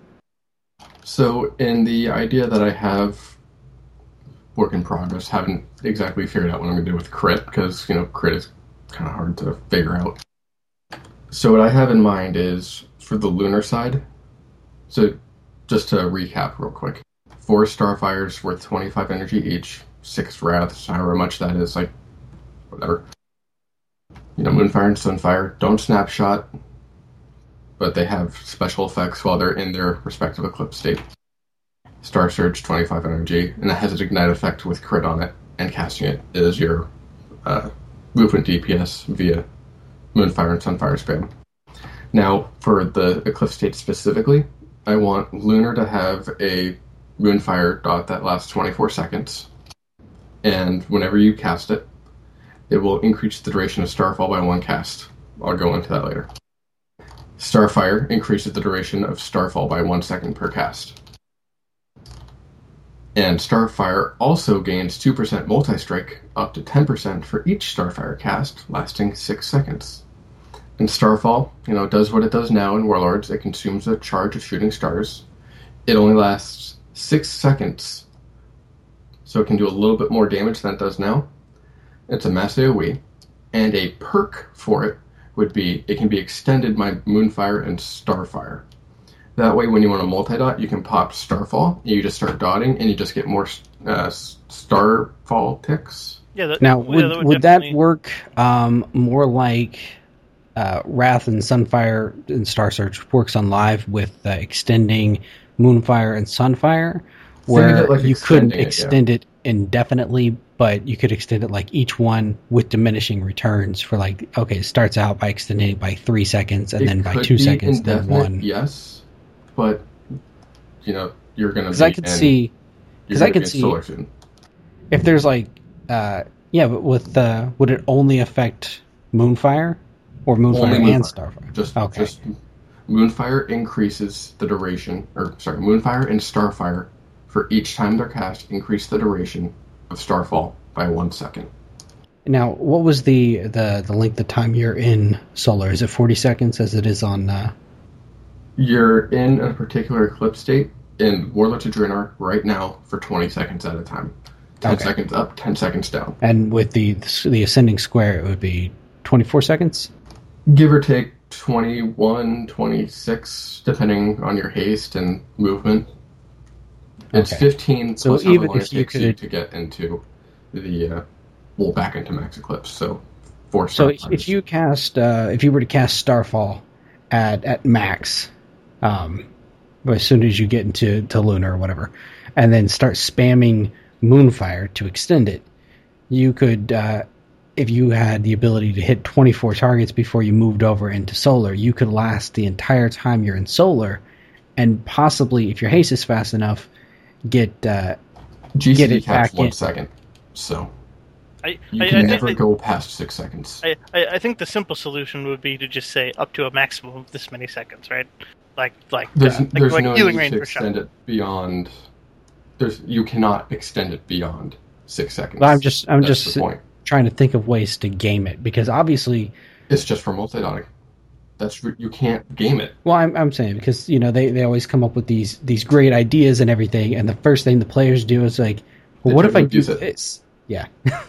So, in the idea that I have, work in progress, haven't exactly figured out what I'm going to do with crit, because, crit is kind of hard to figure out. So what I have in mind is, for the lunar side, so just to recap real quick, 4 Starfires worth 25 energy each, 6 Wraths, however much that is, like, whatever. Moonfire and Sunfire don't snapshot, but they have special effects while they're in their respective eclipse state. Star Surge, 25 energy, and it has an ignite effect with crit on it, and casting it is your movement DPS via Moonfire and Sunfire spam. Now, for the Eclipse state specifically, I want Lunar to have a Moonfire dot that lasts 24 seconds, and whenever you cast it, it will increase the duration of Starfall by 1 cast. I'll go into that later. Starfire increases the duration of Starfall by 1 second per cast. And Starfire also gains 2% multi-strike up to 10% for each Starfire cast, lasting 6 seconds. And Starfall, does what it does now in Warlords. It consumes a charge of shooting stars. It only lasts 6 seconds, so it can do a little bit more damage than it does now. It's a mass AoE, and a perk for it would be it can be extended by Moonfire and Starfire. That way, when you want to multi-dot, you can pop Starfall, and you just start dotting, and you just get more Starfall ticks. Yeah. Would that work more like Wrath and Sunfire and Star Search works on live with extending Moonfire and Sunfire, where you couldn't extend it indefinitely, but you could extend it like each one with diminishing returns for it starts out by extending it by 3 seconds and then by 2 seconds, then 1. Yes, but you're going to. Because I could see if there's but would it only affect Moonfire or Moonfire and Starfire? Just Moonfire increases the duration, Moonfire and Starfire for each time they're cast increase the duration of Starfall by 1 second. Now, what was the length of time you're in Solar? Is it 40 seconds as it is on? You're in a particular Eclipse state in Warlords of Draenor right now for 20 seconds at a time. 10 seconds up, 10 seconds down. And with the Ascending Square, it would be 24 seconds? Give or take 21, 26, depending on your haste and movement. It's 15 so plus even how long if it takes you to get into the back into Max Eclipse. So 4 So times. if you were to cast Starfall at max, as soon as you get into Lunar or whatever, and then start spamming Moonfire to extend it, you could, if you had the ability to hit 24 targets before you moved over into Solar, you could last the entire time you're in Solar, and possibly, if your haste is fast enough, get it back 1 in. second. So you I can never go past 6 seconds. I think the simple solution would be to just say up to a maximum of this many seconds, right? There's no healing need range to for shot. extend it beyond. You cannot extend it beyond 6 seconds. I'm just the point. trying to think of ways to game it, because obviously It's just for multi-dotting. You can't game it. Well, I'm saying because they always come up with these great ideas and everything, and the first thing the players do is like, well, what if I do this? Yeah,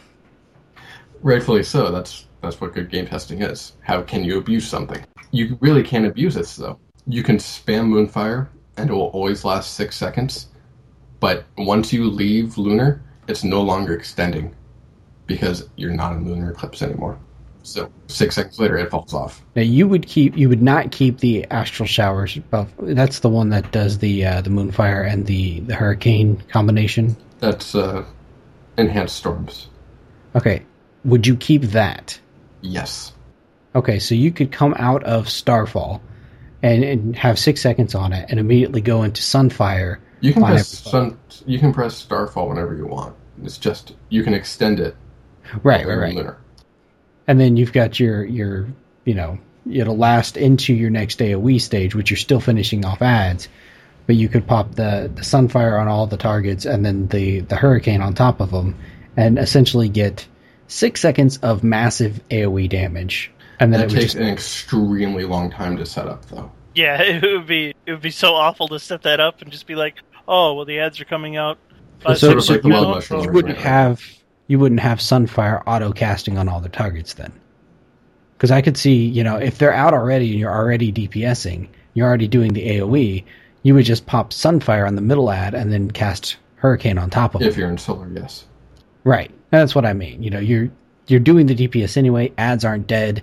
Rightfully so. That's what good game testing is. How can you abuse something? You really can't abuse this though. You can spam Moonfire, and it will always last 6 seconds. But once you leave Lunar, it's no longer extending because you're not in Lunar Eclipse anymore. So 6 seconds later, it falls off. now you would not keep the Astral Showers. That's the one that does the Moonfire and the Hurricane combination. That's Enhanced Storms. Okay, would you keep that? Yes. Okay, so you could come out of Starfall and have 6 seconds on it, and immediately go into Sunfire. You can press Starfall whenever you want. It's just you can extend it. Right. Lunar. And then you've got your it'll last into your next AoE stage, which you're still finishing off ads, but you could pop the Sunfire on all the targets and then the Hurricane on top of them, and essentially get 6 seconds of massive AoE damage. And then it takes an extremely long time to set up, though. Yeah, it would be so awful to set that up and just be like, oh, well, the ads are coming out. It's sort of like the Wild Mushroom. You wouldn't have Sunfire auto casting on all the targets then, because I could see if they're out already and you're already DPSing, you're already doing the AoE, you would just pop Sunfire on the middle ad and then cast Hurricane on top of it. If you're in Solar, yes. Right, that's what I mean. You're doing the DPS anyway. Ads aren't dead.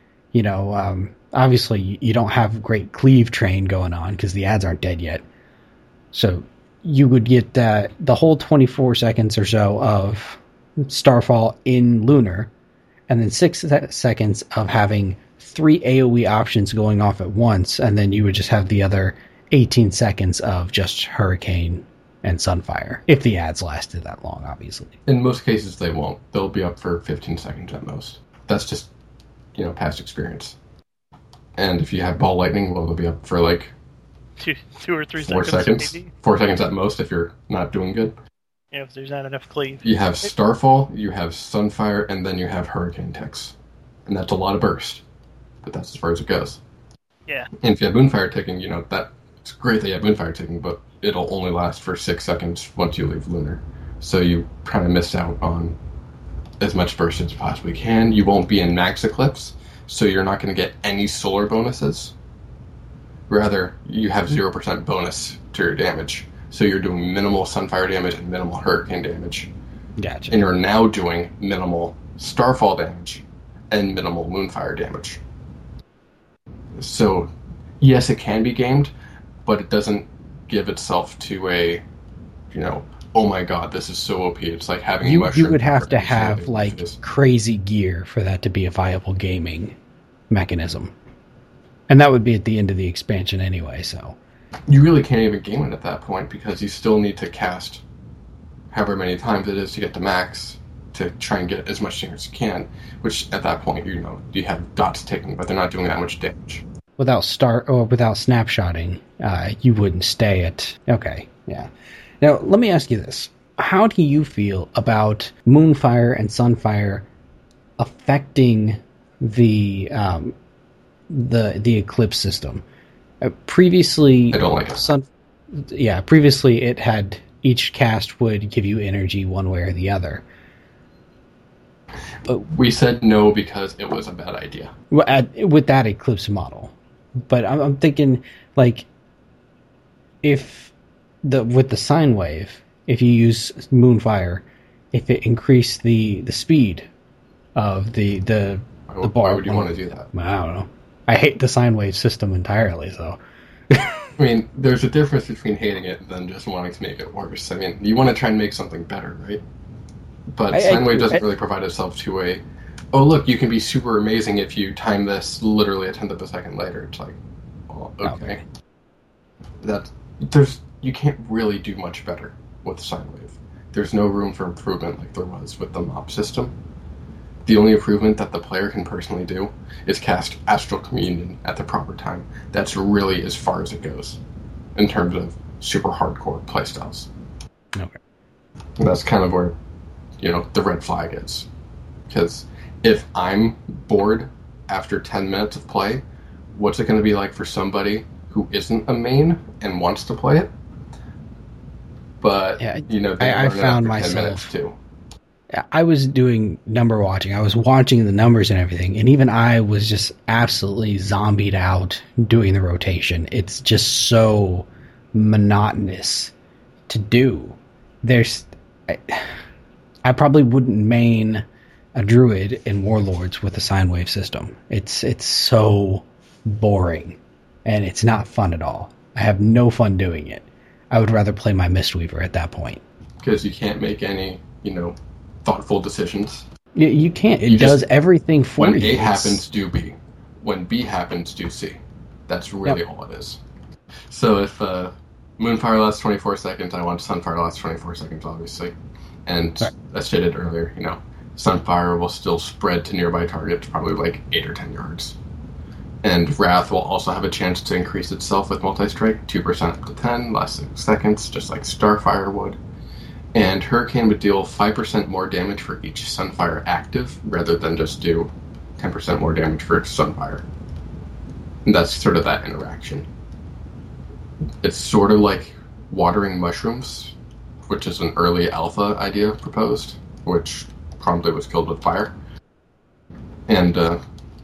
Obviously you don't have great cleave train going on because the ads aren't dead yet. So you would get the whole 24 seconds or so of Starfall in Lunar, and then 6 seconds of having 3 AoE options going off at once, and then you would just have the other 18 seconds of just Hurricane and Sunfire, if the ads lasted that long, obviously. In most cases, they won't. They'll be up for 15 seconds at most. That's just, past experience. And if you have Ball Lightning, well, they'll be up for like two or three 4 seconds. Maybe. 4 seconds at most if you're not doing good. Yeah, if there's not enough cleave. You have Starfall, you have Sunfire, and then you have Hurricane Ticks. And that's a lot of burst. But that's as far as it goes. Yeah. And if you have Moonfire ticking, it's great that you have Moonfire ticking, but it'll only last for 6 seconds once you leave Lunar. So you kind of miss out on as much burst as you possibly can. You won't be in Max Eclipse, so you're not going to get any solar bonuses. Rather, you have 0% bonus to your damage. So you're doing minimal Sunfire damage and minimal Hurricane damage. Gotcha. And you're now doing minimal Starfall damage and minimal Moonfire damage. So, yes, it can be gamed, but it doesn't give itself to a, oh my god, this is so OP. It's like having a mushroom. You would have to have, crazy gear for that to be a viable gaming mechanism. And that would be at the end of the expansion anyway, so... You really can't even game it at that point, because you still need to cast however many times it is to get to max to try and get as much damage as you can, which at that point, you have dots ticking, but they're not doing that much damage. Without snapshotting, you wouldn't stay at... Okay, yeah. Now, let me ask you this. How do you feel about Moonfire and Sunfire affecting the Eclipse system? Previously... I don't like it. Previously it had... Each cast would give you energy one way or the other. But we said no because it was a bad idea. With that Eclipse model. But I'm thinking, with the sine wave, if you use Moonfire, if it increased the speed of the bar... Why would you want to do that? I don't know. I hate the sine wave system entirely, so... I mean, there's a difference between hating it and just wanting to make it worse. I mean, you want to try and make something better, right? But sine wave doesn't really provide itself to a, oh look, you can be super amazing if you time this literally a tenth of a second later. It's like, well, okay. You can't really do much better with sine wave. There's no room for improvement like there was with the MOP system. The only improvement that the player can personally do is cast Astral Communion at the proper time. That's really as far as it goes in terms of super hardcore playstyles. Okay. And that's kind of where, the red flag is. Because if I'm bored after 10 minutes of play, what's it going to be like for somebody who isn't a main and wants to play it? But, I found myself... 10 minutes too. I was doing number watching. I was watching the numbers and everything, and even I was just absolutely zombied out doing the rotation. It's just so monotonous to do. I probably wouldn't main a druid in Warlords with a sine wave system. It's so boring, and it's not fun at all. I have no fun doing it. I would rather play my Mistweaver at that point. Because you can't make any, thoughtful decisions. You can't. It does everything for you. When A happens, do B. When B happens, do C. That's really all it is. So if Moonfire lasts 24 seconds, I want Sunfire to last 24 seconds, obviously. And as stated earlier, Sunfire will still spread to nearby targets, probably 8 or 10 yards. And Wrath will also have a chance to increase itself with Multi-Strike, 2% up to 10, last 6 seconds, just like Starfire would. And Hurricane would deal 5% more damage for each Sunfire active, rather than just do 10% more damage for Sunfire. And that's sort of that interaction. It's sort of like watering mushrooms, which is an early alpha idea proposed, which promptly was killed with fire. And, that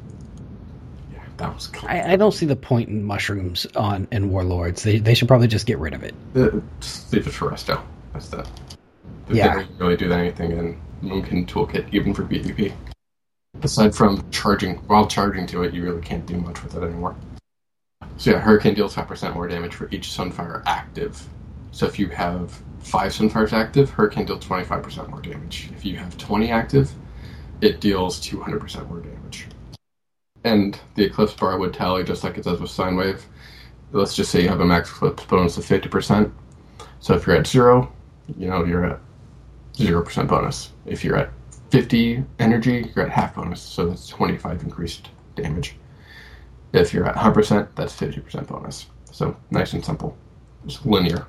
was cool. I don't see the point in mushrooms in Warlords. They should probably just get rid of it. Just leave it for Resto. That's that. They didn't really do anything in Moonkin Toolkit, even for PvP. Aside from while charging to it, you really can't do much with it anymore. So Hurricane deals 5% more damage for each Sunfire active. So if you have 5 Sunfires active, her can deal 25% more damage. If you have 20 active, it deals 200% more damage. And the Eclipse bar would tally just like it does with Sine Wave. Let's just say you have a max Eclipse bonus of 50%. So if you're at 0, you're at 0% bonus. If you're at 50 energy, you're at half bonus, so that's 25 increased damage. If you're at 100%, that's 50% bonus. So nice and simple. Just linear.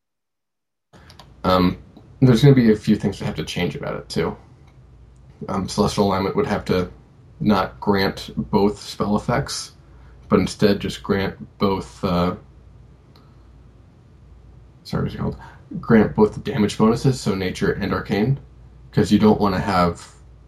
There's going to be a few things that have to change about it, too. Celestial Alignment would have to not grant both spell effects, but instead just grant both... what's it called? Grant both the damage bonuses, so Nature and Arcane, because you don't want to have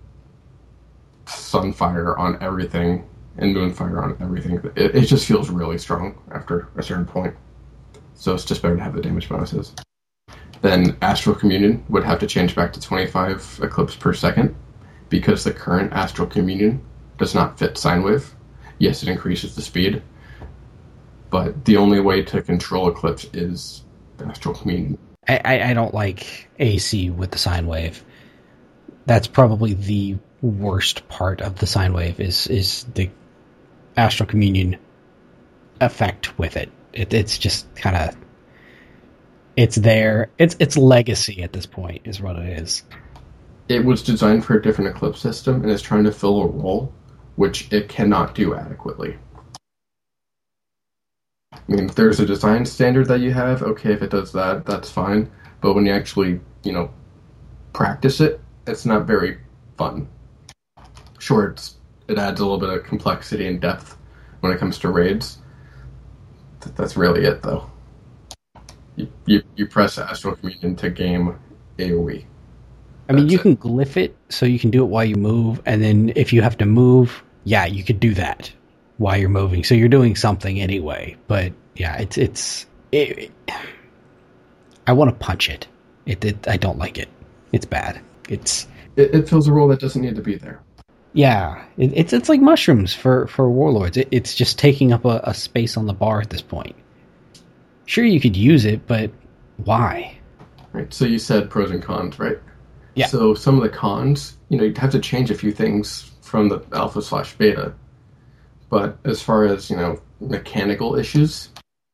Sunfire on everything and Moonfire on everything. It just feels really strong after a certain point. So it's just better to have the damage bonuses. Then Astral Communion would have to change back to 25 Eclipse per second, because the current Astral Communion does not fit Sine Wave. Yes, it increases the speed, but the only way to control Eclipse is Astral Communion. I don't like AC with the Sine Wave. That's probably the worst part of the Sine Wave is the Astral Communion effect with it. It's just kind of... It's there. It's legacy at this point, is what it is. It was designed for a different Eclipse system, and is trying to fill a role which it cannot do adequately. I mean, if there's a design standard that you have, okay, if it does that, that's fine. But when you actually, practice it, it's not very fun. Sure, it adds a little bit of complexity and depth when it comes to raids. That's really it, though. You press Astral Communion to game AoE. I mean, you can glyph it, so you can do it while you move, and then if you have to move, yeah, you could do that while you're moving. So you're doing something anyway. But yeah, I want to punch it. I don't like it. It's bad. It fills a role that doesn't need to be there. Yeah, it's like mushrooms for warlords. It's just taking up a space on the bar at this point. Sure, you could use it, but why? Right. So you said pros and cons, right? Yeah. So some of the cons, you'd have to change a few things from the alpha/beta. But as far as, mechanical issues,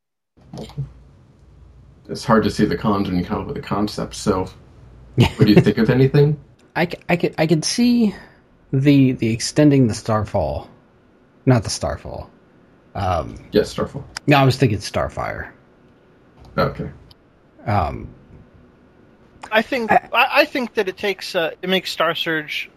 it's hard to see the cons when you come up with a concept. So, what do you think of anything? I could see the extending the Starfall, not the Starfall. Yes, Starfall. No, I was thinking Starfire. Okay. I think that it makes Star Surge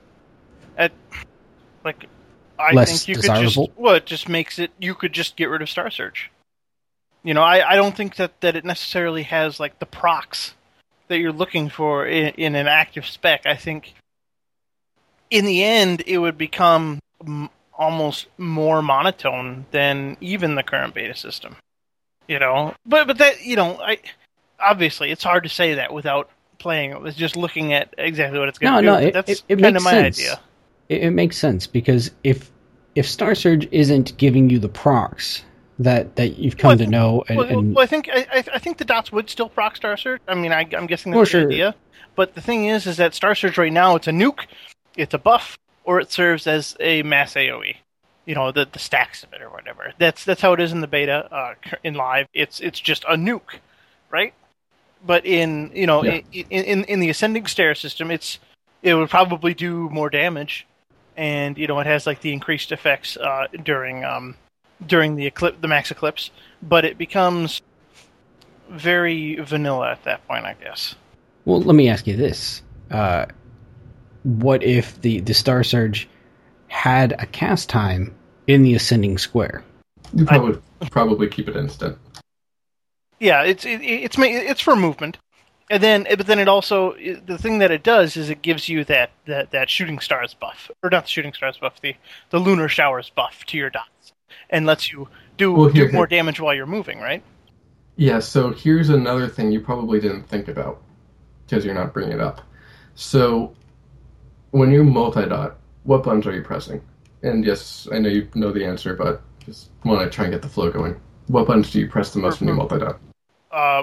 less think you desirable. It just makes it, you could just get rid of Star Surge. I don't think that it necessarily has like the procs that you're looking for in an active spec. I think in the end it would become almost more monotone than even the current beta system. But that obviously it's hard to say that without playing it. It's just looking at exactly what it's going to do. No, that's it kind makes of my sense. idea. It makes sense because if Star Surge isn't giving you the procs that you've come to know, I think the dots would still proc Star Surge. I mean, I'm guessing that's the idea. But the thing is that Star Surge right now, it's a nuke, it's a buff, or it serves as a mass AoE. The stacks of it or whatever. That's how it is in the beta. In live, it's just a nuke, right? But in the ascending stair system, it would probably do more damage, and it has like the increased effects during the max eclipse. But it becomes very vanilla at that point, I guess. Well, let me ask you this: what if the Star Surge had a cast time in the ascending square? You probably keep it instant. Yeah, it's for movement, but then it also, the thing that it does is it gives you that shooting stars buff, or not the shooting stars buff, the lunar showers buff to your dots, and lets you do more damage while you're moving, right? Yeah. So here's another thing you probably didn't think about because you're not bringing it up. So when you multi-dot, what buttons are you pressing? And yes, I know you know the answer, but just want to try and get the flow going. What buttons do you press the most when you multi-dot?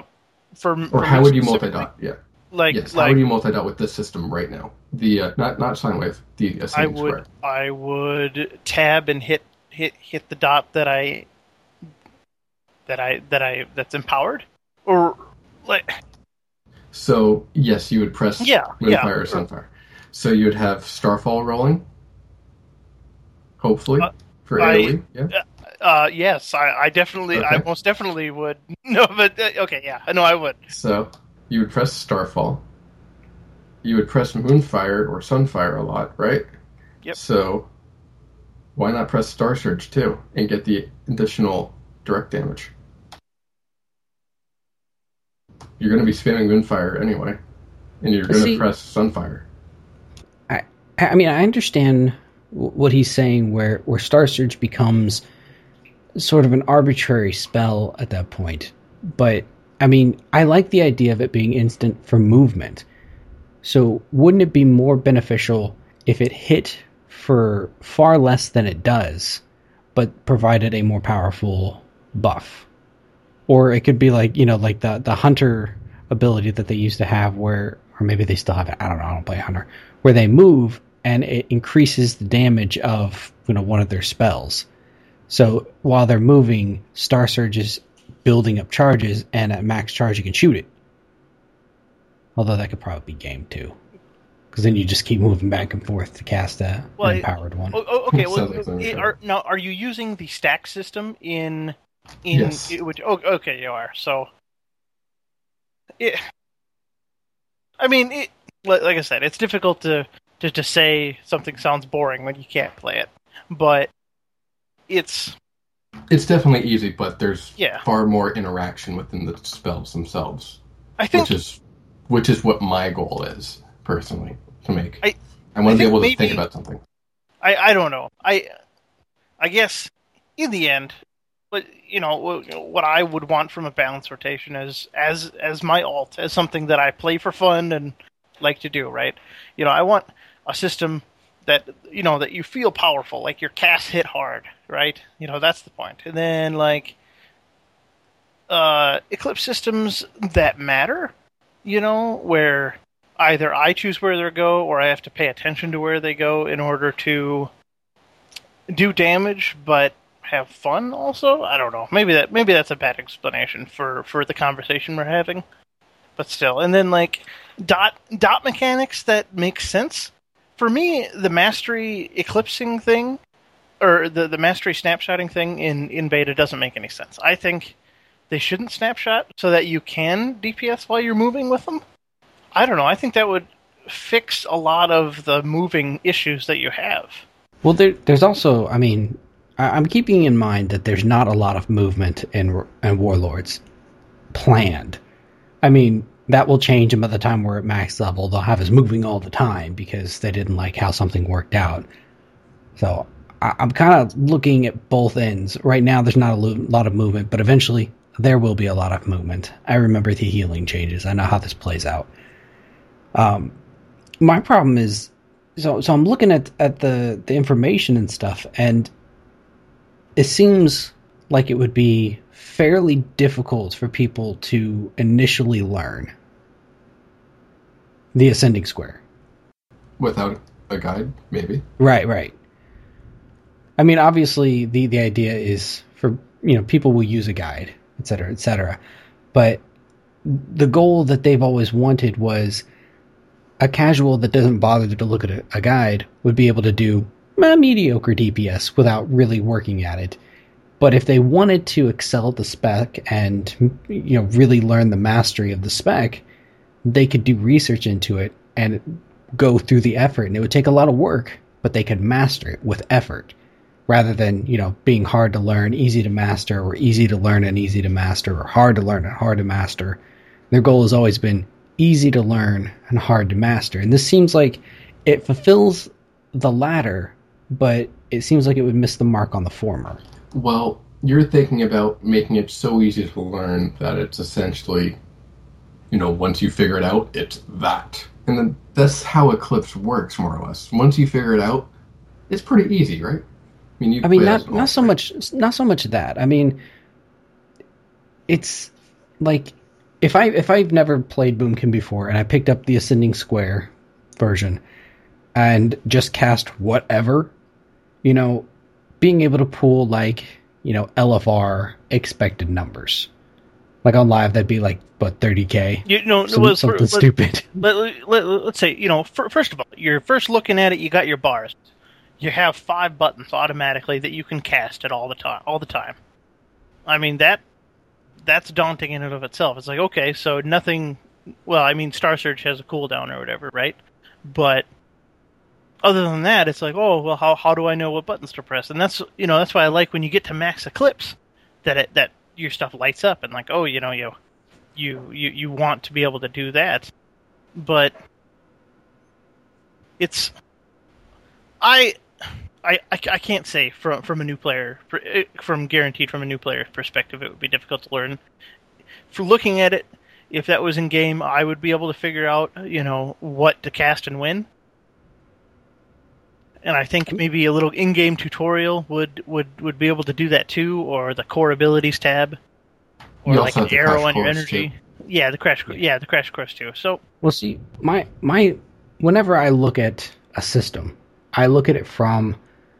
Or how would you multi-dot? Yeah. Like, Yes. like How would you multi-dot with this system right now? The not sine wave. The ascending square. I would tab and hit the dot that's empowered, or like. So yes, you would press Moonfire or Sunfire. So you would have Starfall rolling. Hopefully for AoE. Yeah. Yes, I definitely, I most definitely would. No, but okay, yeah, I know I would. So you would press Starfall. You would press Moonfire or Sunfire a lot, right? Yep. So why not press Star Surge too and get the additional direct damage? You're going to be spamming Moonfire anyway, and you're going to press Sunfire. I mean, I understand what he's saying, where Star Surge becomes sort of an arbitrary spell at that point. But, I mean, I like the idea of it being instant for movement. So wouldn't it be more beneficial if it hit for far less than it does, but provided a more powerful buff? Or it could be like, like the Hunter ability that they used to have or maybe they still have it. I don't know. I don't play Hunter. Where they move and it increases the damage of, one of their spells. So while they're moving, Star Surge is building up charges, and at max charge you can shoot it. Although that could probably be game too. Because then you just keep moving back and forth to cast an empowered one. Okay, are you using the stack system in yes. Okay, you are. So, like I said, it's difficult to say something sounds boring when you can't play it, but it's definitely easy. But there's far more interaction within the spells themselves. I think, which is what my goal is personally to make. I want to be able to think about something. I don't know. I guess in the end. But what I would want from a balance rotation is as my alt, as something that I play for fun and like to do, right? I want a system that that you feel powerful, like your casts hit hard, right? That's the point. And then Eclipse systems that matter, where either I choose where they go or I have to pay attention to where they go in order to do damage, but have fun also. I don't know. Maybe that's a bad explanation for the conversation we're having. But still. And then dot mechanics that make sense. For me, the mastery eclipsing thing or the mastery snapshotting thing in beta doesn't make any sense. I think they shouldn't snapshot so that you can DPS while you're moving with them. I don't know. I think that would fix a lot of the moving issues that you have. Well, there's also, I'm keeping in mind that there's not a lot of movement in Warlords planned. That will change by the time we're at max level. They'll have us moving all the time because they didn't like how something worked out. So I'm kind of looking at both ends. Right now there's not a lot of movement, but eventually there will be a lot of movement. I remember the healing changes. I know how this plays out. My problem is, so I'm looking at the information and stuff, and it seems like it would be fairly difficult for people to initially learn the ascending square. Without a guide, maybe? Right. Obviously, the idea is for, people will use a guide, et cetera. But the goal that they've always wanted was a casual that doesn't bother to look at a guide would be able to do mediocre DPS without really working at it. But if they wanted to excel at the spec and really learn the mastery of the spec, they could do research into it and go through the effort. And it would take a lot of work, but they could master it with effort rather than, being hard to learn, easy to master, or easy to learn and easy to master, or hard to learn and hard to master. Their goal has always been easy to learn and hard to master. And this seems like it fulfills the latter, but it seems like it would miss the mark on the former. Well, you're thinking about making it so easy to learn that it's essentially, once you figure it out, it's that. And then that's how Eclipse works, more or less. Once you figure it out, it's pretty easy, right? Not so much that. It's like if I've never played Boomkin before and I picked up the Ascending Square version and just cast whatever, being able to pull like, LFR expected numbers. Like on live, that'd be like, what, 30K? Something stupid. Let's say, first of all, you're first looking at it, you got your bars. You have 5 buttons automatically that you can cast at all the time. I mean, that's daunting in and of itself. It's like, okay, so nothing... Well, I mean, Star Surge has a cooldown or whatever, right? But other than that, it's like, oh, well, how do I know what buttons to press? And that's why I like when you get to max eclipse, that your stuff lights up and like, oh, you want to be able to do that. But it's... I can't say from a new player, from a new player perspective, it would be difficult to learn. For looking at it, if that was in game, I would be able to figure out, what to cast and when. And I think maybe a little in-game tutorial would be able to do that too, or the core abilities tab, or like an arrow on your energy. Too. Yeah, the crash course too. So, well, see, my whenever I look at a system, I look at it from,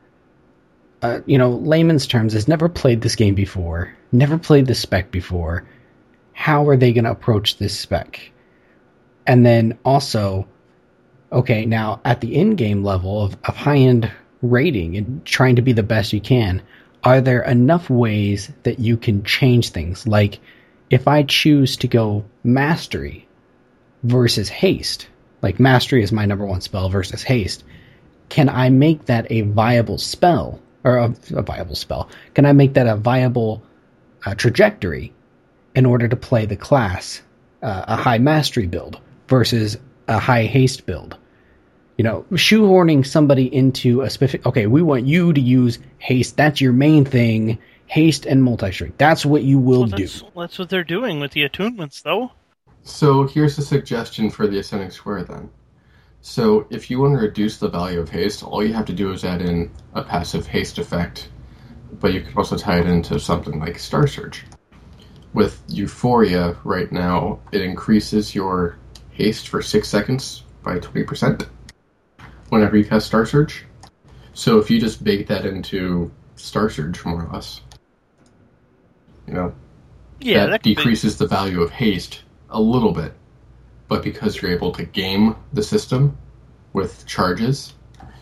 layman's terms, has never played this game before, never played this spec before. How are they going to approach this spec? And then also, okay, now at the in-game level of high-end rating and trying to be the best you can, are there enough ways that you can change things? Like, if I choose to go Mastery versus Haste, like Mastery is my number 1 spell versus Haste, can I make that a viable spell? Or a viable spell? Can I make that a viable trajectory in order to play the class, a high Mastery build versus a high Haste build? Shoehorning somebody into a specific... Okay, we want you to use Haste. That's your main thing. Haste and multi-strike. That's what you will do. That's what they're doing with the attunements, though. So here's a suggestion for the Ascending Square, then. So if you want to reduce the value of haste, all you have to do is add in a passive haste effect, but you can also tie it into something like Star Surge. With Euphoria right now, it increases your haste for 6 seconds by 20% whenever you cast Star Surge. So if you just bake that into Star Surge, more or less, that decreases the value of haste a little bit. But because you're able to game the system with charges,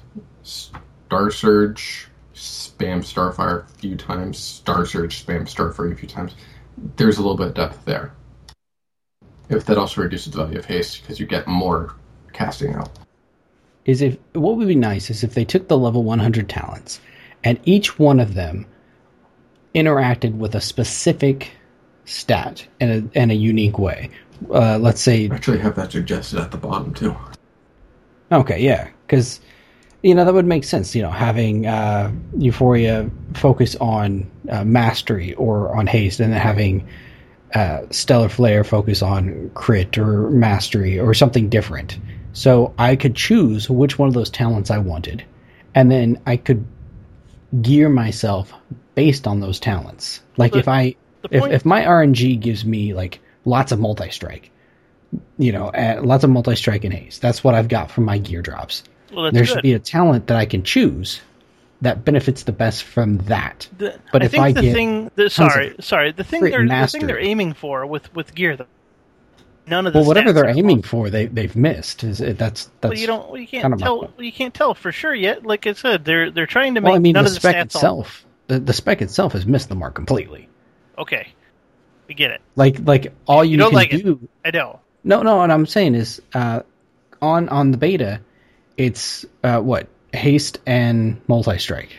Star Surge, spam Starfire a few times, Star Surge, spam Starfire a few times, there's a little bit of depth there. If that also reduces the value of haste, because you get more casting out. What would be nice is if they took the level 100 talents, and each one of them interacted with a specific stat in a unique way. Let's say... I actually have that suggested at the bottom, too. Okay, yeah, because, that would make sense, having Euphoria focus on Mastery or on Haste, and then having Stellar Flare focus on Crit or Mastery or something different. So I could choose which one of those talents I wanted, and then I could gear myself based on those talents. Like, if my RNG gives me, like, lots of multi-strike, lots of multi-strike and haste. That's what I've got from my gear drops. Well, there should be a talent that I can choose that benefits the best from that. The thing they're aiming for with gear, though, none of the whatever they're aiming for, they've missed. That's well, you can't tell. You can't tell for sure yet. Like I said, they're trying to make none of the spec stats itself. The spec itself has missed the mark completely. Okay. We get it. Like all you can do. I know. No. What I'm saying is, on the beta, it's haste and multi-strike.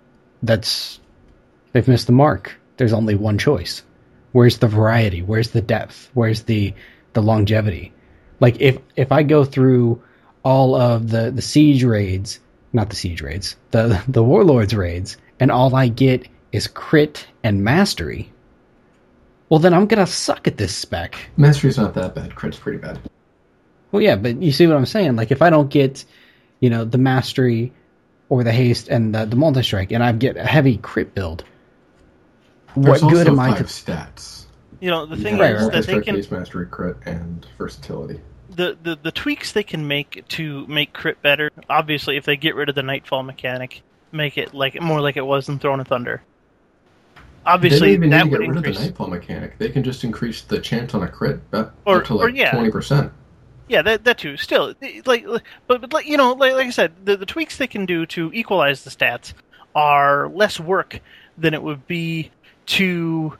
They've missed the mark. There's only one choice. Where's the variety? Where's the depth? Where's the longevity? Like if I go through all of the siege raids, not the siege raids, the warlords raids, and all I get is crit and mastery. Well, then I'm going to suck at this spec. Mastery's not that bad. Crit's pretty bad. Well, yeah, but you see what I'm saying? Like, if I don't get, the mastery or the haste and the multi-strike, and I get a heavy crit build, There's what good am I to... stats. You know, the You thing have is that they multi-strike, can base mastery, crit, and versatility. the tweaks they can make to make crit better. Obviously, if they get rid of the Nightfall mechanic, make it like more like it was in Throne of Thunder. Obviously, they don't even that need to would get rid increase. of the Nightfall mechanic. They can just increase the chance on a crit up Or- to like or, yeah. 20%. Yeah, that too. Still, but you know, like I said, the tweaks they can do to equalize the stats are less work than it would be to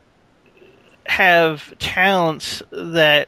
have talents that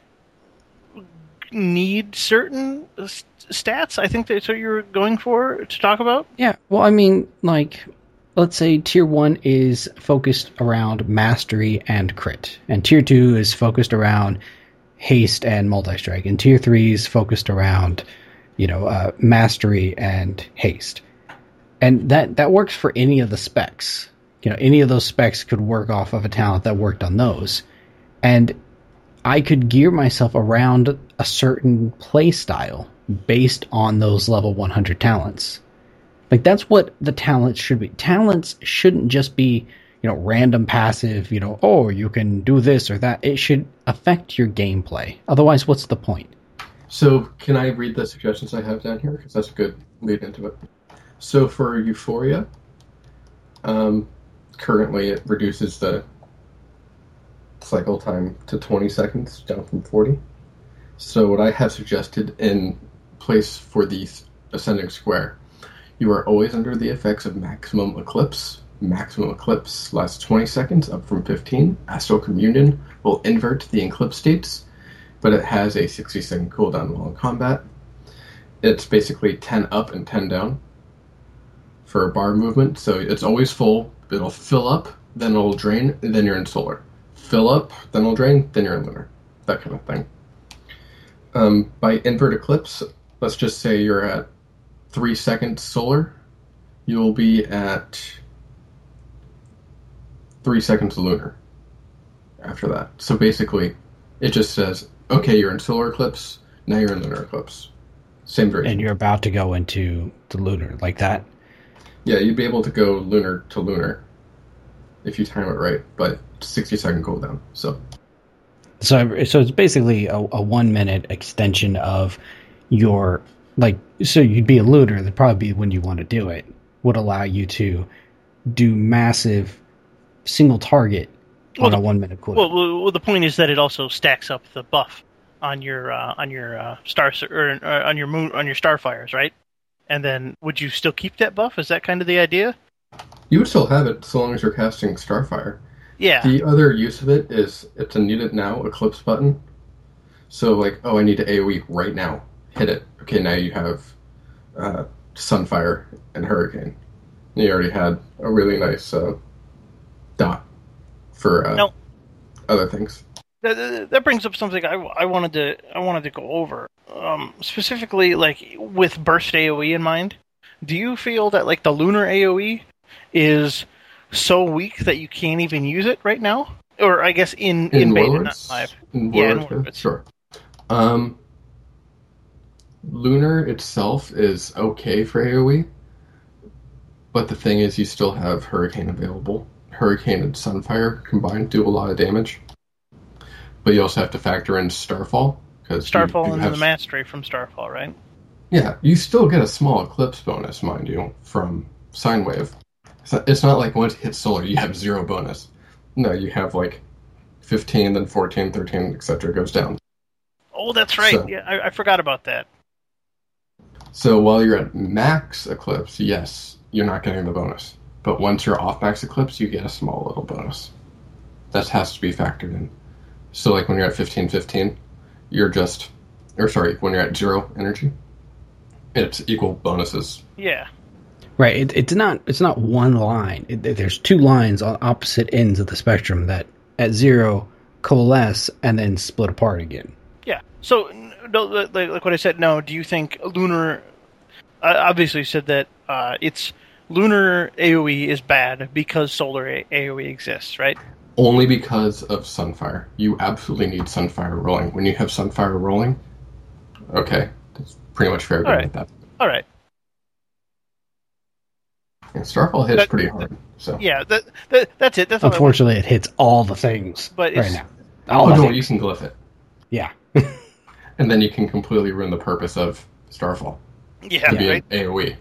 need certain stats. I think that's what you're going for to talk about. Yeah, well, I mean, like, let's say tier 1 is focused around mastery and crit, and tier 2 is focused around haste and multi-strike, and tier 3 is focused around, mastery and haste. And that works for any of the specs. Any of those specs could work off of a talent that worked on those. And I could gear myself around a certain play style based on those level 100 talents. Like, that's what the talents should be. Talents shouldn't just be, random passive, oh, you can do this or that. It should affect your gameplay. Otherwise, what's the point? So, can I read the suggestions I have down here? Because that's a good lead into it. So, for Euphoria, currently it reduces the cycle time to 20 seconds, down from 40. So, what I have suggested in place for the Ascending Square, you are always under the effects of Maximum Eclipse. Maximum Eclipse lasts 20 seconds, up from 15. Astral Communion will invert the eclipse states, but it has a 60-second cooldown while in combat. It's basically 10 up and 10 down for a bar movement, so it's always full. It'll fill up, then it'll drain, and then you're in solar. Fill up, then it'll drain, then you're in lunar. That kind of thing. By invert eclipse, let's just say you're at 3 seconds solar, you'll be at 3 seconds lunar after that. So basically, it just says, okay, you're in solar eclipse, now you're in lunar eclipse. Same duration. And you're about to go into the lunar, like that? Yeah, you'd be able to go lunar to lunar if you time it right, but 60-second cooldown. So it's basically a 1 minute extension of your, so you'd be a lunar, that'd probably be when you want to do it, would allow you to do massive single target on a 1 minute cooldown. Well, the point is that it also stacks up the buff on your star or on your moon, on your starfires, right? And then would you still keep that buff? Is that kind of the idea? you would still have it so long as you're casting Starfire. Yeah. The other use of it is it's a Need It Now Eclipse button. So, like, oh, I need to AoE right now. Hit it. Okay, now you have Sunfire and Hurricane. And you already had a really nice dot for other things. That brings up something I wanted to go over. Specifically, like, with burst AoE in mind, do you feel that, like, the lunar AoE is so weak that you can't even use it right now? Or, I guess, in beta, not live. In Warlords. Sure. Lunar itself is okay for AoE, but the thing is you still have Hurricane available. Hurricane and Sunfire combined do a lot of damage. But you also have to factor in Starfall. Starfall and the Mastery from Starfall, right? Yeah, you still get a small Eclipse bonus, mind you, from Sine Wave. It's not like once you hit Solar, you have 0 bonus. No, you have like 15, then 14, 13, etc. goes down. Oh, that's right. So, yeah, I forgot about that. So while you're at max Eclipse, yes, you're not getting the bonus. But once you're off max Eclipse, you get a small little bonus. That has to be factored in. So like when you're at 15, you're just... when you're at 0 energy, it's equal bonuses. Yeah. Right, it's not one line. There's 2 lines on opposite ends of the spectrum that at 0 coalesce and then split apart again. Yeah. So, like what I said, no, do you think lunar... obviously you said that it's lunar AoE is bad because solar AoE exists, right? Only because of Sunfire. You absolutely need Sunfire rolling. When you have Sunfire rolling, okay, that's pretty much fair game with that. All right. And Starfall hits pretty hard. So Yeah, that's it. That's all I want. Unfortunately, it hits all the things But right it's- now. All the no, things. you can glyph it, Yeah. and then you can completely ruin the purpose of Starfall. Yeah, To be right. an AOE.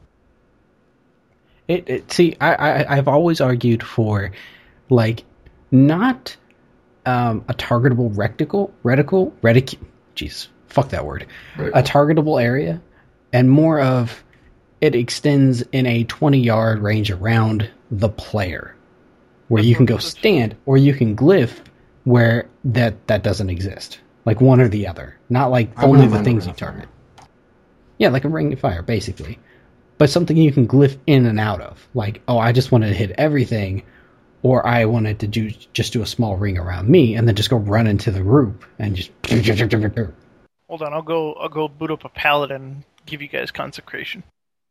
See, I've always argued for, like, not a targetable reticle. Jeez, fuck that word. Right. A targetable area, and more of it extends in a 20-yard range around the player, where you can go stand or you can glyph where that doesn't exist. Like one or the other, not like I only wouldn't the mind things a you ring of fire. target. Yeah, like a ring of fire, basically. But something you can glyph in and out of. Like, oh, I just wanted to hit everything, or I wanted to just do a small ring around me, and then just go run into the group and just. Hold on, I'll go boot up a paladin and give you guys consecration.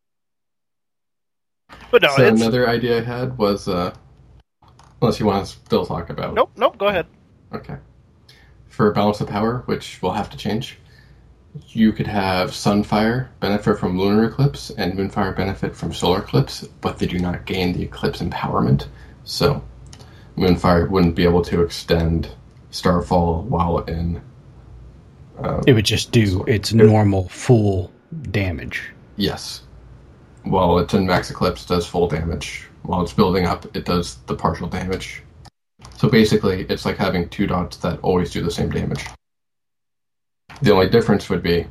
But no, So it's another idea I had was, unless you want to still talk about. nope. Go ahead. Okay. For balance of power, which we'll have to change, you could have Sunfire benefit from lunar eclipse and Moonfire benefit from solar eclipse, but they do not gain the eclipse empowerment. So Moonfire wouldn't be able to extend Starfall while in. It would just do its normal full damage. Yes. While it's in max eclipse, it does full damage. While it's building up, it does the partial damage. So basically, it's like having two dots that always do the same damage. The only difference would be,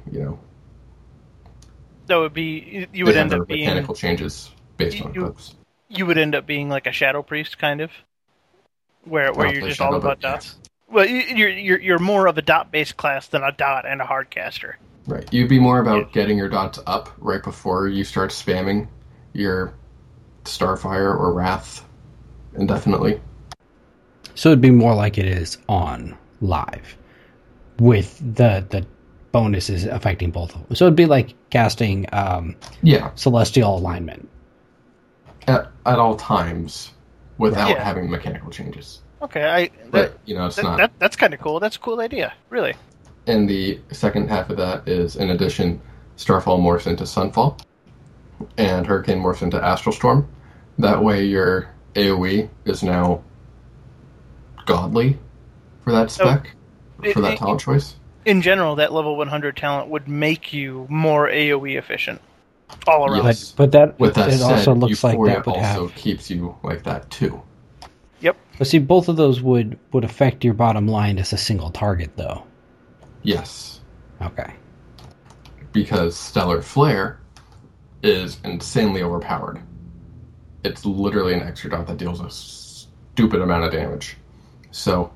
That would be you they would have end their up being mechanical changes based on you- eclipse. you would end up being like a shadow priest kind of, where Well, you're the just shadow, all about but, yeah. dots. Well, you're more of a dot based class than a dot and a hard caster. Right. You'd be more about getting your dots up right before you start spamming your Starfire or Wrath indefinitely. So it'd be more like it is on live, with the bonuses affecting both of them. So it'd be like casting Yeah. Celestial Alignment. At all times without Yeah. having mechanical changes. Okay, But, it's not. that's kind of cool. That's a cool idea, really. And the second half of that is, in addition, Starfall morphs into Sunfall, and Hurricane morphs into Astral Storm. That way your AoE is now godly for that spec, for that talent choice. In general, that level 100 talent would make you more AOE efficient all around. Yes. But that With that it said, also looks like Euphoria that would also have. keeps you like that too. Yep. But see, both of those would affect your bottom line as a single target, though. Yes, Okay. because Stellar Flare is insanely overpowered. It's literally an extra dot that deals a stupid amount of damage. So,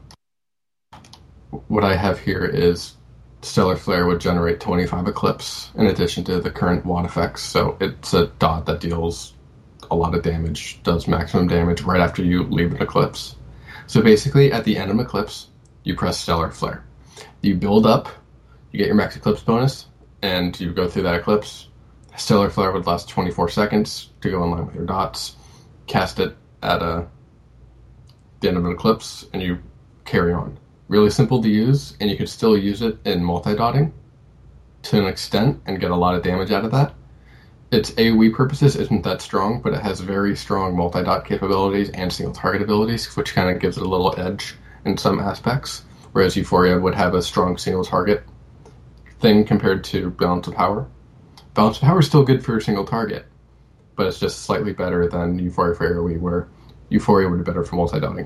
what I have here is Stellar Flare would generate 25 Eclipse in addition to the current Watt effects. So, it's a dot that deals a lot of damage, does maximum damage right after you leave an Eclipse. So, basically, at the end of an Eclipse, you press Stellar Flare. You build up, you get your max Eclipse bonus, and you go through that Eclipse. Stellar Flare would last 24 seconds to go in line with your dots. Cast it at the end of an Eclipse, and you carry on. Really simple to use, and you can still use it in multi-dotting to an extent and get a lot of damage out of that. Its AoE purposes isn't that strong, but it has very strong multi-dot capabilities and single target abilities, which kind of gives it a little edge in some aspects. Whereas Euphoria would have a strong single target thing compared to Balance of Power. Balance of Power is still good for a single target, but it's just slightly better than Euphoria for AoE, where Euphoria would be better for multi-dotting.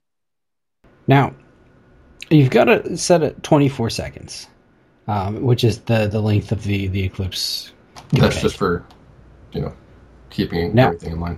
Now, you've got to set it 24 seconds, which is the length of the Eclipse. That's Okay. just for, keeping Now- everything in line.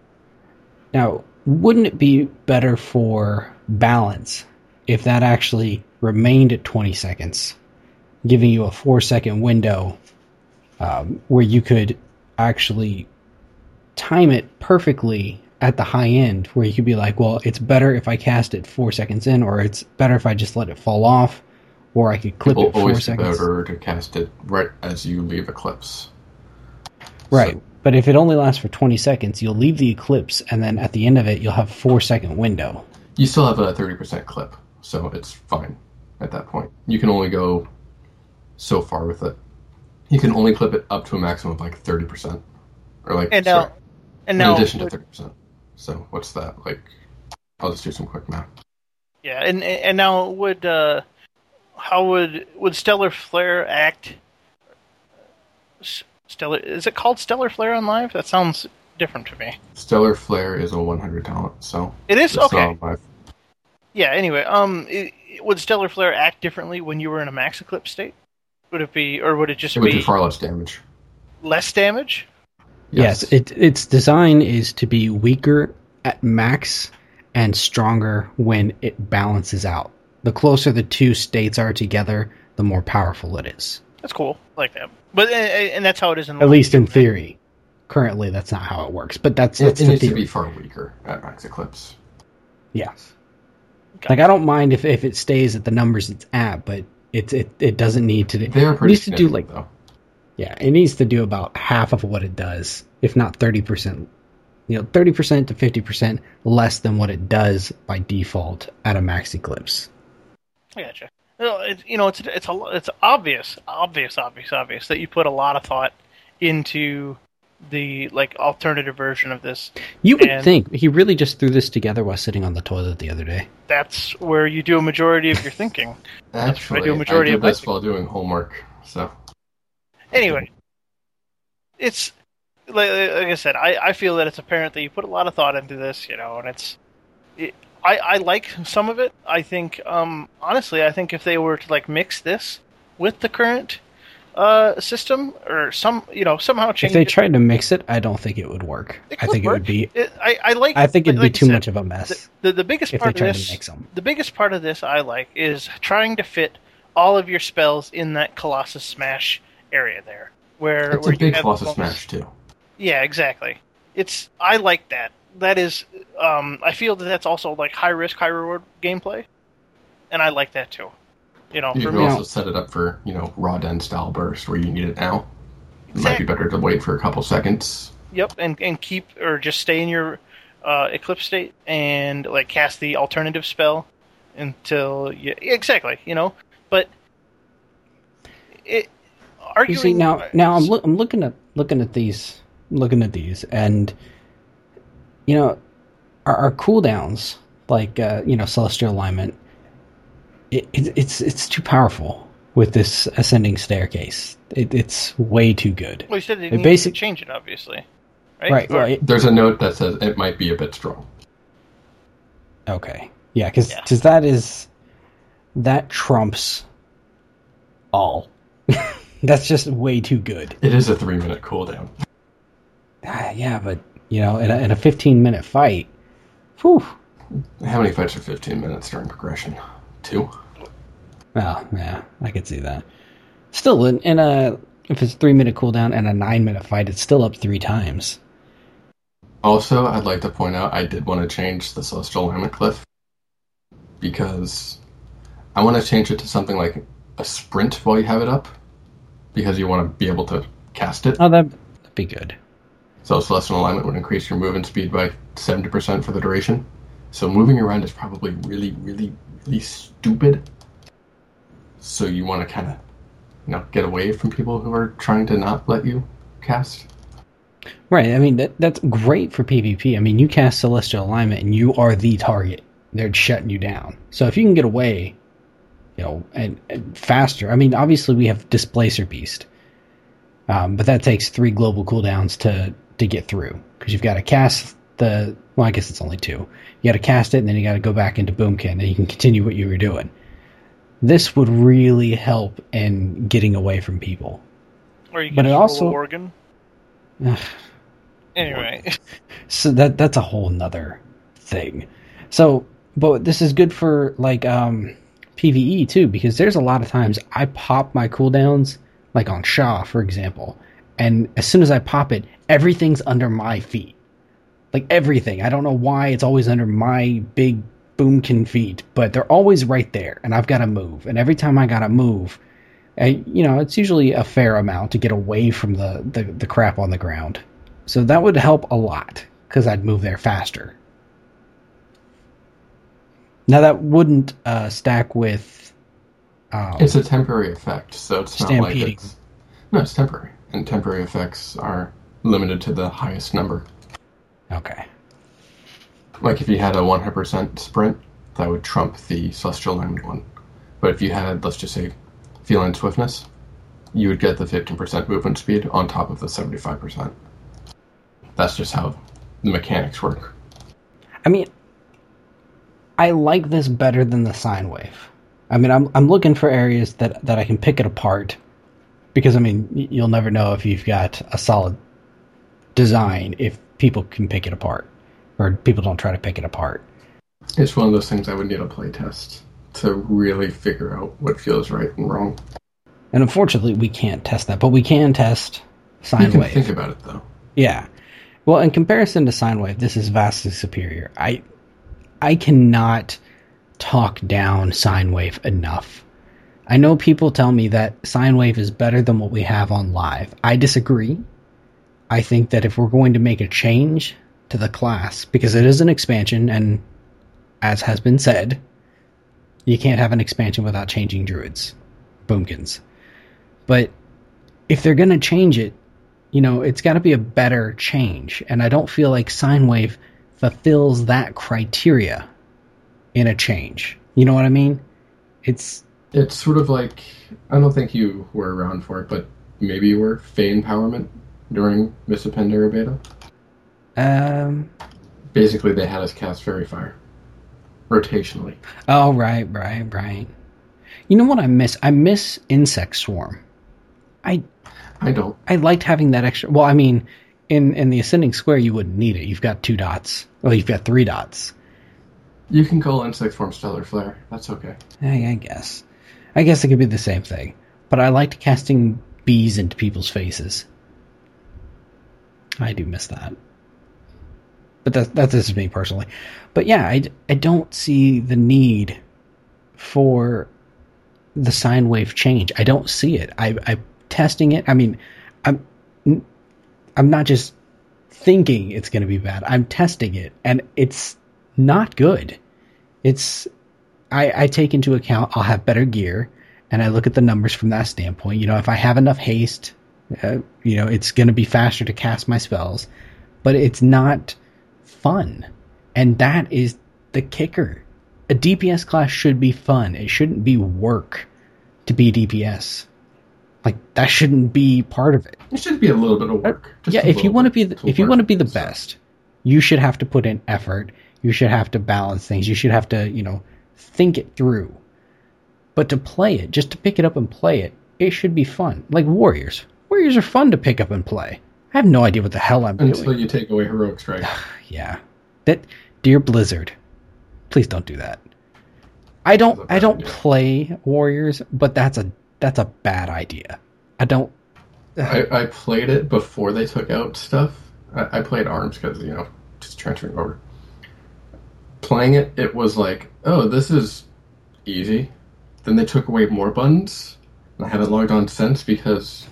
Now, wouldn't it be better for balance if that actually remained at 20 seconds, giving you a 4-second window where you could actually time it perfectly at the high end, where you could be like, well, it's better if I cast it 4 seconds in, or it's better if I just let it fall off, or I could clip It'll it 4 always be seconds. better to cast it right as you leave Eclipse. Right. So- But if it only lasts for 20 seconds, you'll leave the Eclipse, and then at the end of it, you'll have a 4-second window. You still have a 30% clip, so it's fine at that point. You can only go so far with it. You can only clip it up to a maximum of 30%. Or And now, And In now, addition to 30%. So what's that? Like, I'll just do some quick math. yeah, and now how would Stellar Flare act? Stellar, is it called Stellar Flare on Live? That sounds different to me. Stellar Flare is a 100 talent, so It is? it's Okay. not Live. Yeah, anyway, would Stellar Flare act differently when you were in a Max Eclipse state? Would it be, or would it just It would be do far less damage. less damage? Yes, its design is to be weaker at max and stronger when it balances out. The closer the two states are together, the more powerful it is. That's cool. I like that. But and that's how it is in At least in theory. Currently, that's not how it works, but that's It the needs to theory. be far weaker at Max Eclipse. Yes. Like, I don't mind if it stays at the numbers it's at, but it doesn't need to. They are It pretty needs to do significant, like though. Yeah, it needs to do about half of what it does, if not 30%. 30% to 50% less than what it does by default at a Max Eclipse. I gotcha. Well, it's obvious that you put a lot of thought into the alternative version of this. You would And- think he really just threw this together while sitting on the toilet the other day. That's where you do a majority of your thinking. Actually, I do a majority I of did my this while doing homework, so... Anyway, it's like I said. I feel that it's apparent that you put a lot of thought into this, and I like some of it. I think, honestly, I think if they were to mix this with the current system, or somehow change If they it, tried to mix it, I don't think it would work. it I could think work. it would be. I think it'd be like too I said, much of a mess The biggest if they part of tried this, to mix them. the biggest part of this I like is trying to fit all of your spells in that Colossus Smash area there, where It's where a big you have Colossus almost- Smash, too. Yeah, exactly. I like that. That is, I feel that that's also high risk, high reward gameplay, and I like that too. You For can me, also set it up for, raw den style burst where you need it now. It might be Exactly. better to wait for a couple seconds. Yep, and keep or just stay in your Eclipse state and cast the alternative spell until exactly. But it arguing You see, now I'm looking at these, and our cooldowns, Celestial Alignment, it's too powerful with this ascending staircase. It's way too good. Well, you said they It didn't basic- change it, obviously, right? Right. Or- Well, There's a note that says it might be a bit strong. okay. Yeah, because Yeah. that trumps all. That's just way too good. It is a 3-minute cooldown. Yeah, but in a 15-minute fight, whew. How many fights are 15 minutes during progression? 2? Well, yeah, I could see that. Still, if it's a 3-minute cooldown and a 9-minute fight, it's still up 3 times. Also, I'd like to point out I did want to change the Celestial Alignment Cliff because I want to change it to something like a sprint while you have it up because you want to be able to cast it. Oh, that'd be good. So Celestial Alignment would increase your movement speed by 70% for the duration. So moving around is probably really, really, really stupid. So you want to kind of, get away from people who are trying to not let you cast. Right, I mean, that's great for PvP. I mean, you cast Celestial Alignment and you are the target. They're shutting you down. So if you can get away, and faster. I mean, obviously we have Displacer Beast. But that takes 3 global cooldowns to get through. Because you've got to cast I guess it's only 2. You got to cast it, and then you got to go back into Boomkin, and you can continue what you were doing. This would really help in getting away from people. Or you But can it just also- roll Oregon. Anyway, So that's a whole nother thing. So, but this is good for PvE too, because there's a lot of times I pop my cooldowns, like on Shaw, for example, and as soon as I pop it, everything's under my feet. Like everything. I don't know why it's always under my big Boomkin feet, but they're always right there, and I've got to move. And every time I got to move, it's usually a fair amount to get away from the crap on the ground. So that would help a lot, because I'd move there faster. Now that wouldn't stack with... It's a temporary effect, so it's not like Stampeding. it's... No, it's temporary. And temporary effects are limited to the highest number. Okay. Like if you had a 100% sprint, that would trump the Celestial Learning one. But if you had, let's just say, Feline Swiftness, you would get the 15% movement speed on top of the 75%. That's just how the mechanics work. I mean, I like this better than the sine wave. I mean, I'm looking for areas that I can pick it apart, because I mean, you'll never know if you've got a solid design if people can pick it apart, or people don't try to pick it apart. It's one of those things I would need a play test to really figure out what feels right and wrong. And unfortunately, we can't test that, but we can test sine You can wave. think about it though. Yeah. Well, in comparison to sine wave, this is vastly superior. I cannot talk down sine wave enough. I know people tell me that sine wave is better than what we have on live. I disagree. I think that if we're going to make a change to the class, because it is an expansion, and as has been said, you can't have an expansion without changing druids. Boomkins. But if they're going to change it, you know, it's got to be a better change. And I don't feel like sine wave fulfills that criteria in a change. You know what I mean? It's sort of like, I don't think you were around for it, but maybe you were, Fey Empowerment during Mists of Pandaria beta. Basically, they had us cast Fairy Fire rotationally. Oh, right. You know what I miss? I miss Insect Swarm. I don't. I liked having that extra. Well, I mean, in the Ascending Square, you wouldn't need it. You've got 2 dots. Well, you've got 3 dots. You can call Insect Swarm Stellar Flare. That's okay. I guess. I guess it could be the same thing. But I liked casting bees into people's faces. I do miss that. But that's just me personally. But yeah, I don't see the need for the sine wave change. I don't see it. I'm testing it. I mean, I'm not just thinking it's going to be bad. I'm testing it, and it's not good. I take into account I'll have better gear, and I look at the numbers from that standpoint. You know, if I have enough haste, you know, it's going to be faster to cast my spells, but it's not fun. And that is the kicker. A DPS class should be fun. It shouldn't be work to be DPS. Like, that shouldn't be part of it. It should be a little bit of work. Yeah, if you want to be the best, you should have to put in effort. You should have to balance things. You should have to, you know, think it through. But to play it, just to pick it up and play it, it should be fun. Like Warriors. Warriors are fun to pick up and play. I have no idea what the hell I'm doing. Until you take away Heroic Strike. Yeah. Dear Blizzard, please don't do that. I don't play Warriors, but that's a bad idea. I played it before they took out stuff. I played Arms because, you know, just transferring over. Playing it, it was like, oh, this is easy. Then they took away more buttons. And I haven't logged on since because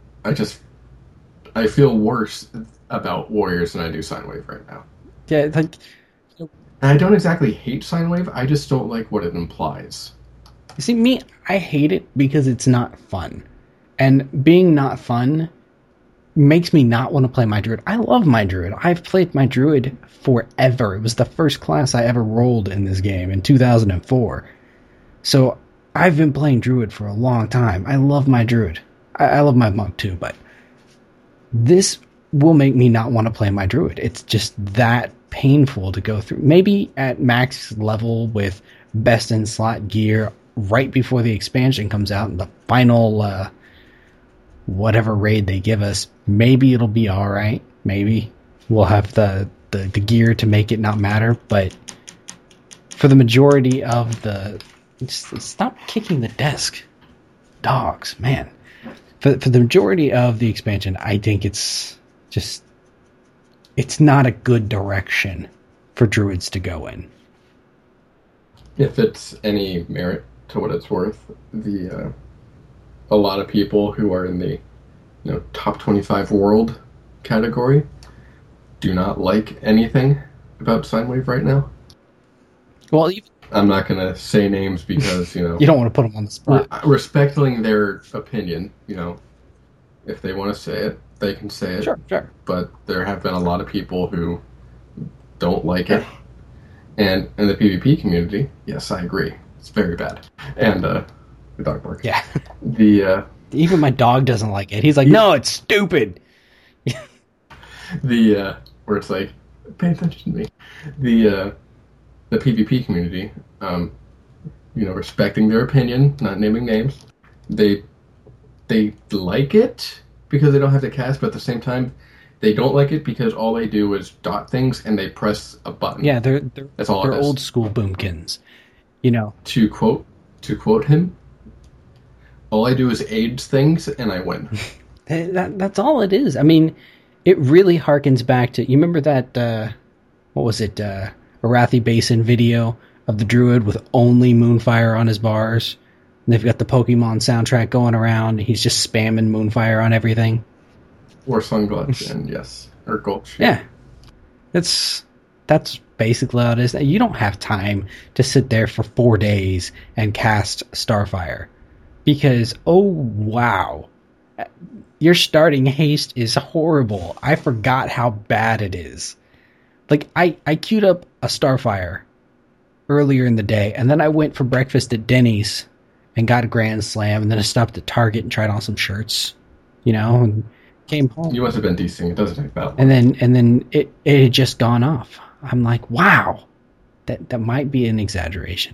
I feel worse about Warriors than I do Sine Wave right now. Yeah, like, and I don't exactly hate Sine Wave, I just don't like what it implies. you see, me, I hate it because it's not fun. And being not fun makes me not want to play my Druid. I love my Druid. I've played my Druid forever. It was the first class I ever rolled in this game in 2004. So I've been playing Druid for a long time. I love my Druid. I love my Monk too, but this will make me not want to play my Druid. It's just that painful to go through. Maybe at max level with best in slot gear right before the expansion comes out and the final whatever raid they give us, maybe it'll be alright. Maybe we'll have the gear to make it not matter, but for the majority of the... Stop kicking the desk. Dogs, man. For the majority of the expansion, I think it's not a good direction for Druids to go in. If it's any merit to what it's worth, a lot of people who are in the top 25 world category do not like anything about Sine Wave right now. Well, I'm not going to say names because, you don't want to put them on the spot. Respecting their opinion, if they want to say it, they can say it. Sure. But there have been a lot of people who don't like it. And in the PvP community, yes, I agree. It's very bad. And the dog barks. Yeah. The Even my dog doesn't like it. He's like, no, it's stupid. where it's like, pay attention to me. The PvP community, respecting their opinion, not naming names, they like it because they don't have to cast, but at the same time, they don't like it because all they do is dot things and they press a button. Yeah, they're That's all it is. old school boomkins. You know. To quote him, all I do is age things and I win. That's all it is. I mean, it really harkens back to, you remember that, what was it, Arathi Basin video of the druid with only Moonfire on his bars? And they've got the Pokemon soundtrack going around. He's just spamming Moonfire on everything. Or Sungulch, and yes, or Gulch. Yeah. That's basically how it is. You don't have time to sit there for 4 days and cast Starfire. Because, oh wow, your starting haste is horrible. I forgot how bad it is. Like, I queued up a Starfire earlier in the day, and then I went for breakfast at Denny's and got a Grand Slam, and then I stopped at Target and tried on some shirts, and came home. You must have been decent. It doesn't take that long. And then it had just gone off. I'm like, wow, that might be an exaggeration.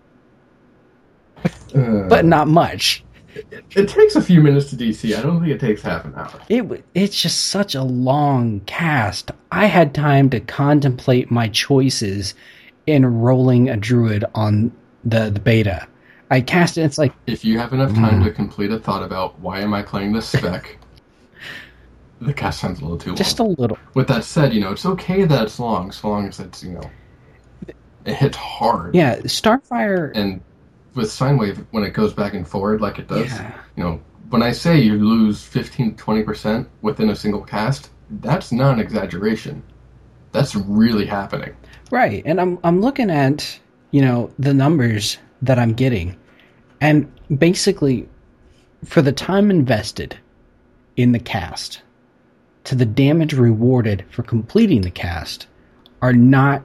But not much. It takes a few minutes to DC. I don't think it takes half an hour. It's just such a long cast. I had time to contemplate my choices in rolling a druid on the beta. I cast it, it's like... If you have enough time to complete a thought about why am I playing this spec, the cast time's a little too long. Just a little. With that said, it's okay that it's long, so long as it's, it hits hard. Yeah, Starfire... And with Sine Wave, when it goes back and forward like it does, when I say you lose 15 to 20% within a single cast, that's not an exaggeration. That's really happening. Right, and I'm looking at, the numbers that I'm getting, and basically, for the time invested in the cast, to the damage rewarded for completing the cast, are not...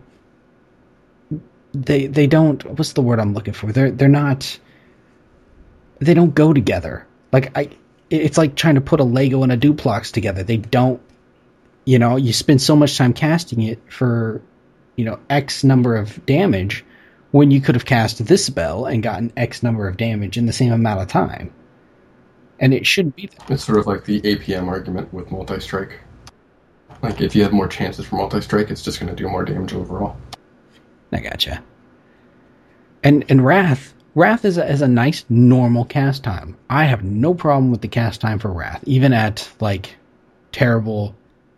They don't... What's the word I'm looking for? They're not... They don't go together. It's like trying to put a Lego and a duplex together. They don't... you spend so much time casting it for, X number of damage, when you could have cast this spell and gotten X number of damage in the same amount of time. And it shouldn't be that. It's sort of like the APM argument with multi-strike. Like, if you have more chances for multi-strike, it's just going to do more damage overall. I gotcha. And Wrath is a nice normal cast time. I have no problem with the cast time for Wrath, even at terrible.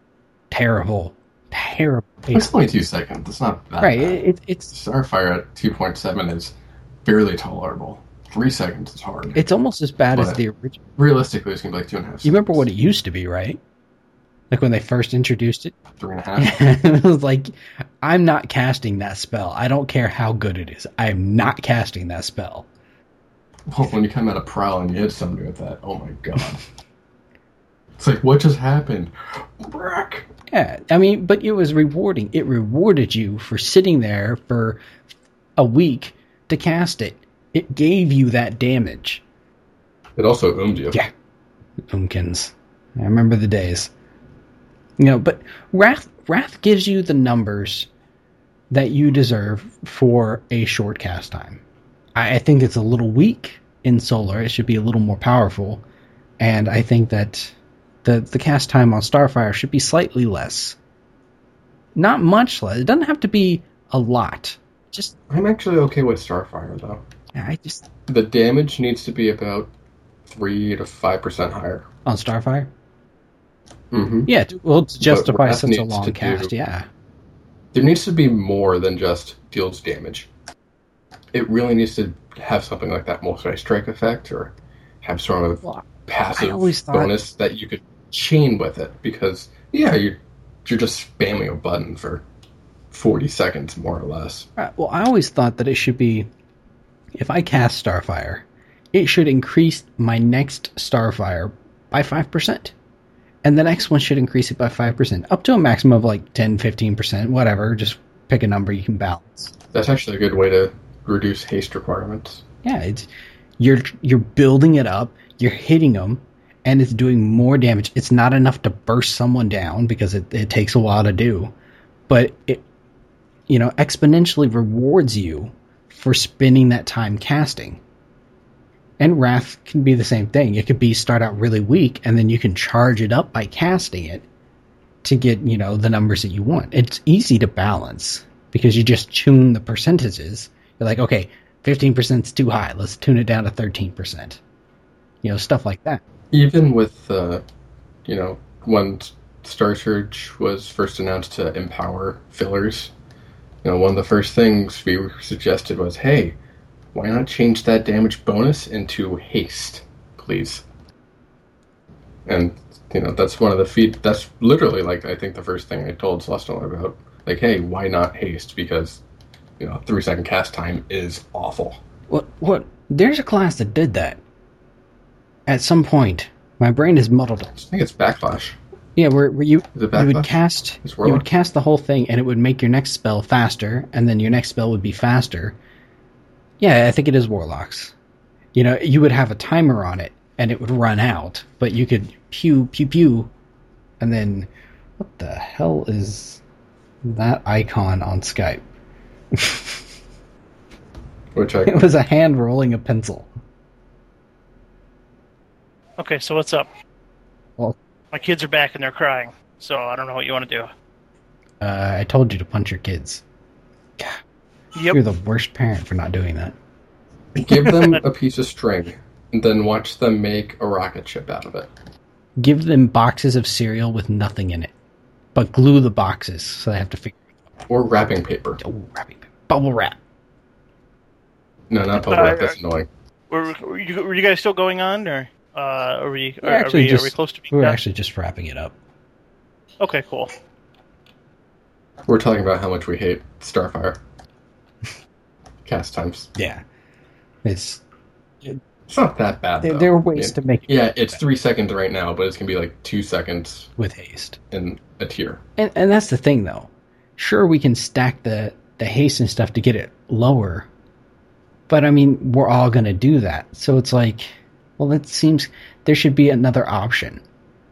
It's only 2 seconds. It's not that right. bad. It's Starfire at 2.7 is barely tolerable. 3 seconds is hard. It's almost as bad as the original. Realistically, it's gonna be like 2.5 seconds. You remember what it used to be, right? Like when they first introduced it? 3.5? It was like, I'm not casting that spell. I don't care how good it is. I am not casting that spell. Well, when you come out of Prowl and you hit somebody with that, oh my god. It's like, what just happened? Brack! Yeah, I mean, but it was rewarding. It rewarded you for sitting there for a week to cast it. It gave you that damage. It also oomed you. Yeah. Oomkins. I remember the days. But Wrath gives you the numbers that you deserve for a short cast time. I think it's a little weak in Solar. It should be a little more powerful. And I think that the cast time on Starfire should be slightly less. Not much less. It doesn't have to be a lot. Just I'm actually okay with Starfire, though. The damage needs to be about 3 to 5% higher. On Starfire? Mm-hmm. Yeah, well, to justify such a long cast, yeah. There needs to be more than just deals damage. It really needs to have something like that multi-strike effect, or have sort of passive bonus that you could chain with it, because, yeah, you're just spamming a button for 40 seconds, more or less. Well, I always thought that it should be, if I cast Starfire, it should increase my next Starfire by 5%. and the next one should increase it by 5%, up to a maximum of like 10, 15%, whatever. Just pick a number you can balance. That's actually a good way to reduce haste requirements. Yeah, it's you're building it up, you're hitting them, and it's doing more damage. It's not enough to burst someone down because it takes a while to do, but it exponentially rewards you for spending that time casting. And Wrath can be the same thing. It could be start out really weak, and then you can charge it up by casting it to get, the numbers that you want. It's easy to balance because you just tune the percentages. You're like, okay, 15% is too high. Let's tune it down to 13%. Stuff like that. Even with, when Star Surge was first announced to empower fillers, one of the first things we suggested was, hey, why not change that damage bonus into haste, please? And, that's one of the that's literally, I think the first thing I told Celestial about. Hey, why not haste? Because, 3-second cast time is awful. What? There's a class that did that. At some point, my brain is muddled. I think it's Backlash. Yeah, where you would cast the whole thing, and it would make your next spell faster, and then your next spell would be faster. Yeah, I think it is Warlocks. You would have a timer on it, and it would run out, but you could pew, pew, pew, and then... What the hell is that icon on Skype? Which icon? It was a hand rolling a pencil. Okay, so what's up? Well, my kids are back and they're crying, so I don't know what you want to do. I told you to punch your kids. Yep. You're the worst parent for not doing that. Give them a piece of string, and then watch them make a rocket ship out of it. Give them boxes of cereal with nothing in it, but glue the boxes so they have to figure it out. Or wrapping paper. Oh, wrapping paper. Bubble wrap. No, not bubble wrap. That's annoying. Were you guys still going on, or are we close to being We're done? actually just wrapping it up. Okay, cool. We're talking about how much we hate Starfire. Cast times. Yeah. It's not that bad, though. There are ways to make it. Yeah, it's 3 seconds right now, but it's going to be 2 seconds. With haste. In a tier. And that's the thing, though. Sure, we can stack the haste and stuff to get it lower. But, we're all going to do that. So it's it seems there should be another option.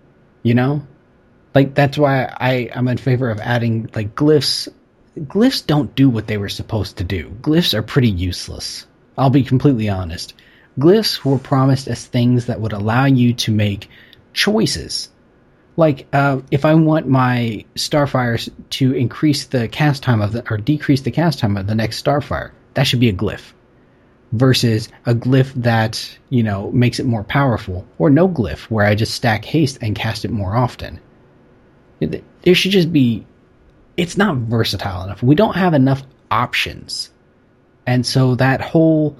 That's why I'm in favor of adding, glyphs. Glyphs don't do what they were supposed to do. Glyphs are pretty useless. I'll be completely honest. Glyphs were promised as things that would allow you to make choices. If I want my Starfires to increase the cast time or decrease the cast time of the next Starfire, that should be a glyph. Versus a glyph that, makes it more powerful. Or no glyph, where I just stack haste and cast it more often. There should just be... It's not versatile enough. We don't have enough options. And so that whole,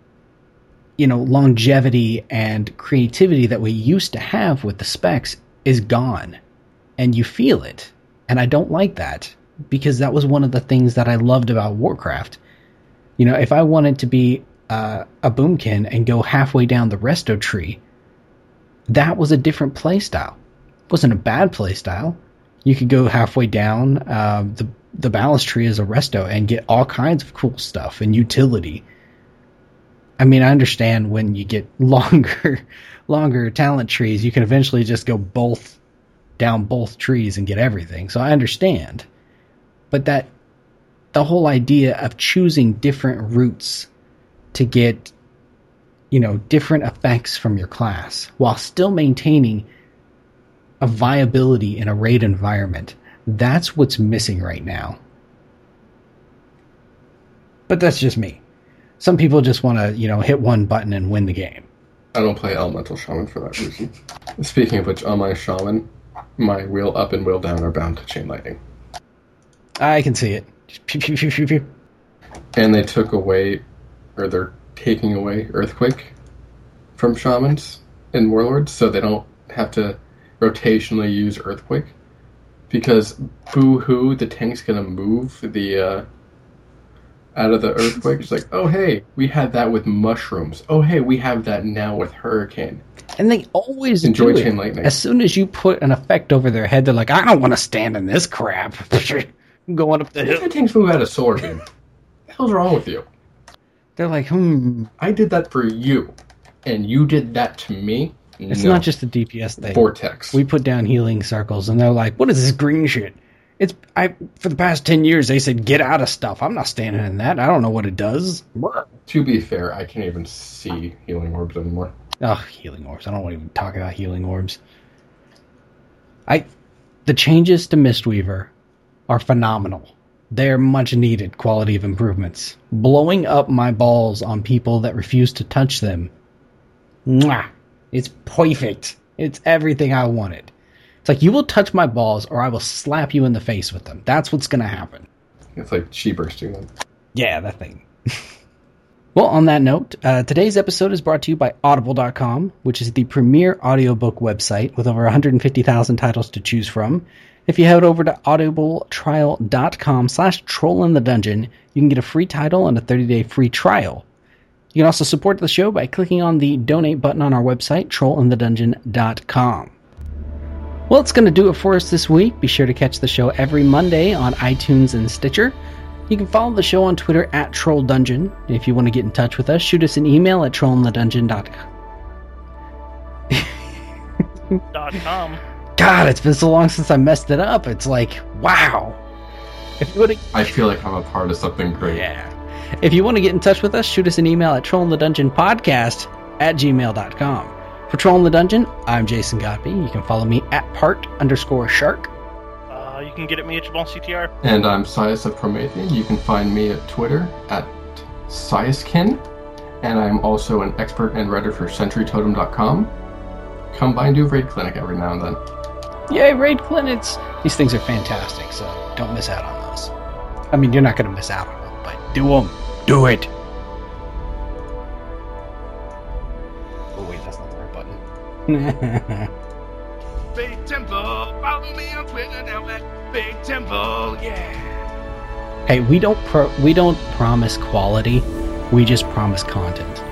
longevity and creativity that we used to have with the specs is gone. And you feel it. And I don't like that. Because that was one of the things that I loved about Warcraft. If I wanted to be a boomkin and go halfway down the resto tree, that was a different playstyle. It wasn't a bad playstyle. You could go halfway down the ballast tree as a resto and get all kinds of cool stuff and utility. I understand when you get longer talent trees, you can eventually just go down both trees and get everything. So I understand. But the whole idea of choosing different routes to get, different effects from your class while still maintaining a viability in a raid environment, that's what's missing right now. But that's just me. Some people just want to, hit one button and win the game. I don't play Elemental Shaman for that reason. Speaking of which, on my Shaman, my wheel up and wheel down are bound to Chain Lightning. I can see it. Pew, pew, pew, pew, pew. And they took away, or they're taking away Earthquake from Shamans and Warlords, so they don't have to rotationally use Earthquake. Because boo-hoo, the tank's gonna move the out of the earthquake. It's like, oh, hey, we had that with mushrooms. Oh, hey, we have that now with hurricane. And they always Enjoy do chain it. lightning. As soon as you put an effect over their head, they're like, I don't want to stand in this crap. I'm going up the hill. That thing's move out of solar beam. What the hell's wrong with you? They're like, I did that for you, and you did that to me. It's No. not just a DPS thing. Vortex. We put down healing circles, and they're like, what is this green shit? For the past 10 years, they said, get out of stuff. I'm not standing in that. I don't know what it does. To be fair, I can't even see healing orbs anymore. Oh, healing orbs. I don't want to even talk about healing orbs. The changes to Mistweaver are phenomenal. They're much needed quality of improvements. Blowing up my balls on people that refuse to touch them. Mwah! It's perfect. It's everything I wanted. It's like, you will touch my balls or I will slap you in the face with them. That's what's going to happen. It's like she bursting them. Yeah, that thing. Well, on that note, today's episode is brought to you by Audible.com, which is the premier audiobook website with over 150,000 titles to choose from. If you head over to audibletrial.com/trollinthedungeon, you can get a free title and a 30-day free trial. You can also support the show by clicking on the donate button on our website, trollinthedungeon.com. Well, it's going to do it for us this week. Be sure to catch the show every Monday on iTunes and Stitcher. You can follow the show on Twitter at TrollDungeon. If you want to get in touch with us, shoot us an email at .com. God, it's been so long since I messed it up. It's like, wow. If you want to, I feel like I'm a part of something great. yeah. If you want to get in touch with us, shoot us an email at trollingthedungeonpodcast@gmail.com. For Trolling the Dungeon, I'm Jason Godby. You can follow me at part_shark. You can get at me at Jabal CTR. And I'm Sias of Promethean. You can find me at Twitter at Siaskin. And I'm also an expert and writer for SentryTotem.com. Come by and do Raid Clinic every now and then. Yay, raid clinics! These things are fantastic, so don't miss out on those. I mean, you're not going to miss out on them, but do them. Do it! Oh wait, that's not the right button. Big Temple, follow me on Twitter now at Big Temple, yeah. Hey, we don't promise quality, we just promise content.